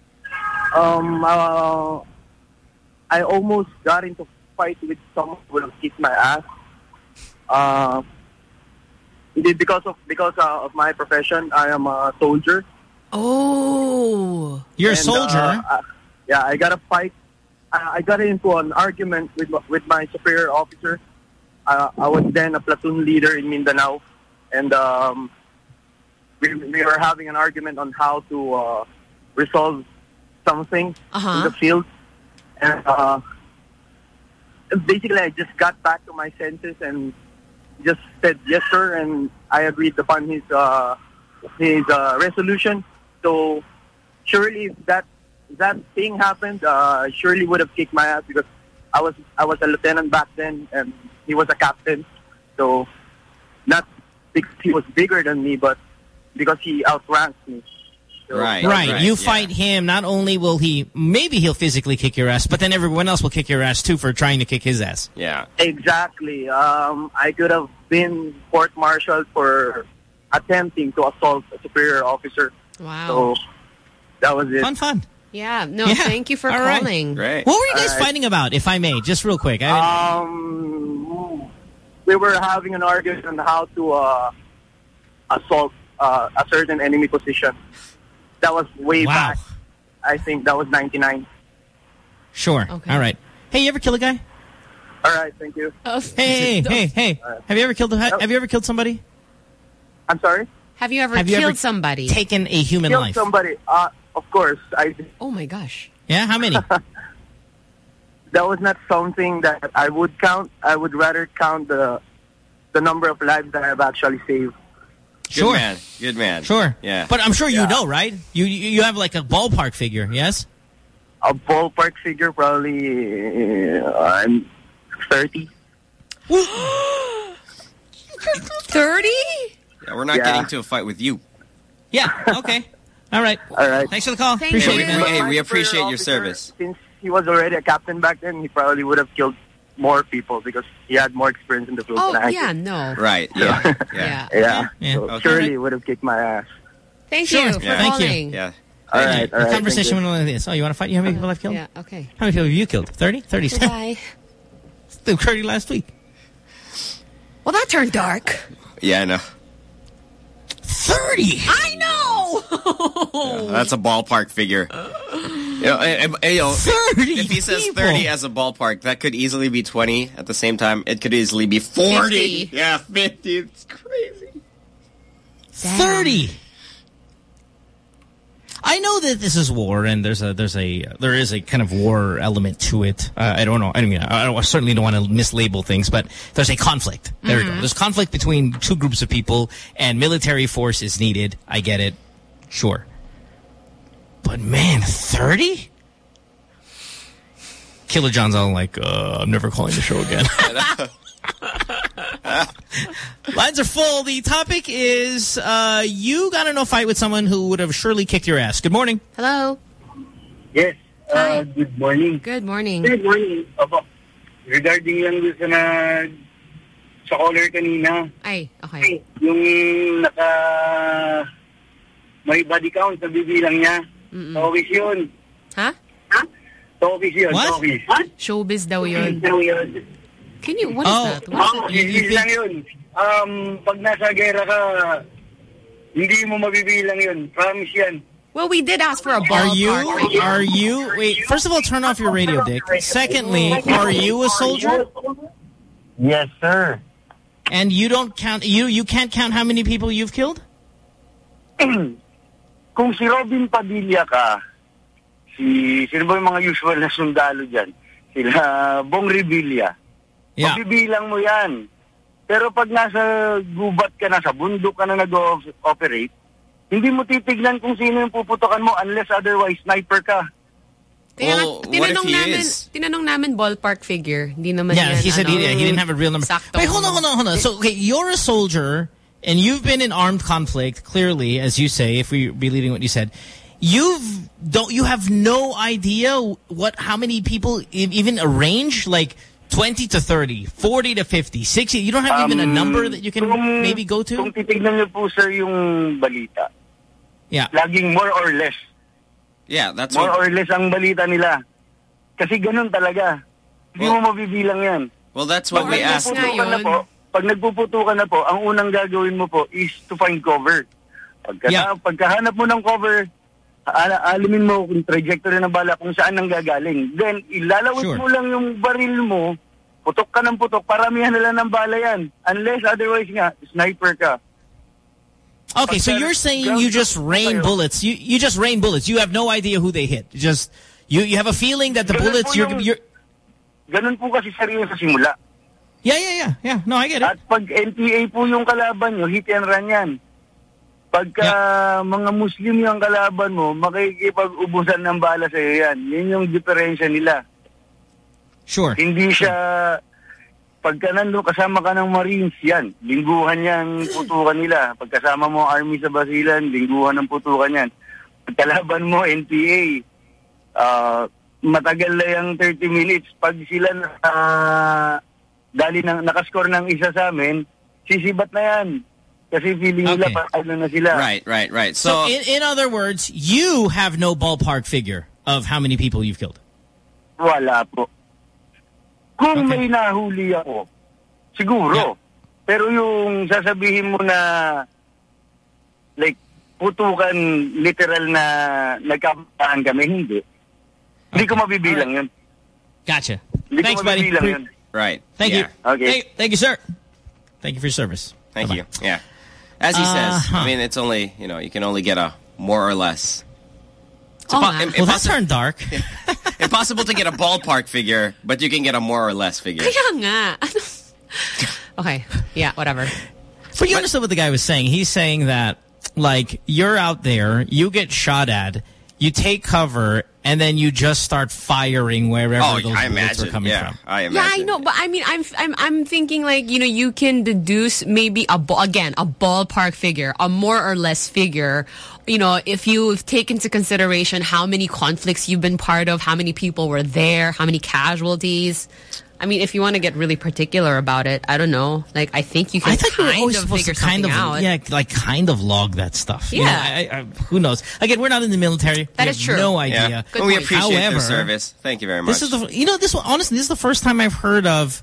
um, uh, I almost got into a fight with someone who would have kicked my ass. Uh, it is because of because uh, of my profession. I am a soldier. Oh. You're And, a soldier? Uh, uh, yeah, I got a fight. I, I got into an argument with with my superior officer. Uh, I was then a platoon leader in Mindanao, and um, we we were having an argument on how to uh, resolve something Uh-huh. in the field, and uh, basically I just got back to my senses and just said yes sir, and I agreed upon his uh, his uh, resolution. So surely if that that thing happened, uh, surely would have kicked my ass because I was I was a lieutenant back then and he was a captain. So not because he was bigger than me, but because he outranked me. So, Right. Right. right, You yeah. fight him, not only will he, maybe he'll physically kick your ass, but then everyone else will kick your ass too for trying to kick his ass. Yeah. Exactly. Um, I could have been court-martialed for attempting to assault a superior officer. Wow. So that was it. Fun, fun. Yeah. No, Yeah. thank you for All right. calling. Great. What were you guys All right. fighting about, if I may? Just real quick. I mean, Um, we were having an argument on how to uh, assault uh, a certain enemy position. That was way Wow. back. I think that was ninety-nine. sure. Okay. All right. Hey, you ever kill a guy? All right, thank you. Oh, Hey, hey, hey. All right. Have you ever killed? Have, have you ever killed somebody? I'm sorry? Have you ever Have you killed ever somebody? Taken a human Killed life? somebody. Uh, of course, I did. Oh my gosh. Yeah. How many? That was not something that I would count. I would rather count the the number of lives that I've actually saved. Good Sure. man. Good man. Sure. Yeah. But I'm sure you Yeah. know, right? You you you have like a ballpark figure, yes? A ballpark figure, probably uh, I'm thirty. thirty? Yeah, we're not Yeah. getting to a fight with you. Yeah. Okay. All right. All right. Thanks for the call. Thank Appreciate you. it, man. Hey, But we my appreciate superior your officer, service. Since he was already a captain back then, he probably would have killed more people because he had more experience in the field Oh, than I yeah, did. no. Right. Yeah. Yeah. Yeah. Yeah. Yeah. So Okay. surely he would have kicked my ass. Thank Sure. you for Yeah. Thank you. calling. Yeah. All Thank right. you. All right. The conversation thank went on like this. Oh, you want to fight? You know how many people I've killed? Yeah, okay. How many people have you killed? thirty? thirty. Goodbye. Still Curdy last week. Well, that turned dark. Yeah, I know. thirty! I know! Yeah, that's a ballpark figure. You know, and, and, you know, thirty if he says people. thirty as a ballpark, that could easily be twenty. At the same time, it could easily be forty. fifty. Yeah, fifty. It's crazy. thirty! I know that this is war, and there's a there's a there is a kind of war element to it. Uh, I don't know. I mean, I, don't, I certainly don't want to mislabel things, but there's a conflict. There Mm-hmm. we go. There's conflict between two groups of people, and military force is needed. I get it, sure. But man, thirty? Killer John's all like, uh, I'm never calling the show again. Lines are full. The topic is uh, you got in a fight with someone who would have surely kicked your ass. Good morning. Hello. Yes. Hi. Uh, good morning. Good morning. Good morning. Opo. Regarding lang doon sa na sa caller kanina, Ay, okay. yung naka may body count na bibilang niya. Mm-mm. Sa office yun. Ha? Ha? Sa office yun. What? Sa office. Ha? Showbiz daw yun. Daw yun. Can you, what is Oh. that? What is Oo, that? You- you bibilang yun. Um, pag nasa gera ka, hindi mo mabibilang yun. Promise yan. Well, we did ask for a ballpark. Are you, figure. are you, wait, first of all, turn off your radio, Dick. Secondly, are you a soldier? Yes, sir. And you don't count, you you can't count how many people you've killed? Kung si Robin Padilla ka, si, sino ba yung mga usual na sundalo dyan? Sila Bong Revilla. Yeah. Mabibilang mo yan. Pero pag nasa gubat ka na, sa bundok ka na nag-operate, hindi mo titignan kung sino yung puputokan mo unless otherwise sniper ka. Kaya nga, Well, what if tinanong he namin, is? tinanong namin ballpark figure. Hindi naman Yeah, yan, he said ano, he, he didn't have a real number. Sakto. Wait, hold on, hold on, hold on. So, okay, you're a soldier, and you've been in armed conflict, clearly, as you say, if we believing what you said. You've, don't, you have no idea what, how many people, e- even a range, like twenty to thirty, forty to fifty, sixty, you don't have even a number that you can kung, maybe go to? Kung titignan niyo po, sir, yung balita, Yeah. laging more or less. Yeah, that's More what. or less ang balita nila. Kasi ganun talaga. Hindi Well- mo mabibilang yan. Well, that's what Pag we asked. nagpuputukan na po, pag nagpuputukan na po, ang unang gagawin mo po is to find cover. Pagka, Yeah. Pagkahanap mo ng cover, al- alimin mo kung trajectory ng bala, kung saan nang gagaling. Then, ilalawit Sure. mo lang yung baril mo, putok ka ng putok, paramihan na lang ng bala yan. Unless otherwise nga, sniper ka. Okay, so Pagka- you're saying you just rain Kayo. bullets. You you just rain bullets. You have no idea who they hit. Just you you have a feeling that the Ganun bullets po you're yung- you're Ganun po kasi seryo sa simula. Yeah, yeah, yeah. Yeah. No, I get it. At pag N P A po yung kalaban nyo, hit and run yan. Pagka mga Muslim yung kalaban mo, makikipag-ubusan ng bala sa iyo yan. Yun yung diferensya nila. Sure. Hindi siya, pagka nandun kasama ka ng Marines, yan. Lingguhan yan, putukan nila. Pagkasama mo ang Army sa Basilan, lingguhan ng putukan yan. Pagkalaban mo, N P A, ah, matagal na yung thirty minutes. Pag sila na, uh, dali ng, nakascore ng isa sa amin, sisibat na yan. Kasi feeling nila Okay. patalo na sila. Right, right, right. So, So, in, in other words, you have no ballpark figure of how many people you've killed. Wala po. Kung may nahuli ako, siguro. Pero yung sasabihin mo na like putukan literal na nagkabataan kami, hindi. Hindi ko mabibilang yun. Gotcha. Hindi Thanks, ko buddy. mabibilang yun. right. Thank yeah. you. Okay. Thank, thank you, sir. Thank you for your service. Thank Bye-bye. you. Yeah. As he says, Uh-huh. I mean, it's only, you know, you can only get a more or less. It's Oh, impo- im- well, that impossi- turned dark. impossible to get a ballpark figure, but you can get a more or less figure. Kaya nga. Okay. Yeah, whatever. But you understood what the guy was saying. He's saying that, like, you're out there, you get shot at, you take cover, and then you just start firing wherever Oh, those I bullets imagine. are coming yeah, from. I Yeah, imagine. I know, but I mean, I'm I'm I'm thinking like, you know, you can deduce maybe a ba- again a ballpark figure, a more or less figure. You know, if you take into consideration how many conflicts you've been part of, how many people were there, how many casualties. I mean, if you want to get really particular about it, I don't know. Like, I think you can I thought you were kind always of supposed figure to kind something of, out. yeah, like kind of log that stuff. You Yeah. know, I, I, who knows? Again, we're not in the military. That we is have true. No Yeah. idea. Well, we point. appreciate However, their service. Thank you very much. This is the, you know, this one, honestly, this is the first time I've heard of,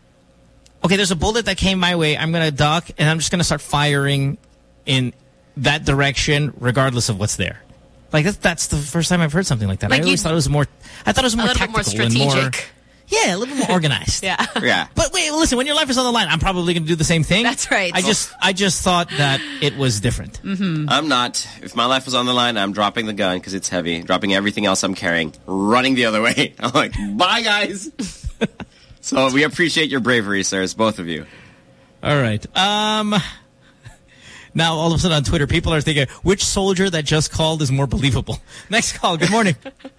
okay, there's a bullet that came my way. I'm going to duck and I'm just going to start firing in that direction regardless of what's there. Like, that's, that's the first time I've heard something like that. Like I always you- thought it was more, I thought it was more a little bit more tactical and more, strategic. yeah, a little bit more organized. Yeah. yeah. But wait, listen, when your life is on the line, I'm probably going to do the same thing. That's right. I just, I just thought that it was different. Mm-hmm. I'm not. If my life was on the line, I'm dropping the gun because it's heavy, dropping everything else I'm carrying, running the other way. I'm like, bye, guys. So we appreciate your bravery, sirs, both of you. All right. Um, now, all of a sudden on Twitter, people are thinking, which soldier that just called is more believable? Next call. Good morning.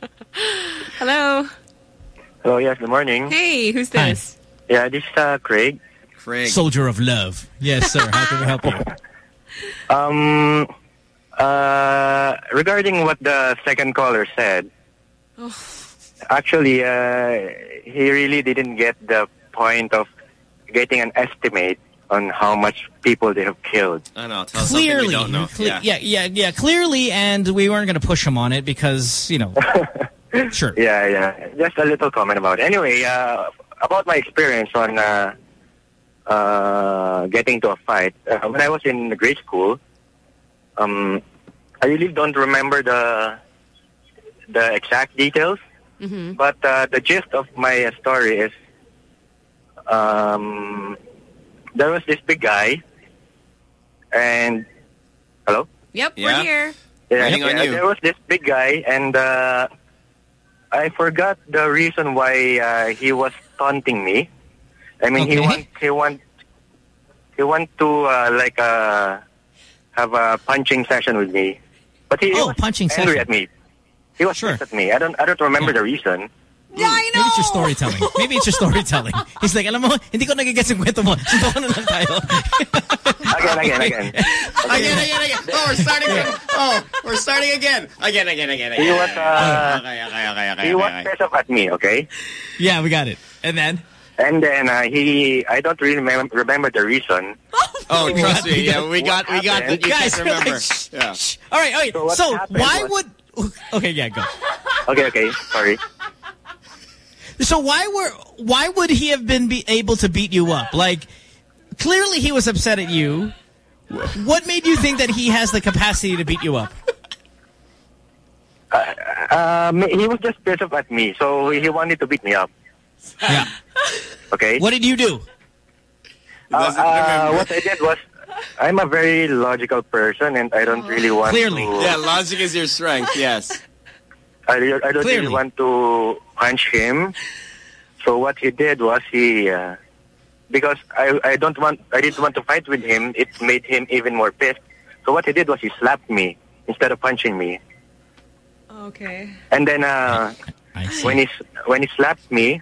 Hello. Hello, yes, good morning. Hey, who's Hi. this? Yeah, this is uh, Craig. Craig. Soldier of love. Yes, sir. How can we help you? Um, uh, regarding what the second caller said, Oh. actually, uh, he really didn't get the point of getting an estimate on how much people they have killed. I know. Tell us Clearly. something we don't know. Cle- yeah. yeah, yeah, yeah. Clearly, and we weren't going to push him on it because, you know, sure. Yeah, yeah. Just a little comment about it. Anyway, uh, about my experience on uh, uh, getting into a fight. Uh, when I was in grade school, um, I really don't remember the the exact details, Mm-hmm. but uh, the gist of my uh, story is um, there was this big guy, and hello? Yep, Yeah. we're here. Yeah, Waiting on yeah, you. there was this big guy, and uh, I forgot the reason why uh, he was taunting me. I mean, he Okay. want he want he want to uh, like uh, have a punching session with me, but he, he Oh, was punching angry session. at me. He was Sure. pissed at me. I don't I don't remember the reason. Yeah, I know. Maybe it's your storytelling. Maybe it's your storytelling. He's like, alam mo, hindi ko nagigets yung kwento mo. Suntukan na lang tayo. Again, again, again. Again, again, again. Oh, we're starting again. Oh, we're starting again. Again, again, again, again. He was uh, Okay, okay, okay, okay, he was okay. pissed off at me. Okay. Yeah, we got it. And then? And then uh, he, I don't really remem- remember the reason. Oh, trust me. Yeah, we got, What we got that. happened? You Guys, can't remember. shh, Yeah. shh. All right, all right. So what So, happened why was- would... Okay, yeah, go. Okay, okay, sorry. So why were why would he have been be able to beat you up? Like, clearly he was upset at you. What made you think that he has the capacity to beat you up? Um, he was just pissed off at me, so he wanted to beat me up. Yeah. Okay. What did you do? Uh, uh, what I did was, I'm a very logical person, and I don't really want Clearly. to. Yeah, logic is your strength. Yes. I, re- I don't Clearly. really want to punch him. So what he did was he, uh, because I I don't want I didn't want to fight with him. It made him even more pissed. So what he did was he slapped me instead of punching me. Okay. And then uh, I see. when he s- when he slapped me,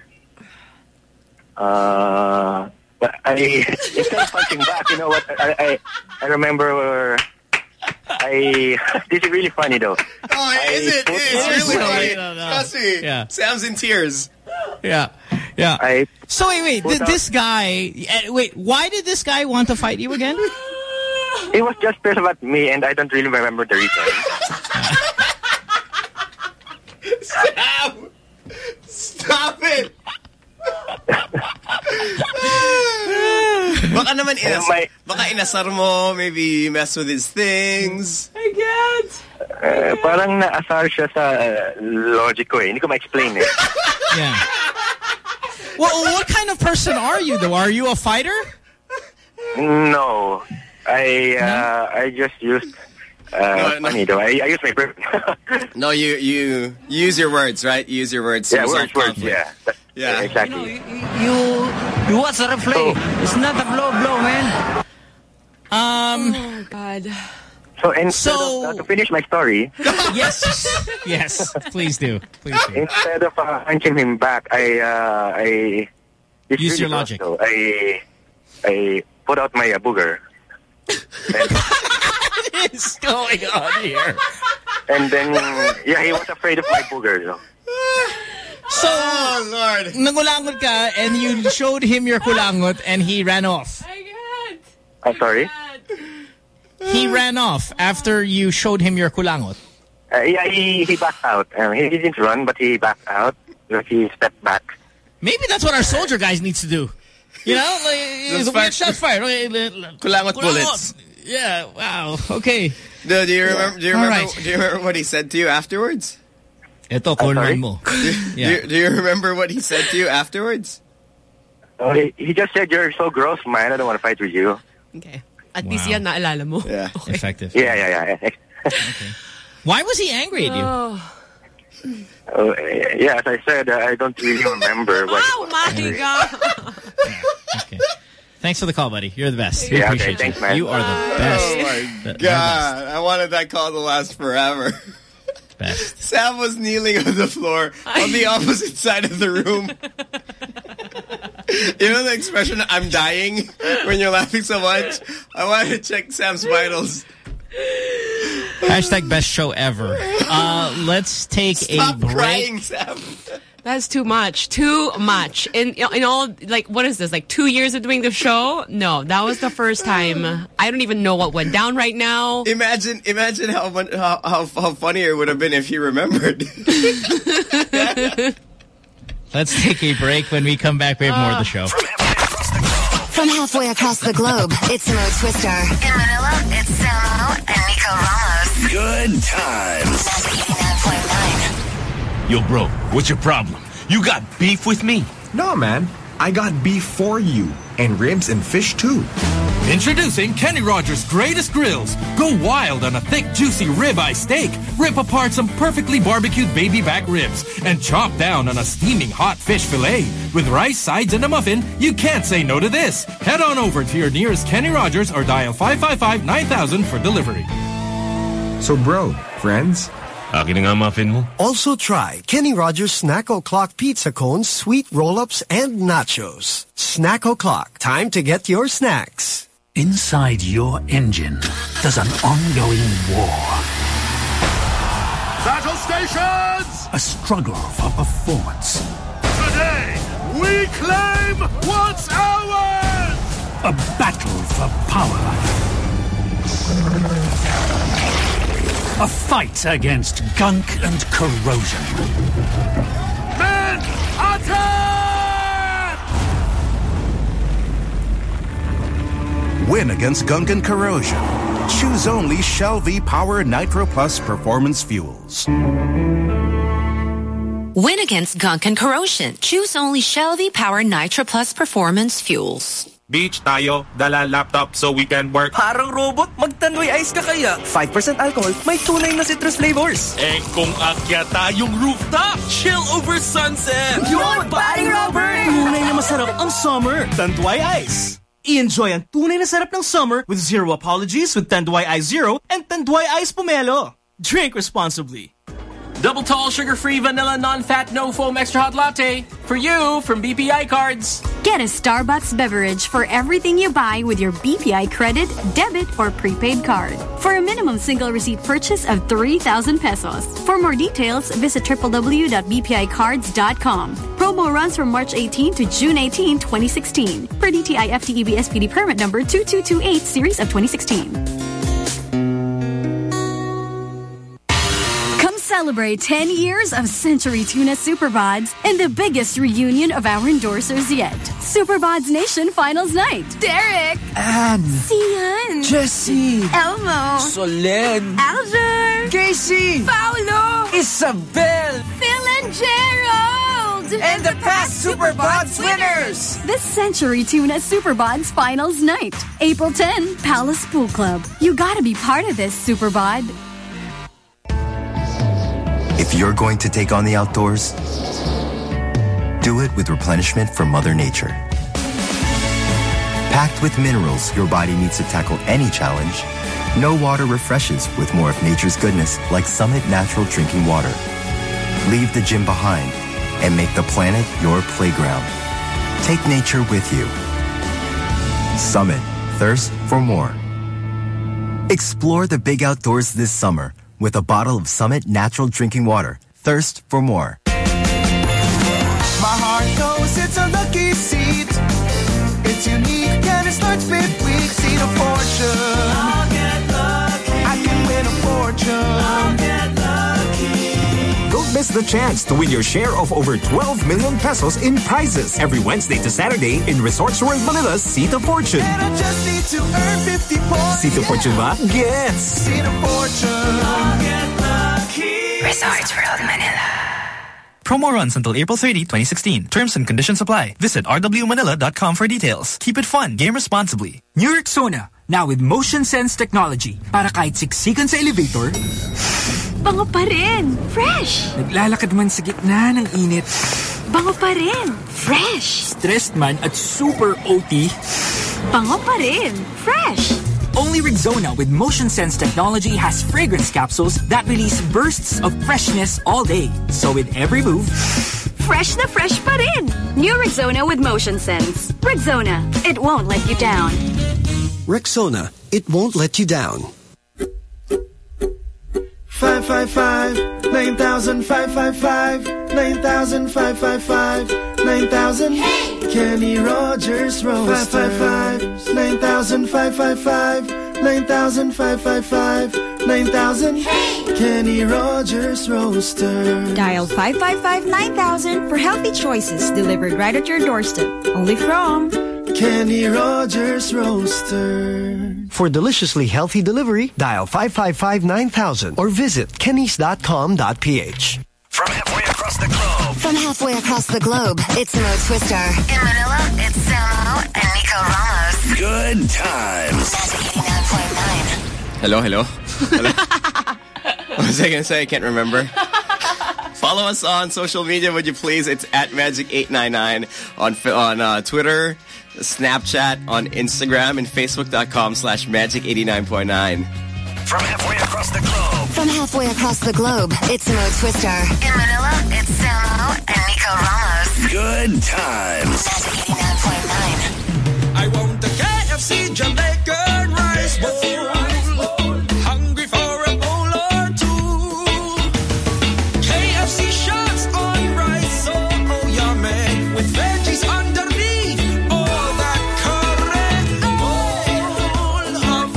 uh, I instead of punching back, you know what? I I, I remember. I this is really funny though. Oh, is it? put It's my- really funny. No, no. Trust me. Yeah. Sam's in tears. Yeah. Yeah. I So wait, wait. Put Th out- this guy... eh, Wait, why did this guy want to fight you again? He was just pissed about me, and I don't really remember the reason. Sam! Stop it! Baka naman inas baka inasar mo, maybe mess with his things. I can't. Uh, parang naasar siya sa uh, logic ko eh. Hindi ko ma-explain eh. Yeah. Well, what kind of person are you though? Are you a fighter? No. I uh, no? I just used uh, no, funny no. though. I, I use my brain. No, you you use your words, right? You use your words. Yeah, words, words, yeah. Yeah, exactly. You, know, you, you watch the replay. Oh. It's not a blow blow, man. Um. Oh God. So instead so, of, uh, to finish my story. Yes, yes. Please do. Please do. Instead of uh, punching him back, I uh, I use really your logic. Though. I I put out my uh, booger. What is going on here? And then yeah, he was afraid of my booger. So. So, oh, Lord. Nangulangot ka and you showed him your kulangot and he ran off. I can't. I'm sorry? He ran off after you showed him your kulangot. Uh, yeah, he, he backed out. Um, he didn't run, but he backed out. He stepped back. Maybe that's what our soldier guys needs to do. You know? Like, like shots fired. Kulangot bullets. Yeah, wow. Okay. Do, do you remember, do you remember, right. do you remember what he said to you afterwards? Ito, Coleman mo. Yeah. do, you, do you remember what he said to you afterwards? Oh, he, he just said, you're so gross, man. I don't want to fight with you. Okay. At wow. least yan naalala mo. Yeah. Okay. Effective. Yeah, yeah, yeah. Okay. Why was he angry at you? Oh. Oh, yeah, as I said, uh, I don't really remember. What oh, my God. Yeah. Okay. Thanks for the call, buddy. You're the best. We yeah, appreciate okay, thanks, you. man. You are the best. Oh, my the, God. The I wanted that call to last forever. Best. Sam was kneeling on the floor on the opposite side of the room. You know the expression, I'm dying, when you're laughing so much? I wanted to check Sam's vitals. Hashtag best show ever. Uh, let's take Stop a break. Crying, Sam. That's too much. Too much. In in all, like, what is this? Like two years of doing the show? No, that was the first time. I don't even know what went down right now. Imagine, imagine how how how, how funnier it would have been if he remembered. Let's take a break. When we come back, we have more of the show. From halfway across the globe, it's Mo Twister. In Manila, it's Samo and Nico Ramos. Good times. eighty-nine point nine. Yo, bro, what's your problem? You got beef with me? No, man. I got beef for you. And ribs and fish, too. Introducing Kenny Rogers' greatest grills. Go wild on a thick, juicy ribeye steak. Rip apart some perfectly barbecued baby back ribs. And chop down on a steaming hot fish fillet. With rice, sides, and a muffin, you can't say no to this. Head on over to your nearest Kenny Rogers or dial five five five, nine thousand for delivery. So, bro, friends... Akin nga muffin mo. Also try Kenny Rogers Snack O'Clock Pizza Cones, Sweet Roll-Ups, and Nachos. Snack O'Clock. Time to get your snacks. Inside your engine, there's an ongoing war. Battle stations! A struggle for performance. Today, we claim what's ours! A battle for power. A fight against gunk and corrosion. Men, attack! Win against gunk and corrosion. Choose only Shell V Power Nitro Plus Performance Fuels. Win against gunk and corrosion. Choose only Shell V Power Nitro Plus Performance Fuels. Beach tayo, dala laptop so we can work. Parang robot, mag-Tanduay Ice ka kaya. five percent alcohol, may tunay na citrus flavors. Eh kung akya tayong rooftop, chill over sunset. Yun, paring Robert! Tunay na masarap ang summer. Tanduay Ice. I-enjoy ang tunay na sarap ng summer with zero apologies with Tanduay Ice Zero and Tanduay Ice Pomelo. Drink responsibly. Double tall, sugar-free, vanilla, non-fat, no-foam, extra hot latte. For you, from B P I Cards. Get a Starbucks beverage for everything you buy with your B P I credit, debit, or prepaid card. For a minimum single receipt purchase of three thousand pesos. For more details, visit w w w dot b p i cards dot com. Promo runs from March eighteenth to June eighteenth, twenty sixteen. Per D T I F T E B S P D permit number two two two eight, series of twenty sixteen. Celebrate ten years of Century Tuna Superbods and the biggest reunion of our endorsers yet. Superbods Nation Finals Night. Derek. Anne. Cian. Jessie. Elmo. Solen. Alger. Casey. Paolo. Isabel. Phil and Gerald. And the past Superbods winners. The Century Tuna Superbods Finals Night. April tenth, Palace Pool Club. You gotta be part of this, Superbod. If you're going to take on the outdoors, do it with replenishment from Mother Nature. Packed with minerals your body needs to tackle any challenge, no water refreshes with more of nature's goodness like Summit Natural Drinking Water. Leave the gym behind and make the planet your playground. Take nature with you. Summit. Thirst for more. Explore the big outdoors this summer with a bottle of Summit Natural Drinking Water. Thirst for more. My heart knows it's a lucky seat. It's unique and it starts midweek. Seat of fortune. I'll get lucky. I can win a fortune. I'll get lucky. Don't miss the chance to win your share of over twelve million pesos in prizes every Wednesday to Saturday in Resorts World Manila's Seat of Fortune. And I just need to earn fifty points. Seat of Fortune ba? Gets! Seat of Fortune. I'll get lucky. Resorts World Manila. Promo runs until April thirtieth, twenty sixteen. Terms and conditions apply. Visit r w manila dot com for details. Keep it fun. Game responsibly. New Rexona, now with motion sense technology. Para kahit siksikan sa elevator, bango pa rin. Fresh. Naglalakad man sa gitna ng init, bango pa rin. Fresh. Stressed man at super O T, bango pa rin. Fresh. Only Rexona with motion sense technology has fragrance capsules that release bursts of freshness all day. So with every move, fresh na fresh pa rin. New Rexona with motion sense. Rexona, it won't let you down. Rexona, it won't let you down. Five five five nine thousand five five five nine thousand five five five nine thousand. Hey! Kenny Rogers Roaster. Five five five nine thousand five five five nine thousand five five five nine thousand. Hey! Kenny Rogers Roaster. Dial five five five nine thousand for healthy choices delivered right at your doorstep. Only from Kenny Rogers Roaster. For deliciously healthy delivery, dial five five five nine thousand or visit kennys dot com dot p h. From halfway across the globe. From halfway across the globe, it's Mo Twister. In Manila, it's Samo and Nico Ramos. Good times. Magic eighty-nine point nine. Hello, hello. hello. What was I going to say? I can't remember. Follow us on social media, would you please? It's at Magic eight nine nine on, on uh, Twitter, Snapchat, on Instagram, and Facebook dot com slash Magic eighty-nine point nine. From halfway across the globe. From halfway across the globe, it's Mo Twister. In Manila, it's Samo and Nico Ramos. Good times. Magic eighty-nine point nine. I want the K F C Jamaican rice bowl. Hungry for a bowl or two. K F C shots on rice, so oh yummy. With veggies underneath. All that curry, bowl of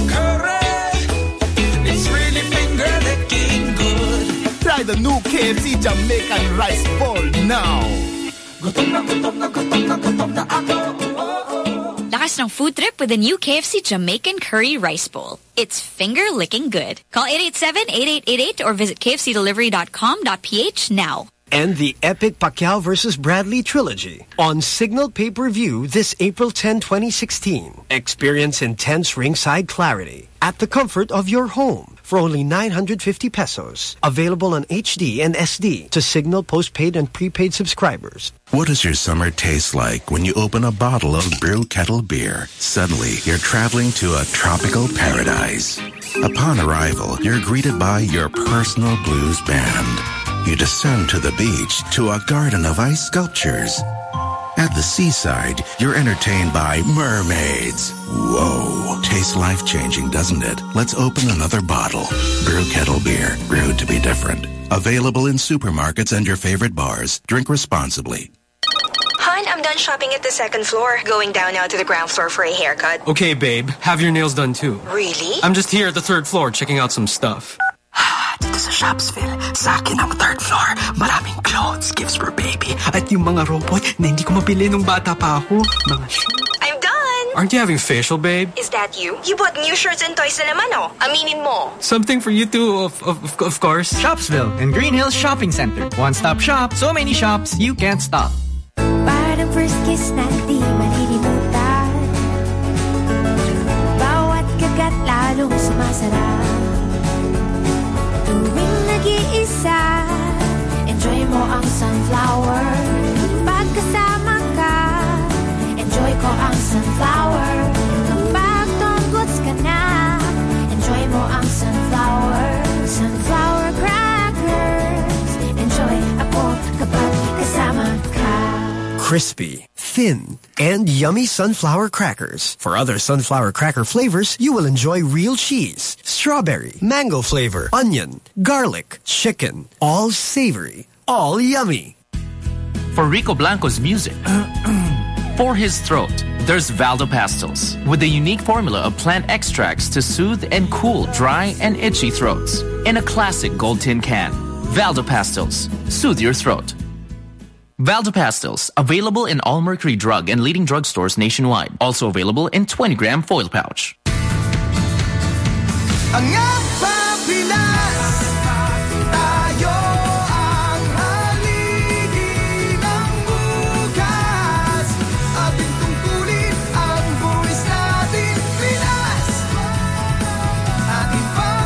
curry. It's really finger licking good. Try the new K F C Jamaican rice bowl now. Gutom na gutom na gutom na gutom na ako. Lakas ng food trip with the new K F C Jamaican Curry Rice Bowl. It's finger-licking good. Call eight eight seven, eight eight eight eight or visit k f c delivery dot com dot p h now. And the epic Pacquiao versus Bradley trilogy on Signal Pay-Per-View this April tenth, twenty sixteen. Experience intense ringside clarity at the comfort of your home for only nine hundred fifty pesos. Available on H D and S D to Signal postpaid and prepaid subscribers. What does your summer taste like when you open a bottle of Brew Kettle beer? Suddenly, you're traveling to a tropical paradise. Upon arrival, you're greeted by your personal blues band. you descend to the beach to a garden of ice sculptures. At the seaside, you're entertained by mermaids. Whoa. Tastes life-changing, doesn't it? Let's open another bottle. Brew Kettle Beer. Brewed to be different. Available in supermarkets and your favorite bars. Drink responsibly. Hon, I'm done shopping at the second floor. Going down now to the ground floor for a haircut. Okay, babe. Have your nails done too. Really? I'm just here at the third floor checking out some stuff. Dito sa Shopsville, sa akin ang third floor. Maraming clothes, gifts for baby. At yung mga robot na hindi ko mabili nung bata pa ako. Mga shoes. I'm done! Aren't you having facial, babe? Is that you? You bought new shirts and toys na naman, oh. Aminin mo. Something for you too, of, of, of course. Shopsville and Green Hills Shopping Center. One-stop shop, so many shops, you can't stop. Parang first kiss na di malilimutan. Bawat kagat lalong sumasarap. Tuwing nag-iisa, enjoy mo ang sunflower. Pagkasama ka, enjoy ko ang sunflower. Kapag tombots ka na, enjoy mo ang sunflower. Sunflower crackers, enjoy ako kapag kasama ka. Crispy, thin, and yummy sunflower crackers. For other sunflower cracker flavors, you will enjoy real cheese, strawberry, mango flavor, onion, garlic, chicken. All savory, all yummy. For Rico Blanco's music, for his throat, there's Valdo Pastils, with a unique formula of plant extracts to soothe and cool dry and itchy throats. In a classic gold tin can, Valdo Pastils, soothe your throat. Valdo Pastils, available in all Mercury Drug and leading drugstores nationwide. Also available in twenty gram foil pouch. Ang Pinas, tayo ang haligi ng bukas. Ating tungkulin ang buwis natin, Pinas. Ating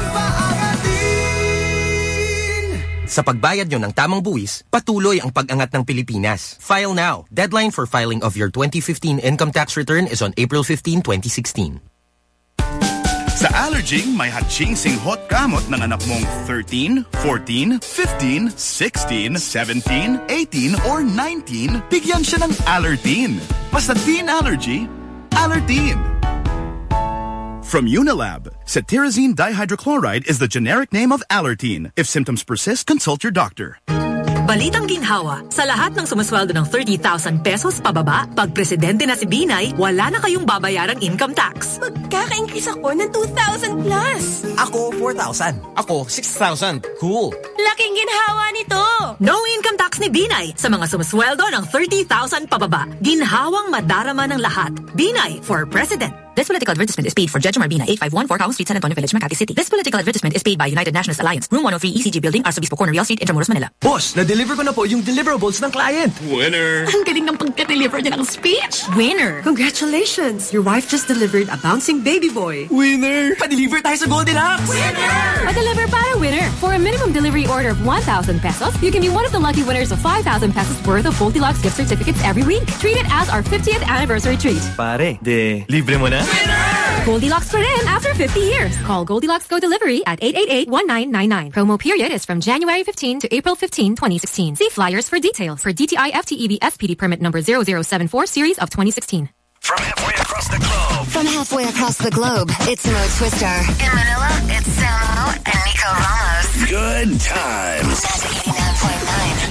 pampaangatin. Sa pagbayad nyo ng tamang buwis, patuloy ang pag-angat ng Pilipinas. File now. Deadline for filing of your twenty fifteen income tax return is on April fifteenth, twenty sixteen. Sa Allerging, may hachingsing hot gamot ng anak mong thirteen, fourteen, fifteen, sixteen, seventeen, eighteen, or nineteen, bigyan siya ng Allertine. Basta teen allergy, Allertine. From Unilab, cetirizine dihydrochloride is the generic name of Allertine. If symptoms persist, consult your doctor. Balitang ginhawa, sa lahat ng sumasweldo ng thirty thousand pesos pababa, pag presidente na si Binay, wala na kayong babayarang income tax. Magkaka-increase ako ng two thousand plus. Ako, four thousand. Ako, six thousand. Cool. Laking ginhawa nito. No income tax ni Binay sa mga sumasweldo ng thirty thousand pababa. Ginhawang madarama ng lahat. Binay for president. This political advertisement is paid for Judge Marbina, eight five one four Cao Street, San Antonio Village, Makati City. This political advertisement is paid by United Nationalist Alliance, Room one oh three E C G Building, Arsobispo Corner, Real Street, Intramuros, Manila. Boss, na-deliver ko na po yung deliverables ng client. Winner! Ang galing ng pagka-deliver niya ng speech. Winner! Congratulations! Your wife just delivered a bouncing baby boy. Winner! Pa-deliver tayo sa Goldilocks! Winner! Pa-deliver para winner. For a minimum delivery order of one thousand pesos, you can be one of the lucky winners of five thousand pesos worth of Goldilocks gift certificates every week. Treat it as our fiftieth anniversary treat. Pare, de libre mo na? Winner! Goldilocks for in after fifty years. Call Goldilocks Go Delivery at eight eight eight, one nine nine nine. Promo period is from January fifteenth to April fifteenth, twenty sixteen. See flyers for details for D T I F T E B S P D permit number zero zero seven four series of twenty sixteen. From halfway across the globe. From halfway across the globe, it's Mo Twister. In Manila, it's Samo and Nico Ramos. Good times. Magic eighty-nine point nine.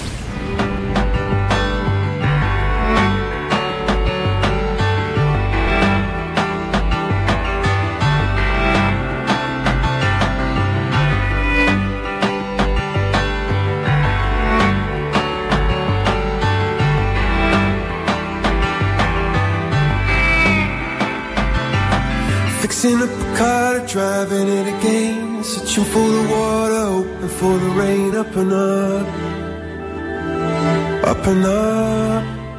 Fixing up a car, driving it again. Searching for the water, hoping for the rain. Up and up, up and up.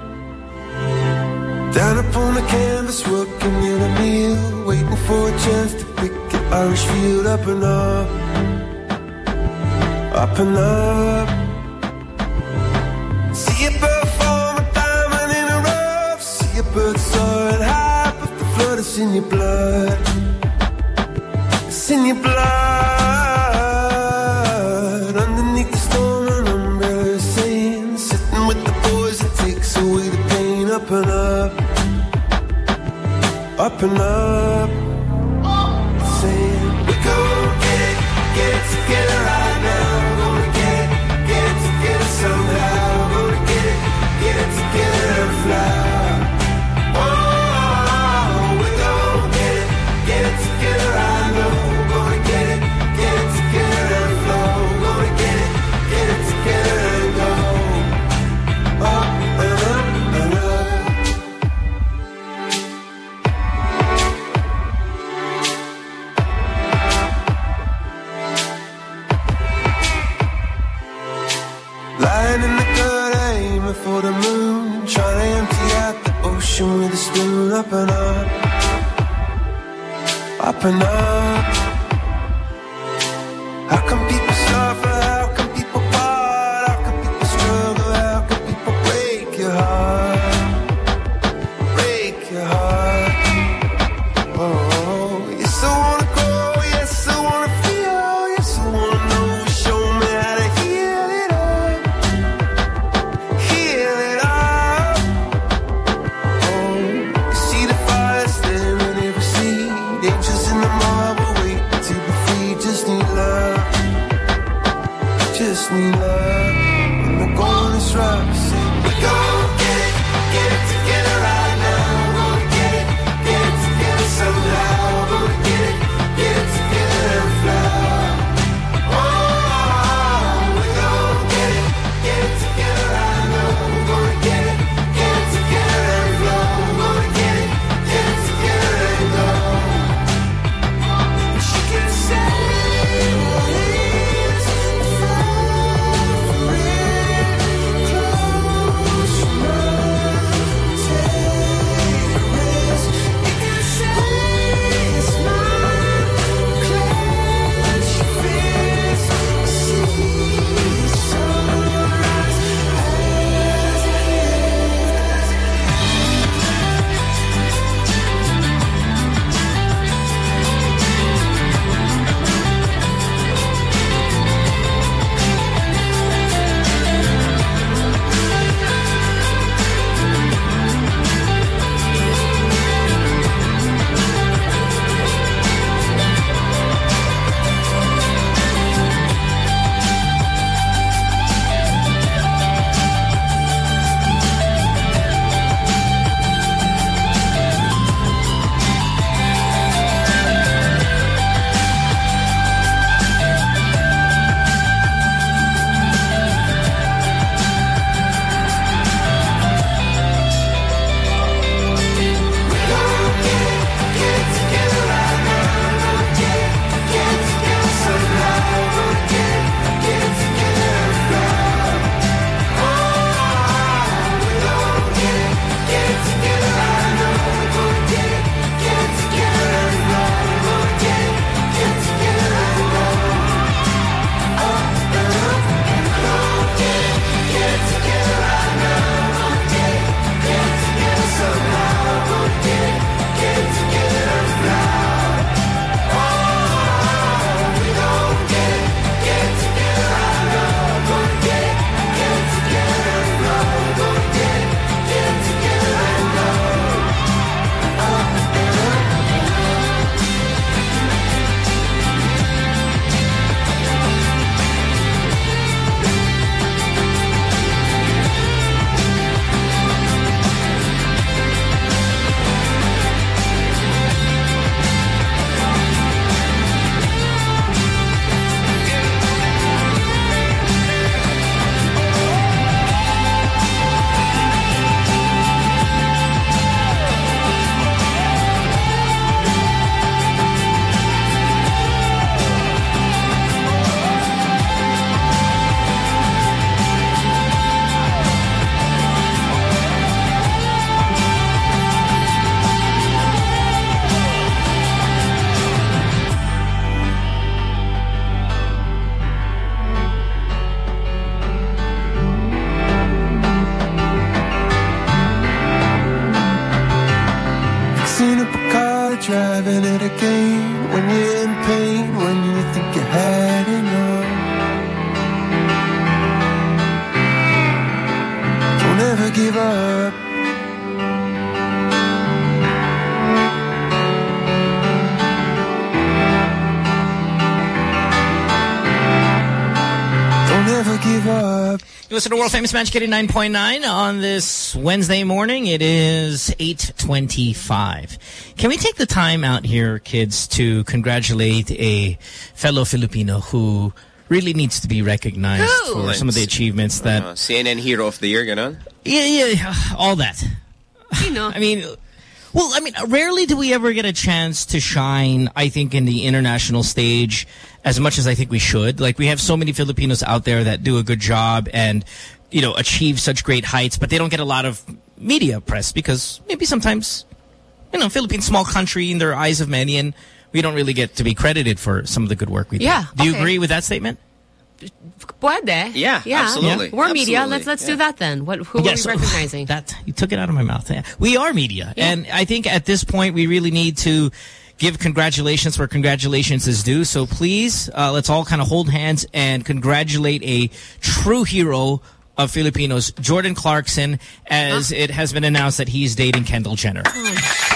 Down upon the canvas, working in a meal. Waiting for a chance to pick an Irish field. Up and up, up and up. See a bird form a diamond in a rough. See a bird soaring high, but the flood is in your blood. It's in your blood. Underneath the storm and I'm up and up, up and up, saying we're gonna get it, get it together right now. We're gonna get it, get it together somehow. We're gonna get it, get it together and fly. Oh, we're gonna get it, get it together right now. We're gonna get it, get it together and flow. We're gonna get it, get it together and go up and up and up. Lying in the gut, aiming for the moon, trying to empty out the ocean with a spoon. Up and up, up and up. How come people suffer? How come people part? How come people struggle? How come people break your heart? Break your heart. Oh, yes I wanna go, yes I wanna feel, yes I wanna know. Show me how to heal it up, heal it up. Oh, you see the fire staring every seed, angels in the marble waiting to be free. Just need love, just need love. When the going is rough, say we gon' get it, get it together right now. We're gonna get it, get it together somehow. We're gonna get it, get it together and fly. Oh, we gon' get it, get it together right now. We're gonna get it, get it together and flow. We're gonna get it, get it together and go. She can say it's driving it again when you're in pain, when you think you had enough. Don't ever give up. You listen to World Famous Magic eighty-nine point nine on this Wednesday morning. It is eight twenty-five. Can we take the time out here, kids, to congratulate a fellow Filipino who really needs to be recognized Who? for some of the achievements that... Uh, C N N Hero of the Year, ganon? Yeah, yeah, all that. You know. I mean... Well, I mean, rarely do we ever get a chance to shine, I think, in the international stage as much as I think we should. Like, we have so many Filipinos out there that do a good job and, you know, achieve such great heights, but they don't get a lot of media press because maybe sometimes, you know, Philippines, small country in the eyes of many, and we don't really get to be credited for some of the good work we do. Yeah, do you okay. agree with that statement? Puede. Yeah, yeah. absolutely. We're media. Absolutely. Let's let's yeah. do that then. What who Yeah, are we so- recognizing? That you took it out of my mouth. Yeah. We are media, Yeah. and I think at this point we really need to give congratulations where congratulations is due. So please, uh, let's all kind of hold hands and congratulate a true hero of Filipinos, Jordan Clarkson, as huh? it has been announced that he's dating Kendall Jenner. Oh.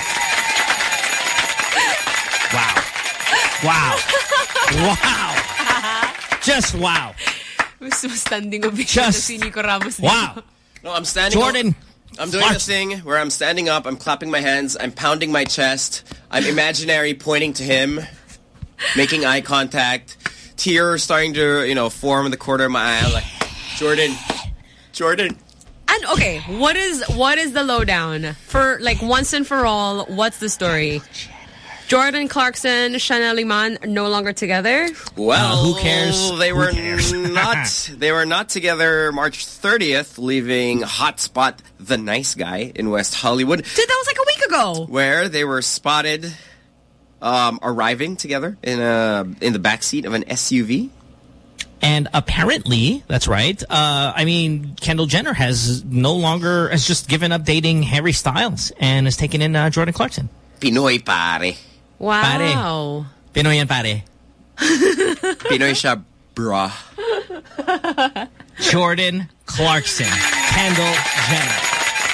Wow! Wow! Just wow! Mas standing ovation Just si Nico Ramos. Wow! No, I'm standing Jordan. up. I'm doing this thing where I'm standing up, I'm clapping my hands, I'm pounding my chest, I'm imaginary pointing to him, making eye contact, tears starting to, you know, form in the corner of my eye. I'm like, Jordan, Jordan. And okay, what is what is the lowdown for, like, once and for all? What's the story? Jordan Clarkson, Chanel Iman are no longer together. Well, uh, who cares? They who were cares? not. They were not together March thirtieth, leaving hotspot The Nice Guy in West Hollywood. Dude, that was like a week ago. Where they were spotted um, arriving together in a in the backseat of an S U V. And apparently, that's right. Uh, I mean, Kendall Jenner has no longer has just given up dating Harry Styles and has taken in uh, Jordan Clarkson. Pinoy pare. Wow. Pare. Pinoy yan pare. Pinoy siya, bruh. Jordan Clarkson. Kendall Jenner.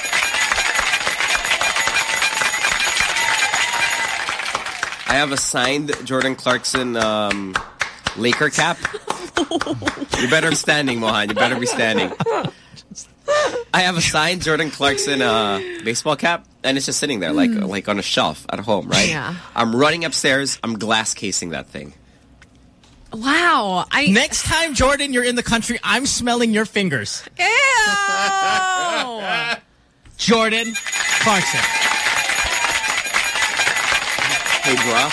I have a signed Jordan Clarkson um, Laker cap. You better be standing, Mohan. You better be standing. I have a signed Jordan Clarkson uh, baseball cap, and it's just sitting there like mm. like on a shelf at home, right? Yeah. I'm running upstairs. I'm glass casing that thing. Wow. I Next time, Jordan, you're in the country, I'm smelling your fingers. Ew. Jordan Clarkson. Hey, bruh.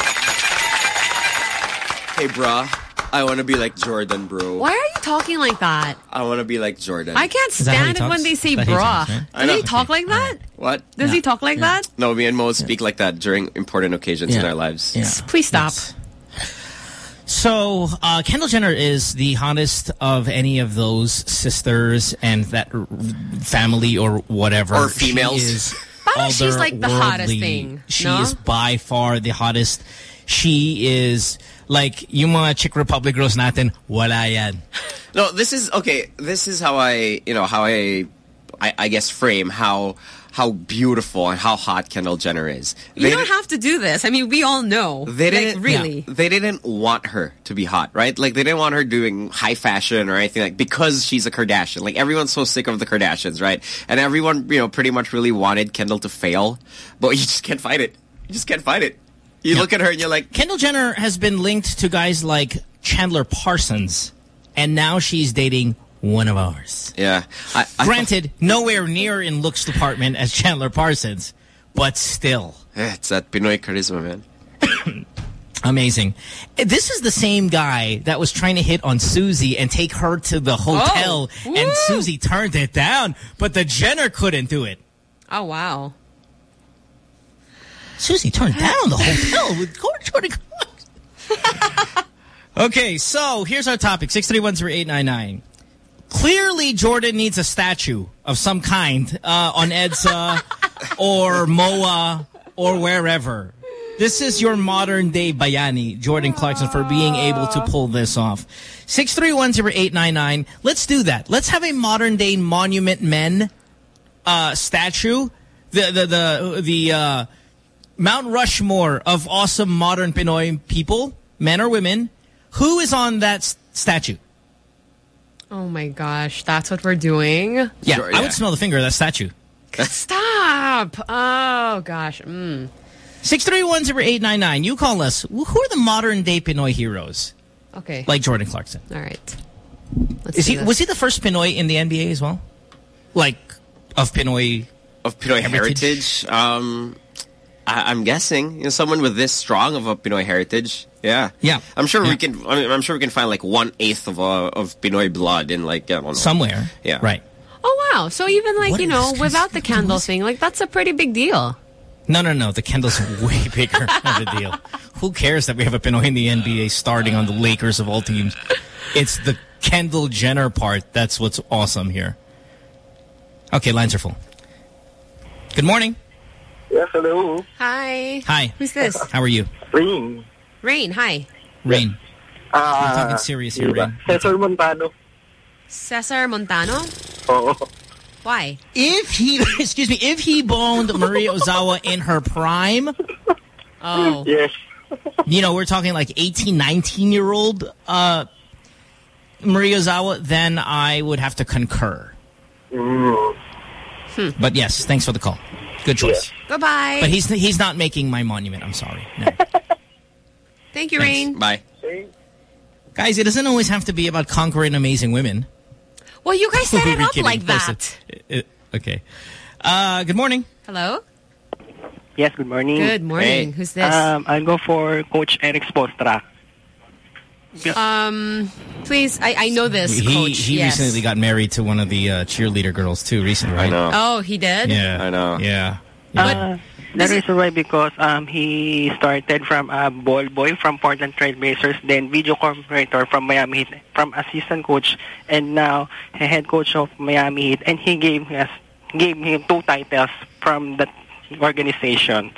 Hey, bruh. I want to be like Jordan, bro. Why are you talking like that? I want to be like Jordan. I can't stand it when they say bruh. Does he talk like that? What? Does no. he talk like yeah. that? No, me and Mo speak like that during important occasions yeah. in our lives. Yeah. Please stop. Yes. So, uh, Kendall Jenner is the hottest of any of those sisters and that family or whatever. Or females. She is But she's like the hottest thing. She no? is by far the hottest. She is like yung mga Czech Republic girls natin, wala yan. No, this is okay. This is how I, you know, how I, I, I guess frame how how beautiful and how hot Kendall Jenner is. You They don't have to do this. I mean, we all know. They didn't like, really. Yeah, they didn't want her to be hot, right? Like they didn't want her doing high fashion or anything like because she's a Kardashian. Like everyone's so sick of the Kardashians, right? And everyone, you know, pretty much really wanted Kendall to fail, but you just can't fight it. You just can't fight it. You yeah. look at her and you're like... Kendall Jenner has been linked to guys like Chandler Parsons, and now she's dating one of ours. Yeah. I, I Granted, nowhere near in looks department as Chandler Parsons, but still. Yeah, it's that Pinoy charisma, man. Amazing. This is the same guy that was trying to hit on Susie and take her to the hotel, oh. and Susie turned it down, but the Jenner couldn't do it. Oh, wow. Susie turned down the hotel with Jordan. Okay, so here's our topic, six three one zero eight nine nine. Clearly, Jordan needs a statue of some kind uh, on EDSA or M O A or wherever. This is your modern-day Bayani, Jordan Clarkson, for being able to pull this off. six three one zero eight nine nine. Let's do that. Let's have a modern-day Monument Men uh, statue. The, the, the, the, uh, Mount Rushmore of awesome modern Pinoy people, men or women. Who is on that statue? Oh my gosh, that's what we're doing? Yeah, Sure, I yeah. would smell the finger of that statue. Stop! Oh gosh. Mm. six three one zero eight nine nine. You call us. Who are the modern day Pinoy heroes? Okay. Like Jordan Clarkson. All right. Let's Is do he this. was he the first Pinoy in the N B A as well? Like of Pinoy Of Pinoy heritage? heritage? Um, I, I'm guessing. You know, someone with this strong of a Pinoy heritage. Yeah. Yeah. I'm sure Yeah. we can I mean, I'm sure we can find like one eighth of uh, of Pinoy blood in like I don't know. Somewhere. Yeah. Right. Oh wow. So even like, What you is know, this without the candle thing, like that's a pretty big deal. No, no, no. The Kendall's way bigger of a deal. Who cares that we have a Pinoy in the N B A starting on the Lakers of all teams? It's the Kendall Jenner part. That's what's awesome here. Okay, lines are full. Good morning. Yes, hello. Hi. Hi. Who's this? How are you? Rain. Rain, hi. Rain. We're Ah, talking serious here, diba? Rain. Cesar Montano. Cesar Montano? Oo. Why? If he, excuse me, if he boned Maria Ozawa in her prime, Oh. Yes. you know, we're talking like eighteen, nineteen-year-old uh, Maria Ozawa, then I would have to concur. Mm. Hmm. But yes, thanks for the call. Good choice. Bye-bye. But he's he's not making my monument. I'm sorry. No. Thank you, Thanks. Rain. Bye. Guys, it doesn't always have to be about conquering amazing women. Well, you guys set it We're up kidding. like Of course that. it- it- okay. Uh, good morning. Hello? Yes, good morning. Good morning. Who's this? Um, I'll go for Coach Eric Spoelstra. Um, please, I, I know this, He Coach. he yes. recently got married to one of the uh, cheerleader girls too. Recently, right? I know. Oh, he did? Yeah, I know. Yeah. Uh, the reason why because um he started from a ball boy from Portland Trailblazers, then video coordinator from Miami Heat, from assistant coach, and now head coach of Miami Heat, and he gave us gave him two titles from that organization.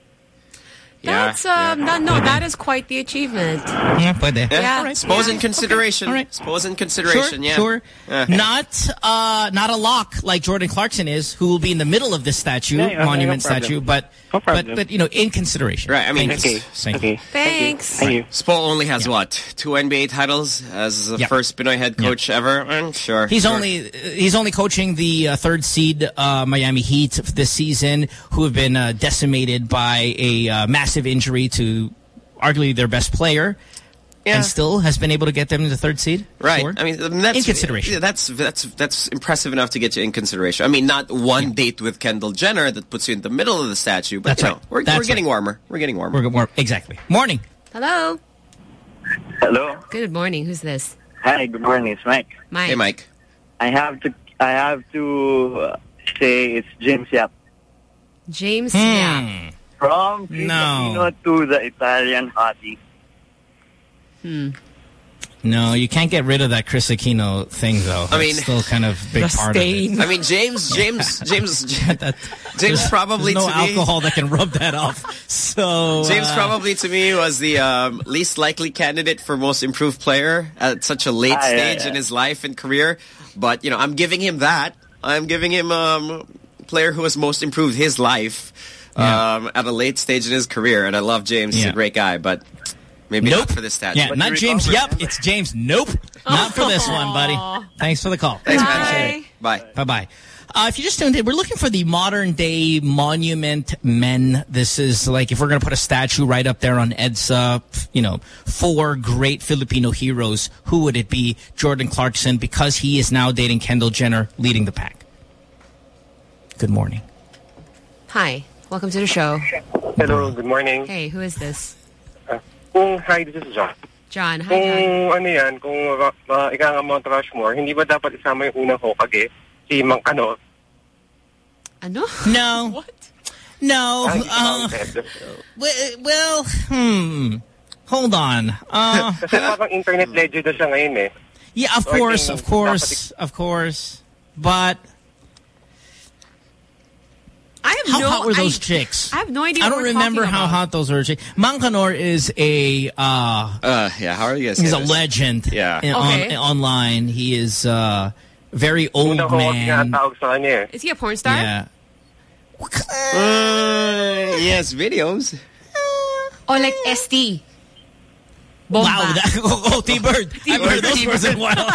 That's, um, that, no, that is quite the achievement. Yeah, pwede. Yeah. All right. Suppose Yeah. in consideration. Okay. All right. Suppose in consideration, Sure, yeah. sure. Uh, Not uh, not a lock like Jordan Clarkson is, who will be in the middle of this statue, Yeah, yeah, monument no problem. statue, but, No but problem. but you know, in consideration. Right, I mean, Thank you. Okay. Thank you. Okay. Thanks. Thank you. Spo only has what? Two N B A titles as the Yeah. first Pinoy head coach ever? Mm, sure. He's sure. only he's only coaching the uh, third seed uh, Miami Heat this season, who have been uh, decimated by a uh, massive injury to arguably their best player, Yeah. and still has been able to get them to the third seed. Right. Sure. I mean, that's In consideration. yeah, That's that's that's impressive enough to get you in consideration. I mean, not one date with Kendall Jenner that puts you in the middle of the statue, but That's you right. know, we're, That's we're getting right. warmer. We're getting warmer. We're more exactly. Morning. Hello? Hello. Good morning. Who's this? Hi, good morning. It's Mike. Mike. Hey, Mike. I have to I have to uh, say it's James Yap. James Hmm. Yap. From No. Filipino to the Italian hottie. Hmm. No, you can't get rid of that Chris Aquino thing, though. I mean, It's still kind of big The part stain. of it. I mean, James, James, James, That- James there's- probably there's no to me. alcohol that can rub that off. So James uh, probably to me was the um, least likely candidate for most improved player at such a late Ah, yeah, stage yeah. in his life and career. But, you know, I'm giving him that. I'm giving him um, player who has most improved his life Yeah. um, at a late stage in his career. And I love James. He's Yeah. a great guy, but maybe Nope. not for this statue. Yeah, not James. Yep, it's James. Nope, not for this one, buddy. Thanks for the call. Thanks, Bye. man. Bye. Bye-bye. Uh, if you just tuned in, we're looking for the modern-day monument men. This is like if we're going to put a statue right up there on EDSA, you know, four great Filipino heroes, who would it be? Jordan Clarkson, because he is now dating Kendall Jenner, leading the pack. Good morning. Hi. Welcome to the show. Hello, good morning. Hey, who is this? Kung hi, this is John. John. Hi, Kung John. ano yan, kung uh, ika nga Mount Rushmore, hindi ba dapat isama yung unang Hokage? Si Mang ano? Ano? No. What? No. Ay, Uh, mounted. well, well, hmm. Hold on. Uh, Kasi parang internet legend na siya ngayon eh. yeah, of So I course, think of course, of course. But I have how no hot were those I, chicks? I have no idea I what don't we're remember talking how about. hot those were. Mang Kanor is a uh, Uh, yeah, how are you guys? he's a legend. Yeah. in- Okay. on, online. He is uh, very old Unang Hokage nga man. tawag sa kanya eh. Is he a porn star? Yeah. Uh, yes, videos. Oh, like S T. Bomba. Wow, that, oh, T-Bird. I've heard those words in a while.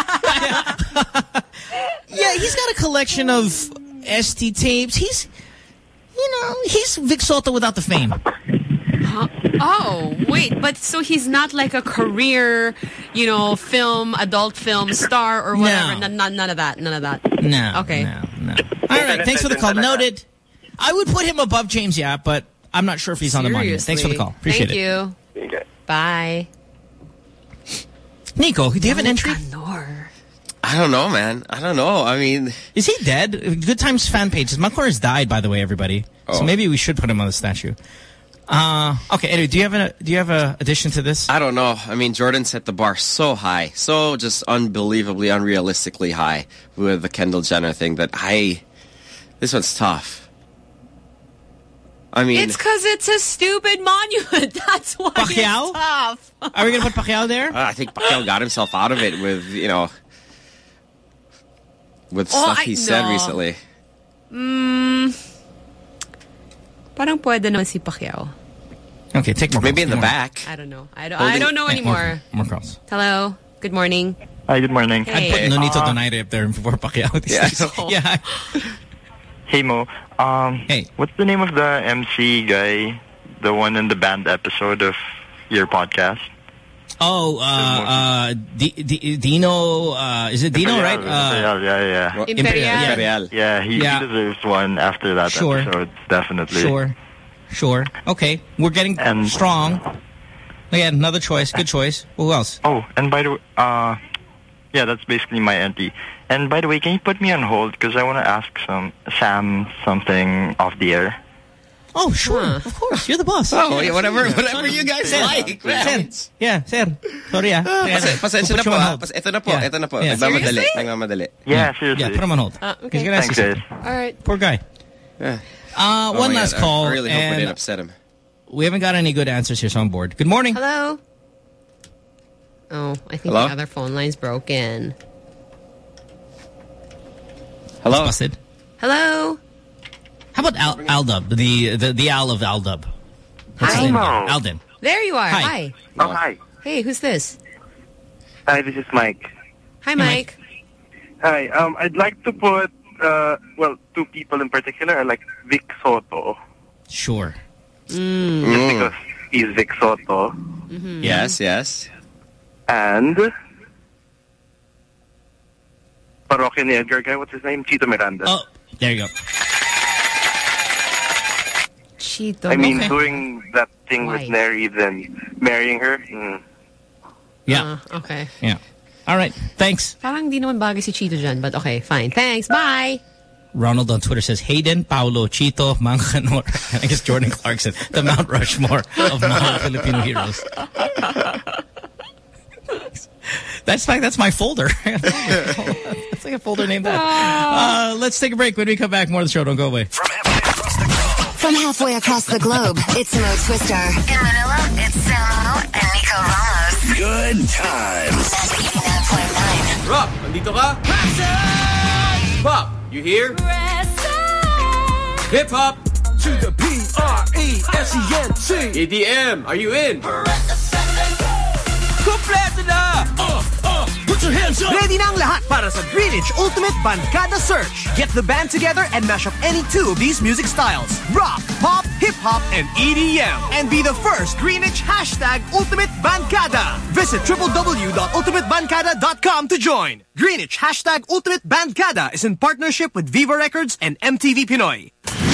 Yeah, he's got a collection of S T tapes. He's, you know, he's Vic Soto without the fame. Huh? Oh, wait, but so he's not like a career, you know, film, adult film star or whatever? No. N none, none of that, none of that. No. Okay. No, no. All right, thanks for the call. Noted. I would put him above James Yap, but I'm not sure if he's Seriously. on the monument. Thanks for the call. Appreciate Thank it. Thank you. Bye. Nico, do you have an entry? I don't know, man. I don't know. I mean... Is he dead? Good Times fan page. Mancor has died, by the way, everybody. Oh. So maybe we should put him on the statue. Uh, okay, anyway, do you have a do you have a addition to this? I don't know. I mean, Jordan set the bar so high, so just unbelievably, unrealistically high with the Kendall Jenner thing that I... This one's tough. I mean... It's because it's a stupid monument. That's why Pacquiao? it's tough. Are we going to put Pacquiao there? Uh, I think Pacquiao got himself out of it with, you know... With Oh, stuff I- he said no. recently. Mm, parang pwede naman si Pacquiao. Okay, take more. Maybe in the More. back. I don't know. I don't, Holding- I don't know Hey, more- anymore. More calls. Hello. Good morning. Hi, good morning. Hey. I'd put Nonito Uh, Donaire up there before Pacquiao. these Yeah. days. Yeah. Hey, Mo. Um, hey. What's the name of the M C guy, the one in the band episode of your podcast? Oh, uh, uh, D D Dino, uh, is it Dino, right? Uh, Imperial, yeah, yeah. Imperial. Imperial. Yeah, he, Yeah. he deserves one after that Sure. episode, definitely. Sure. Sure. Okay. We're getting And- strong. Again, another choice. Good choice. Who else? Oh, and by the way, uh, yeah, that's basically my entry. And by the way, can you put me on hold? Because I want to ask some Sam something off the air. Oh, sure. Of course. You're the boss. Oh, yeah, whatever, whatever you guys Sir. like. man. Sir. Yeah, sir. Sorry, ah. Pas- Pasensya na po, ah. Pas- Ito na po, Yeah. ito na po. Yeah. Nagmamadali, Seriously? nagmamadali. Yeah, seriously. Yeah, put him on hold. Uh, okay. He's gonna ask Thanks, you guys. something. All right. Poor guy. Yeah. Uh, Oh one my last God, call. I really hope we and didn't upset him. we haven't got any good answers here, so I'm bored. Good morning. Hello. Oh, I think Hello? the other phone line's broken. Hello? It's busted. Hello. How about Al Aldub, the, the the Al of Aldub? What's his Hi, name Mo. again? Alden. There you are. Hi. Hi. Oh, hi. Hey, who's this? Hi, this is Mike. Hi, Mike. Hi, um, I'd like to put, uh, well, two people in particular. I like Vic Soto, Sure. Mm. just because he's Vic Soto. Mm-hmm. Yes, yes. And Parokya ni Edgar guy, what's his name? Chito Miranda. Oh, there you go. Chito. I mean, okay. doing that thing Why? with Neri, then marrying her. Mm. Yeah. Uh, okay. Yeah. All right. Thanks. Parang di naman bagay si Chito dyan, but okay, fine. Thanks. Bye. Ronald on Twitter says, Hayden, Paulo, Chito, Manganor, and I guess Jordan Clarkson, the Mount Rushmore of Mahal Filipino heroes. That's like, that's my folder. That's like a folder named that. Uh, let's take a break. When we come back, more of the show. Don't go away. From halfway across the globe, it's Mo Twister. In Manila, it's Samo and Nico Ramos. Good times. eighty-nine point nine. Rob, nandito ka? Pop, you here? Hip hop. To the P R E S E N T. E D M, are you in? Kompleto na! Uh, uh, put your hands up! Ready na ang lahat para sa Greenwich Ultimate Bancada Search. Get the band together and mash up any two of these music styles. Rock, pop, hip-hop, and E D M. And be the first Greenwich hashtag Ultimate Bancada. Visit w w w dot ultimate bancada dot com to join. Greenwich hashtag Ultimate Bancada is in partnership with Viva Records and M T V Pinoy.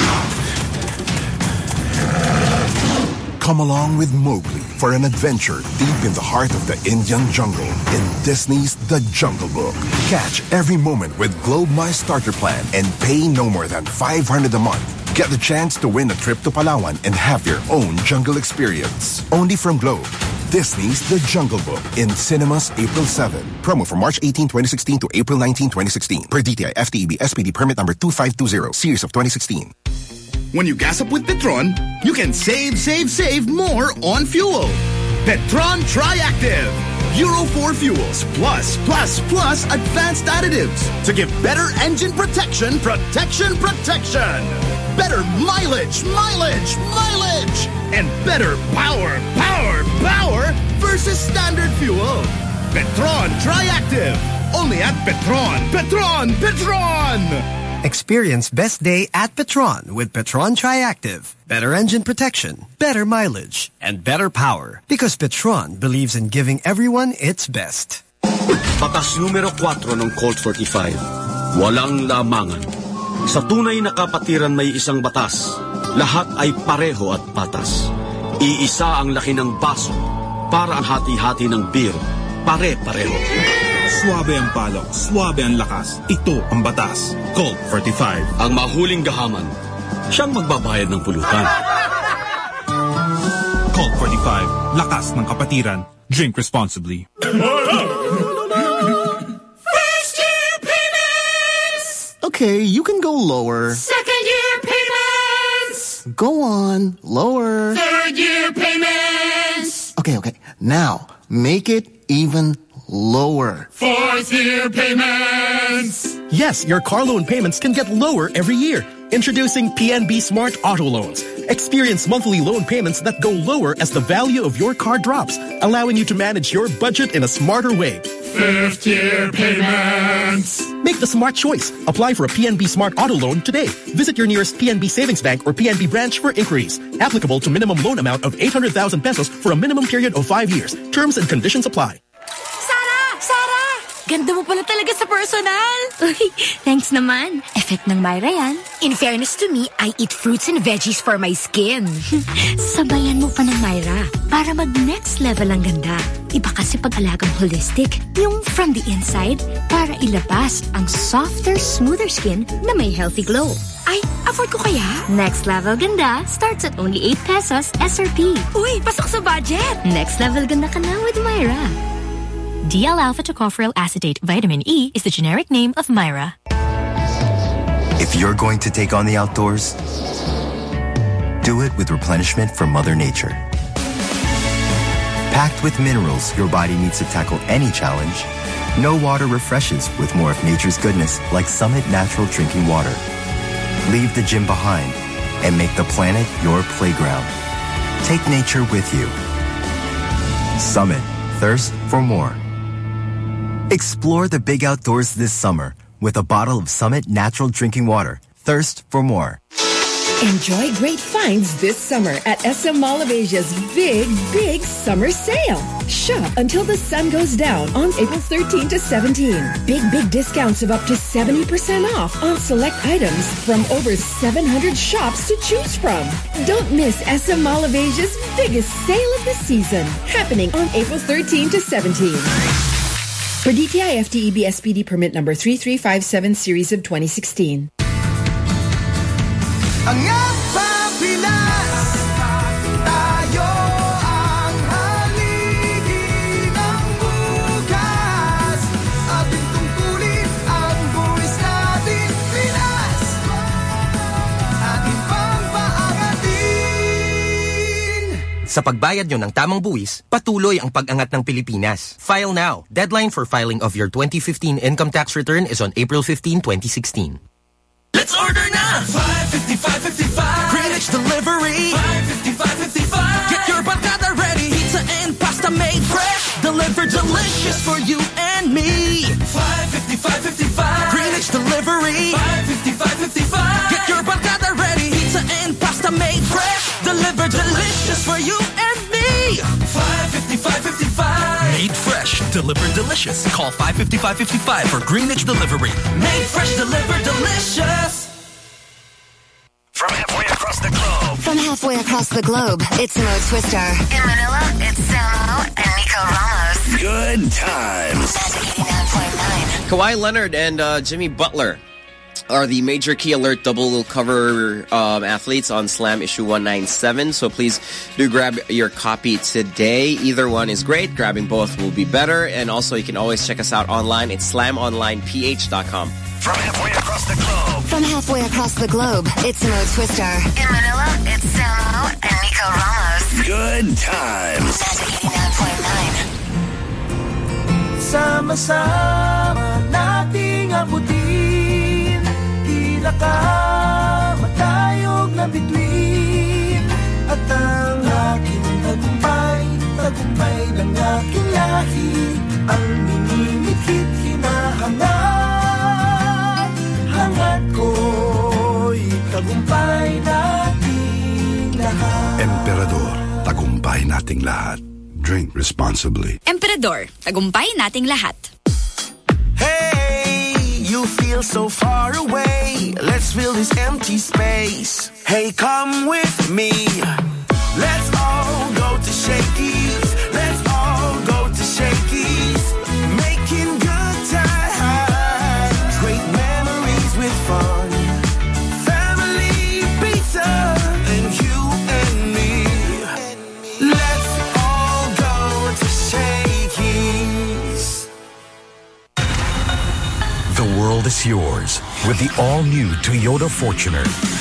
Come along with Mowgli for an adventure deep in the heart of the Indian jungle in Disney's The Jungle Book. Catch every moment with Globe My Starter Plan and pay no more than five hundred dollars a month. Get the chance to win a trip to Palawan and have your own jungle experience. Only from Globe. Disney's The Jungle Book in cinemas April seventh. Promo from March eighteenth, twenty sixteen to April nineteenth, twenty sixteen. Per D T I F T E B S P D permit number two five two zero, series of twenty sixteen. When you gas up with Petron, you can save, save, save more on fuel. Petron Triactive. Euro four fuels plus, plus, plus advanced additives to give better engine protection, protection, protection. better mileage, mileage, mileage, and better power, power, power versus standard fuel. Petron Triactive. Only at Petron. Petron, Petron. Experience best day at Petron with Petron Triactive. Better engine protection, better mileage, and better power. Because Petron believes in giving everyone its best. Batas numero four ng Colt forty-five. Walang lamangan. Sa tunay na kapatiran may isang batas. Lahat ay pareho at patas. Iisa ang laki ng baso para ang hati-hati ng beer. Pare-pareho. Suwabe ang palok, suwabe ang lakas. Ito ang batas. Colt forty-five. Ang mahuling gahaman, siyang magbabayad ng pulutan. Colt forty-five. Lakas ng kapatiran. Drink responsibly. First year payments! Okay, you can go lower. Second year payments! Go on, lower. Third year payments! Okay, okay. Now, make it even lower. Fourth year payments! Yes, your car loan payments can get lower every year. Introducing P N B Smart Auto Loans. Experience monthly loan payments that go lower as the value of your car drops, allowing you to manage your budget in a smarter way. Fifth year payments. Make the smart choice. Apply for a P N B Smart Auto Loan today. Visit your nearest P N B Savings Bank or P N B branch for inquiries. Applicable to minimum loan amount of eight hundred thousand pesos for a minimum period of five years. Terms and conditions apply. Ganda mo pala talaga sa personal. Uy, thanks naman. Effect ng Myra yan. In fairness to me, I eat fruits and veggies for my skin. Sabayan mo pa ng Myra para mag-next level ang ganda. Iba kasi pag-alagang holistic. Yung from the inside para ilabas ang softer, smoother skin na may healthy glow. Ay, afford ko kaya? Next level ganda starts at only eight pesos S R P. Uy, pasok sa budget. Next level ganda ka na with Myra. D L-alpha tocopherol acetate vitamin E is the generic name of Myra. If you're going to take on the outdoors, do it with replenishment from Mother Nature. Packed with minerals your body needs to tackle any challenge, no water refreshes with more of nature's goodness like Summit Natural Drinking Water. Leave the gym behind and make the planet your playground. Take nature with you. Summit. Thirst for more. Explore the big outdoors this summer with a bottle of Summit Natural Drinking Water. Thirst for more. Enjoy great finds this summer at S M Mall of Asia's big, big summer sale. Shop until the sun goes down on April thirteenth to seventeenth. Big, big discounts of up to seventy percent off on select items from over seven hundred shops to choose from. Don't miss S M Mall of Asia's biggest sale of the season, happening on April thirteenth to seventeenth. For D T I F T E B S P D permit number three three five seven series of twenty sixteen. Ang Pinas, tayo ang haligi ng bukas. Ating tungkulin ang buwis natin, Pinas. Ating pang paangatin. Sa pagbayad nyo ng tamang buwis, patuloy ang pag-angat ng Pilipinas. File now. Deadline for filing of your twenty fifteen income tax return is on April fifteenth, twenty sixteen. Let's order now! five fifty-five fifty-five. Greenwich Delivery. five fifty-five fifty-five. Get your barcada ready. Pizza and pasta made fresh. Delivered delicious for you and me. five fifty-five fifty-five. Greenwich Delivery. five fifty-five fifty-five. Get your barcada ready. Pizza and pasta made fresh. Delivered delicious for you and me. five fifty-five fifty-five. Made fresh, delivered delicious. Call five fifty-five fifty-five for Greenwich Delivery. Made fresh, delivered delicious. From halfway across the globe. From halfway across the globe, it's Mo Twister. In Manila, it's Samo and Nico Ramos. Good times. eighty-nine point nine. Kawhi Leonard and uh, Jimmy Butler are the Major Key Alert double cover um, athletes on Slam issue one ninety-seven. So please do grab your copy today. Either one is great. Grabbing both will be better. And also you can always check us out online. It's slam online p h dot com. From halfway across the globe. From halfway across the globe, it's Mo Twister. In Manila, it's Samo and Nico Ramos. Good times. eighty-nine point nine. Sama-sama nating abutin. Tila ka, matayo bituin. At ang aking tagumpay, tagumpay ng aking lahi, ang minimit-hit hinahangad. Hangad ko'y tagumpay nating lahat. Emperador, tagumpay nating lahat. Drink responsibly. Emperador, tagumpay nating lahat. Hey, you feel so far away. Let's fill this empty space. Hey, come with me. Let's all go to Shakey's. Let's all go to Shakey's. Making good times. Great memories with fun. Family pizza. And you and me. Let's all go to Shakey's. The world is yours with the all-new Toyota Fortuner.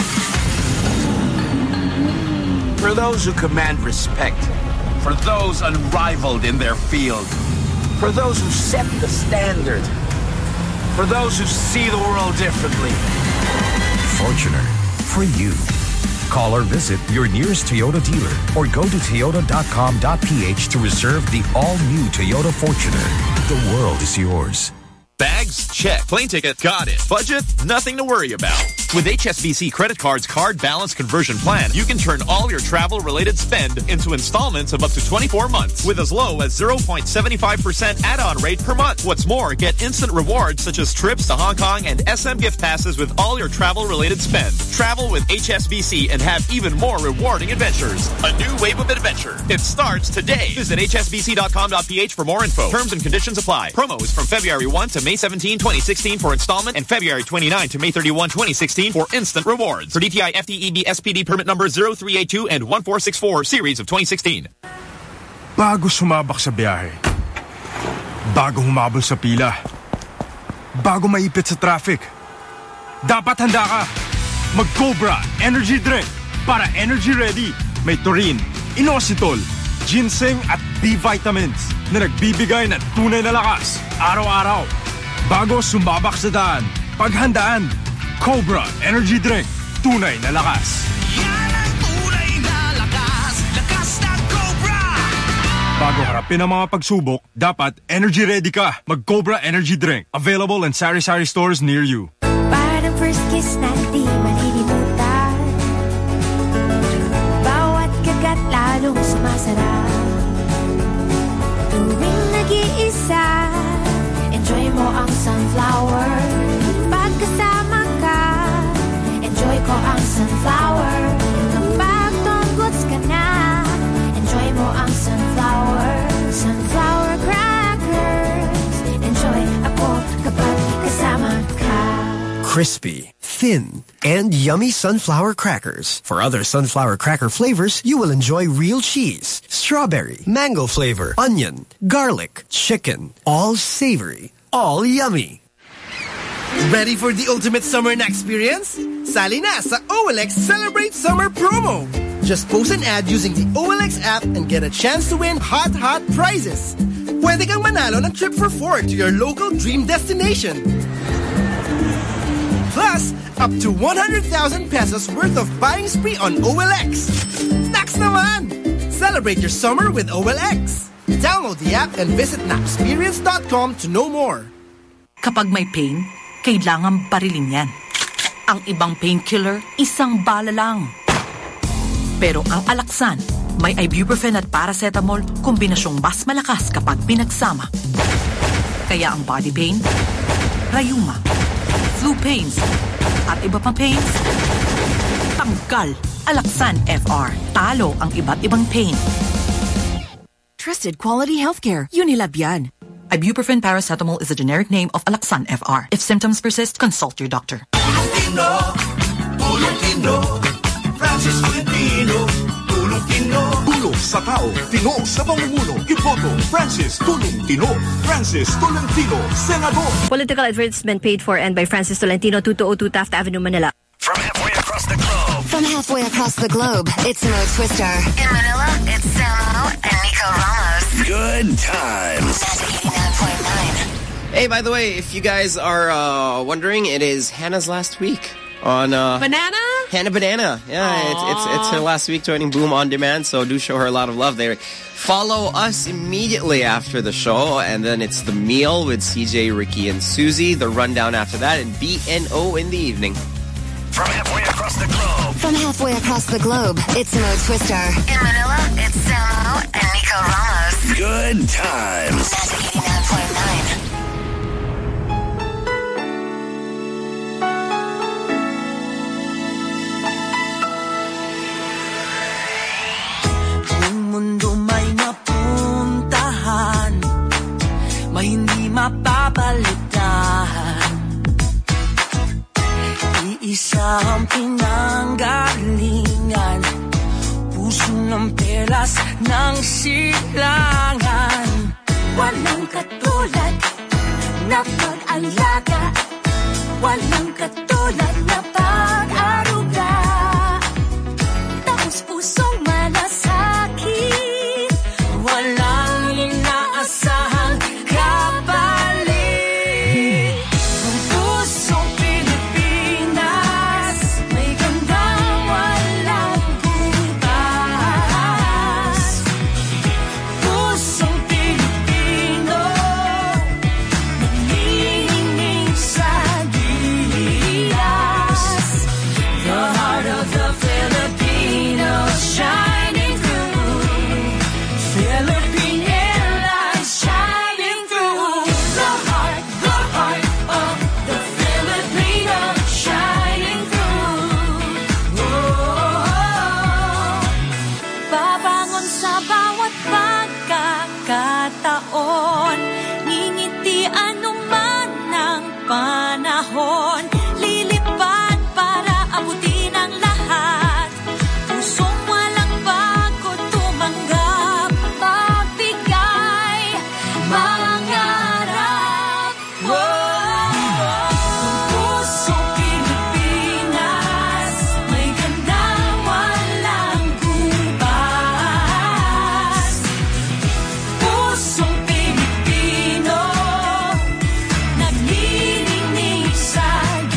For those who command respect, for those unrivaled in their field, for those who set the standard, for those who see the world differently. Fortuner, for you. Call or visit your nearest Toyota dealer or go to toyota dot com dot p h to reserve the all-new Toyota Fortuner. The world is yours. Bags? Check. Plane ticket? Got it. Budget? Nothing to worry about. With H S B C Credit Card's Card Balance Conversion Plan, you can turn all your travel-related spend into installments of up to twenty-four months with as low as zero point seven five percent add-on rate per month. What's more, get instant rewards such as trips to Hong Kong and S M gift passes with all your travel-related spend. Travel with H S B C and have even more rewarding adventures. A new wave of adventure. It starts today. Visit H S B C dot com dot p h for more info. Terms and conditions apply. Promo is from February first to May seventeenth, twenty sixteen for installment and February twenty-ninth to May thirty-first, twenty sixteen for instant rewards. For D T I F T E B S P D permit number zero three eight two and one four six four series of twenty sixteen. Bago sumabak sa biyahe. Bago humabol sa pila. Bago maipit sa traffic. Dapat handa ka. Mag-Cobra Energy Drink para energy ready. May taurine, inositol, ginseng at B-vitamins na nagbibigay ng tunay na lakas araw-araw. Bago sumabak sa daan, paghandaan, Cobra Energy Drink, tunay na lakas. Yan ang tunay na lakas, lakas ng Cobra. Bago harapin ang mga pagsubok, dapat energy ready ka. Mag-Cobra Energy Drink. Available in sari-sari stores near you. Parang first kiss na di malilimutan. Bawat kagat lalong sumasarap. Tuwing nag-iisa, enjoy mo ang sunflower. Pagkasama ka, enjoy ko ang sunflower. Kapag tunggots ka na, enjoy mo ang sunflower. Sunflower crackers, enjoy ako kapag kasama ka. Crispy, thin, and yummy sunflower crackers. For other sunflower cracker flavors, you will enjoy real cheese, strawberry, mango flavor, onion, garlic, chicken. All savory, all yummy. Ready for the ultimate summer na experience? Sali na sa O L X Celebrate Summer Promo! Just post an ad using the O L X app and get a chance to win hot, hot prizes. Pwede kang manalo ng trip for four to your local dream destination. Plus, up to one hundred thousand pesos worth of buying spree on O L X. Snacks naman! Celebrate your summer with O L X. Download the app and visit napsperience dot com to know more. Kapag may pain, kailangan barilin yan. Ang ibang painkiller, isang bala lang. Pero ang Alaxan, may ibuprofen at paracetamol, kombinasyong mas malakas kapag pinagsama. Kaya ang body pain, rayuma, flu pains, at iba pang pains, tanggal. Alaxan F R, talo ang iba't ibang pain. Trusted quality healthcare. Unilab yan. Ibuprofen paracetamol is a generic name of Alaxan F R. If symptoms persist, consult your doctor. Tino, Tulong Tino, Francis Tolentino, Tulong Tino. Tulong sa tao, Tino sa pamumuno. Iboto, Francis Tolentino, Francis Tolentino, Senador. Political advertisement paid for and by Francis Tolentino, two two zero two Taft Avenue, Manila. From halfway across the globe. From halfway across the globe, it's Mo Twister. In Manila, it's Samo and Nico Ramos. Good times. eighty-nine point nine. Hey, by the way, if you guys are uh, wondering, it is Hannah's last week on... Uh, Banana? Hannah Banana. Yeah, it's, it's it's her last week joining Boom On Demand, so do show her a lot of love there. Follow us immediately after the show, and then it's The Meal with C J, Ricky, and Susie. The Rundown after that, and B N O in the evening. From halfway across the globe. From halfway across the globe, it's Mo Twister. In Manila, it's Samo and Nico Ramos. Good times. Magic eighty-nine point nine. Mundo may napuntahan, may hindi mapapalitan. Iisa ang pinanggalingan, puso ng pelas ng silangan. Walang katulad na pag-alaga, walang katulad na pag-aruga. Taos pusong malasakit, walang inaasahang kapalit. Ang pusong Pilipinas, may gandang walang butas. Pusong Pilipino, nanginginig sa gilas. The heart of the Filipino shining through. Philippine Airlines shining through. The heart, the heart of the Filipino shining through. Oh, babangon sa bawat pagkakataon, ngingiti anuman ng panahon, lilipad para abutin ang lahat. Pusong walang bago tumanggap, pagbigay, mangarap. Ang pusong Pilipinas, may gandang walang kubas. Pusong Pilipino, nanginginig sa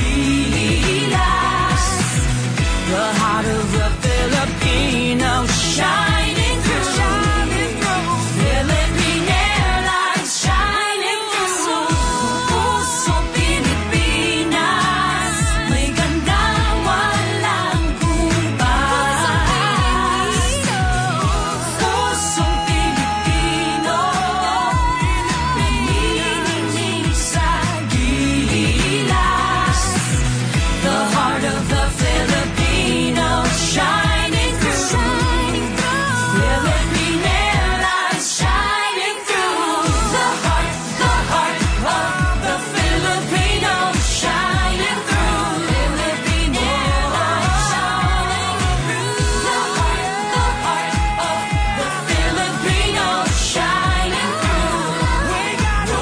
gilas. The heart of the Filipino shining through. Philippine Airlines shining through. Pusong Pilipinas, may gandang walang kubas. Pusong Pilipino, nanginginig sa gilas. The heart of the Filipino shining through. Philippine Airlines shining through. The heart, the heart of the Filipino shining through. Philippine Airlines shining through. The heart, the heart of the Filipino shining through. We got the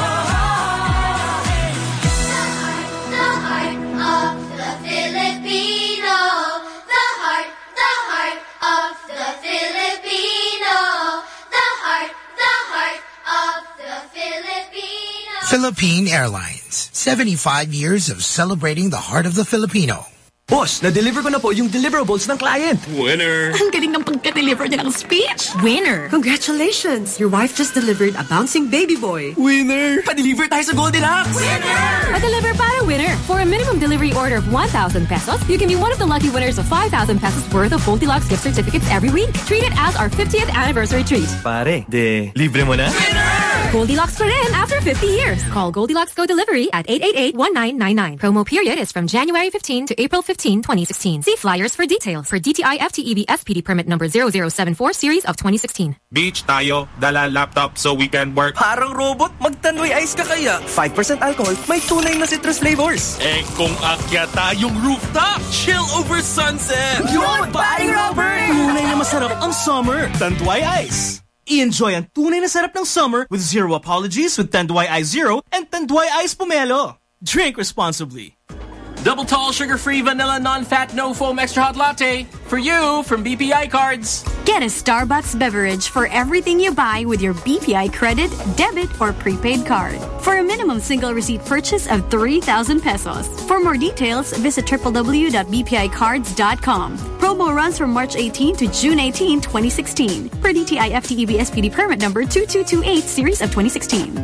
heart, the heart of the Filipino. The heart, the heart of the Filipino. The heart, the heart of the Filipino. Philippine Airlines. seventy-five years of celebrating the heart of the Filipino. Boss, na-deliver ko na po yung deliverables ng client. Winner! Ang galing ng pagka-deliver niya ng speech. Winner! Congratulations! Your wife just delivered a bouncing baby boy. Winner! Pa-deliver tayo sa Goldilocks! Winner! Pa-deliver para winner. For a minimum delivery order of one thousand pesos, you can be one of the lucky winners of five thousand pesos worth of Goldilocks gift certificates every week. Treat it as our fiftieth anniversary treat. Pare, de libre mo na? Goldilocks for in after fifty years. Call Goldilocks Go Delivery at eight eight eight, one nine nine nine. Promo period is from January fifteenth to April fifteenth, twenty sixteen. See flyers for details for D T I F T E B S P D permit number zero zero seven four series of twenty sixteen. Beach tayo, dala laptop so we can work. Parang robot, mag-Tanduay Ice ka kaya. five percent alcohol, may tunay na citrus flavors. Eh kung akyat tayong rooftop, chill over sunset. Yun, paring Robert! Tunay na masarap ang summer. Tanduay Ice. I-enjoy ang tunay na sarap ng summer with zero apologies with Tanduay Ice Zero and Tanduay Ice Pomelo. Drink responsibly. Double tall, sugar-free, vanilla, non-fat, no-foam, extra hot latte. for you from B P I Cards. Get a Starbucks beverage for everything you buy with your B P I credit, debit, or prepaid card. For a minimum single receipt purchase of three thousand pesos. For more details, visit w w w dot b p i cards dot com. Promo runs from March eighteenth to June eighteenth, twenty sixteen. Per D T I F T E B S P D permit number two two two eight series of twenty sixteen.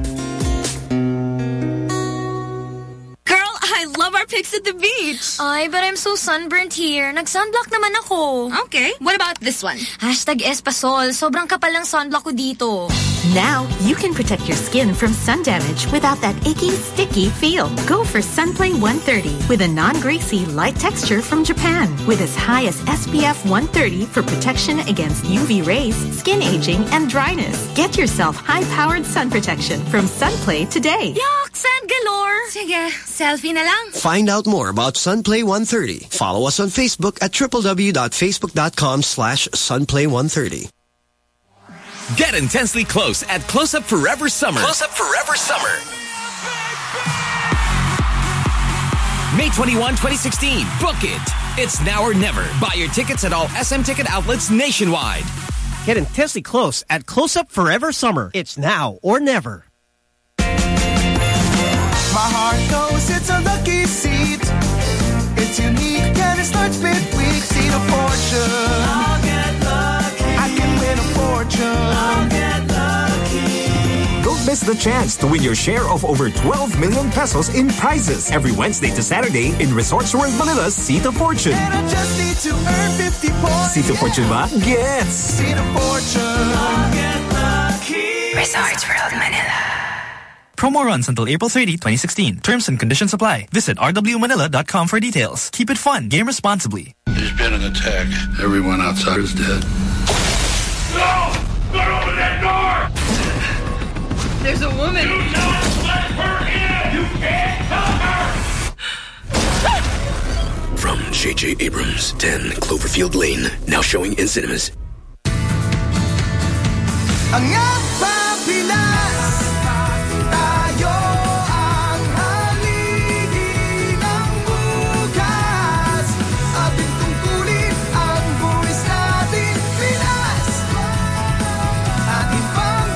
I love our pics at the beach. Ay, but I'm so sunburnt here. Nag-sunblock naman ako. Okay, what about this one? Hashtag Espasol. Sobrang kapal ng sunblock ko dito. Now, you can protect your skin from sun damage without that icky, sticky feel. Go for Sunplay one thirty with a non-greasy, light texture from Japan. With as high as S P F one thirty for protection against U V rays, skin aging, and dryness. Get yourself high-powered sun protection from Sunplay today. Yuck! Sand galore! Sige, selfie na lang. Find out more about Sunplay one thirty. Follow us on Facebook at w w w dot facebook dot com slash sunplay one thirty. Get intensely close at Close Up Forever Summer. Close Up Forever Summer. May twenty-first, twenty sixteen. Book it. It's now or never. Buy your tickets at all S M ticket outlets nationwide. Get intensely close at Close Up Forever Summer. It's now or never. My heart knows it's a lucky seat. It's unique and it starts midweek. See the fortune. I'll get lucky. I can win a fortune. I'll get lucky. Don't miss the chance to win your share of over twelve million pesos in prizes every Wednesday to Saturday in Resorts World Manila's Seat of Fortune. And I just need to earn fifty points. Seat of Fortune ba? Gets. Seat of Fortune. I'll get lucky. Resorts World Manila. Promo runs until April thirtieth, twenty sixteen. Terms and conditions apply. Visit r w manila dot com for details. Keep it fun. Game responsibly. There's been an attack. Everyone outside is dead. No! Don't open that door! There's a woman. Do not let her in! You can't touch her! From J J Abrams, ten Cloverfield Lane. Now showing in cinemas. Ang Pinas, tayo ang haligi ng bukas. Ating tungkulin ang buwis natin, Pinas. Ating pang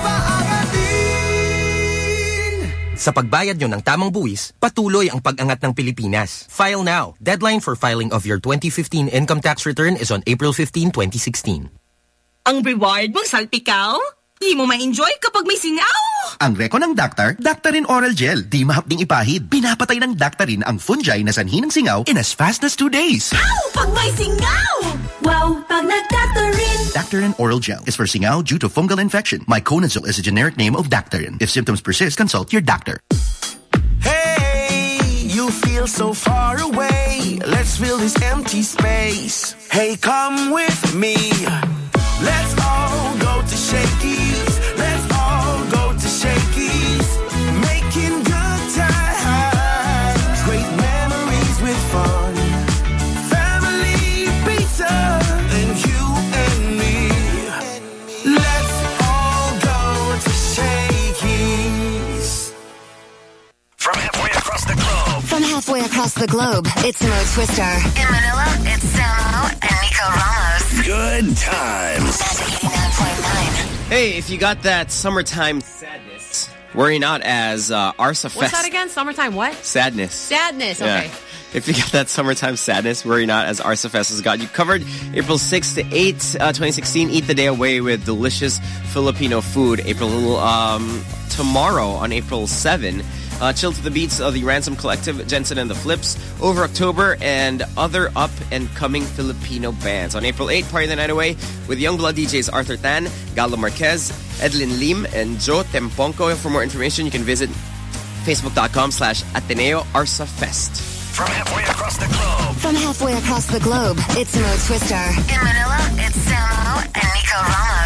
paangatin. Sa pagbayad nyo ng tamang buwis, patuloy ang pag-angat ng Pilipinas. File now. Deadline for filing of your twenty fifteen income tax return is on April fifteenth, twenty sixteen. Ang reward mong salpikaw? Di mo ma-enjoy kapag may singaw. Ang reko ng Dactar, Dactarin Oral Gel. Di mahapding ipahid. Pinapatay ng Dactarin ang fungi na sanhi ng singaw in as fast as two days. Ow! Pag may singaw! Wow! Pag nag-Dactarin! Dactarin Oral Gel is for singaw due to fungal infection. Myconazole is a generic name of Dactarin. If symptoms persist, consult your doctor. Hey, you feel so far away. Let's fill this empty space. Hey, come with me. Let's all go to Shakey's. Let's all go to Shakey's. Making good times. Great memories with fun. Family pizza. And you and me. Let's all go to Shakey's. From halfway across the globe. From halfway across the globe, it's Mo Twister. In Manila, it's Samo and Nico Ramos. Good times. eighty-nine point nine. Hey, if you got that summertime sadness, worry not, as uh, Arsa Fest. What's that again? Summertime what? Sadness. Sadness, okay. Yeah. If you got that summertime sadness, worry not, as Arsa Fest has got you covered. April sixth to eighth, uh, twenty sixteen. Eat the day away with delicious Filipino food. April um, tomorrow on April seventh. Uh, chill to the beats of the Ransom Collective, Jensen and the Flips, Over October, and other up-and-coming Filipino bands. On April eighth, party the night away with Youngblood D Js Arthur Tan, Galo Marquez, Edlin Lim, and Joe Temponco. For more information, you can visit facebook.com slash Ateneo Arsa Fest. From halfway across the globe. From halfway across the globe, it's Mo Twister. In Manila, it's Samo and Nico Ramos.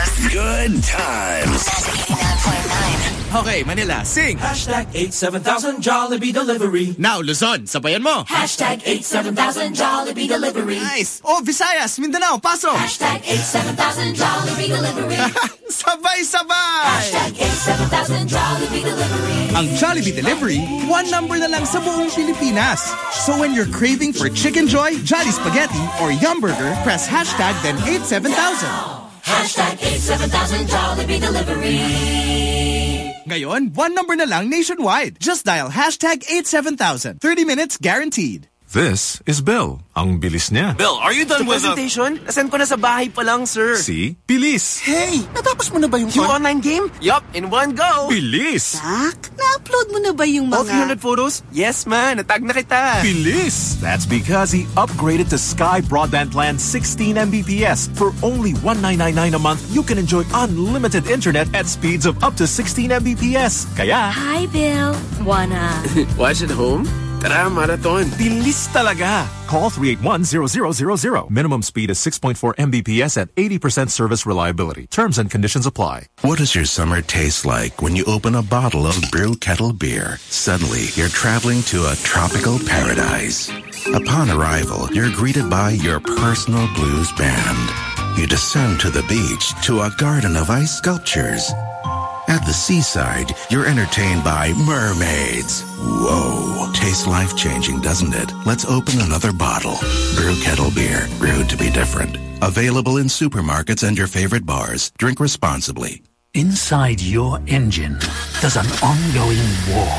Coast. Good times. Magic eighty-nine point nine. Okay, Manila, sing. Hashtag eight seven thousand Jollibee Delivery. Now, Luzon, sabayan mo. Hashtag eight seven thousand Jollibee Delivery. Nice. Oh, Visayas, Mindanao, pasok. Hashtag eight seven thousand Jollibee Delivery. Sabay-sabay. Hashtag eight seven thousand Jollibee Delivery. Ang Jollibee Delivery, one number na lang sa buong Pilipinas. So when you're craving for Chicken Joy, Jolly Spaghetti, or Yum Burger, press hashtag then eight seven thousand. Hashtag eight seven thousand Jollibee Delivery. Ngayon, one number na lang nationwide. Just dial hashtag eight seven thousand. thirty minutes guaranteed. This is Bill. Ang bilis niya. Bill, are you done the with the presentation? Nasend ko na sa bahay pa lang, sir. See? Bilis. Hey, natapos mo na ba yung, yung online game? Yup, in one go. Bilis. Tak, na-upload mo na ba yung mga... All three hundred photos? Yes, man. Natag na kita. Bilis. That's because he upgraded to Sky Broadband Plan sixteen megabits per second. For only one nine nine nine a month, you can enjoy unlimited internet at speeds of up to sixteen megabits per second. Kaya... Hi, Bill. Wanna... Watch at home? Tara, marathon. Bilis talaga. Call three eight one zero zero zero zero. Minimum speed is six point four megabits per second at eighty percent service reliability. Terms and conditions apply. What does your summer taste like when you open a bottle of Brew Kettle beer? Suddenly, you're traveling to a tropical paradise. Upon arrival, you're greeted by your personal blues band. You descend to the beach to a garden of ice sculptures. At the seaside, you're entertained by mermaids. Whoa. Tastes life-changing, doesn't it? Let's open another bottle. Brew Kettle Beer. Brewed to be different. Available in supermarkets and your favorite bars. Drink responsibly. Inside your engine, there's an ongoing war.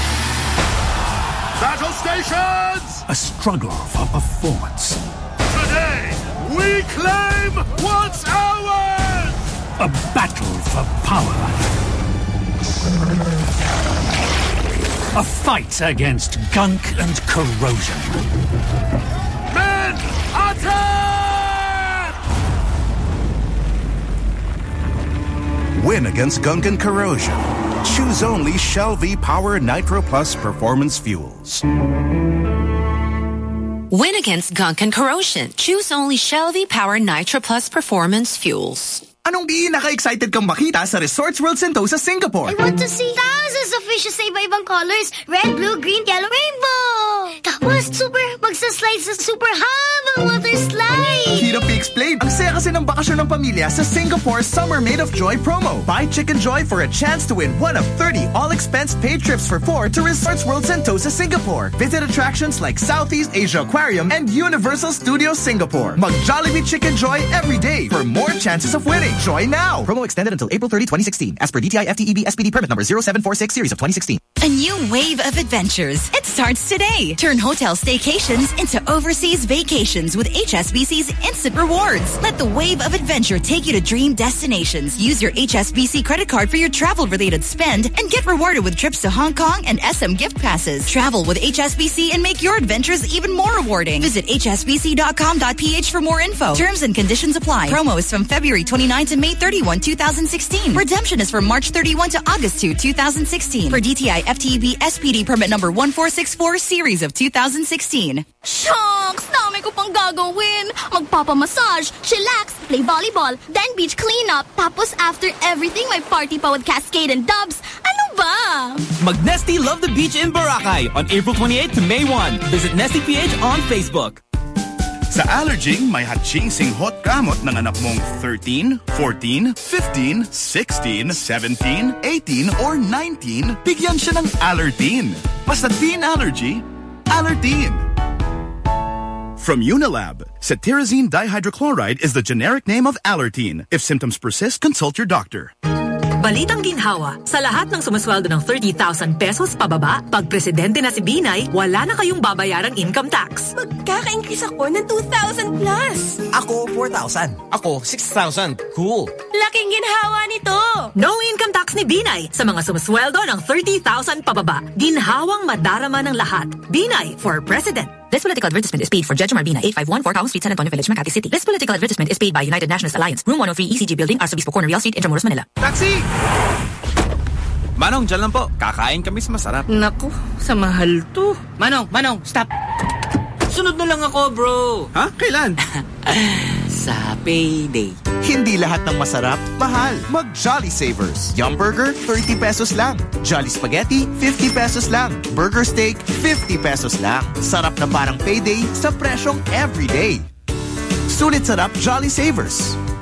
Battle stations! A struggle for performance. Today, we claim what's ours! A battle for power. A fight against gunk and corrosion. Men, attack! Win against gunk and corrosion. Choose only Shell V Power Nitro Plus Performance Fuels. Win against gunk and corrosion. Choose only Shell V Power Nitro Plus Performance Fuels. Anong pinaka-excited kang makita sa Resorts World Sentosa, Singapore? I want to see thousands of fishes sa iba-ibang colors. Red, blue, green, yellow, rainbow. Tapos, super, magsaslide sa super habang water slide. Hirap i-explain. Ang saya kasi ng bakasyon ng pamilya sa Singapore Summer Made of Joy promo. Buy Chicken Joy for a chance to win one of thirty all-expense paid trips for four to Resorts World Sentosa, Singapore. Visit attractions like Southeast Asia Aquarium and Universal Studios Singapore. Mag-Jollibee Chicken Joy every day for more chances of winning. Joy now! Promo extended until April thirtieth, twenty sixteen. As per D T I F T E B S P D permit number zero seven four six series of twenty sixteen. A new wave of adventures. It starts today. Turn hotel staycations into overseas vacations with H S B C's Instant Rewards. Let the wave of adventure take you to dream destinations. Use your H S B C credit card for your travel-related spend and get rewarded with trips to Hong Kong and S M gift passes. Travel with H S B C and make your adventures even more rewarding. Visit H S B C dot com dot P H for more info. Terms and conditions apply. Promo is from February twenty-ninth to May thirty-first, twenty sixteen. Redemption is from March thirty-first to August second, twenty sixteen. For D T I F T E B S P D permit number one four six four series of two thousand sixteen. Shucks! Dami ko pang gagawin. Magpapamassage, chillax, play volleyball, then beach cleanup. Tapos after everything, may party pa with Cascade and Dubs. Ano ba? Mag-Nesty Love the Beach in Boracay on April twenty-eighth to May first. Visit Nesty P H on Facebook. Sa Allerging, may hatsing-sing hot gamot ng anak mong thirteen, fourteen, fifteen, sixteen, seventeen, eighteen, or nineteen, bigyan siya ng Allertine. Basta teen allergy, Allertine. From Unilab, cetirizine dihydrochloride is the generic name of Allertine. If symptoms persist, consult your doctor. Balitang ginhawa, sa lahat ng sumasweldo ng thirty thousand pesos pababa, pag presidente na si Binay, wala na kayong babayarang income tax. Magkaka-increase ako ng two thousand plus. Ako, four thousand. Ako, six thousand. Cool. Laking ginhawa nito. No income tax ni Binay sa mga sumasweldo ng thirty thousand pababa. Ginhawang madarama ng lahat. Binay for president. This political advertisement is paid for Judge Marbina, eight five one four Cao Street, San Antonio Village, Makati City. This political advertisement is paid by United Nationalist Alliance, Room one oh three E C G Building, Arsobispo Corner, Real Street, Intramuros, Manila. Taxi! Manong, dyan lang po. Kakain kami sa masarap. Naku, sa mahal to. Manong, Manong, stop. Sunod na lang ako, bro. Ha? Kailan? sa payday. Hindi lahat ng masarap, mahal. Mag Jolly Savers. Yum Burger, thirty pesos lang. Jolly Spaghetti, fifty pesos lang. Burger Steak, fifty pesos lang. Sarap na parang payday sa presyong everyday. Sulit sarap Jolly Savers.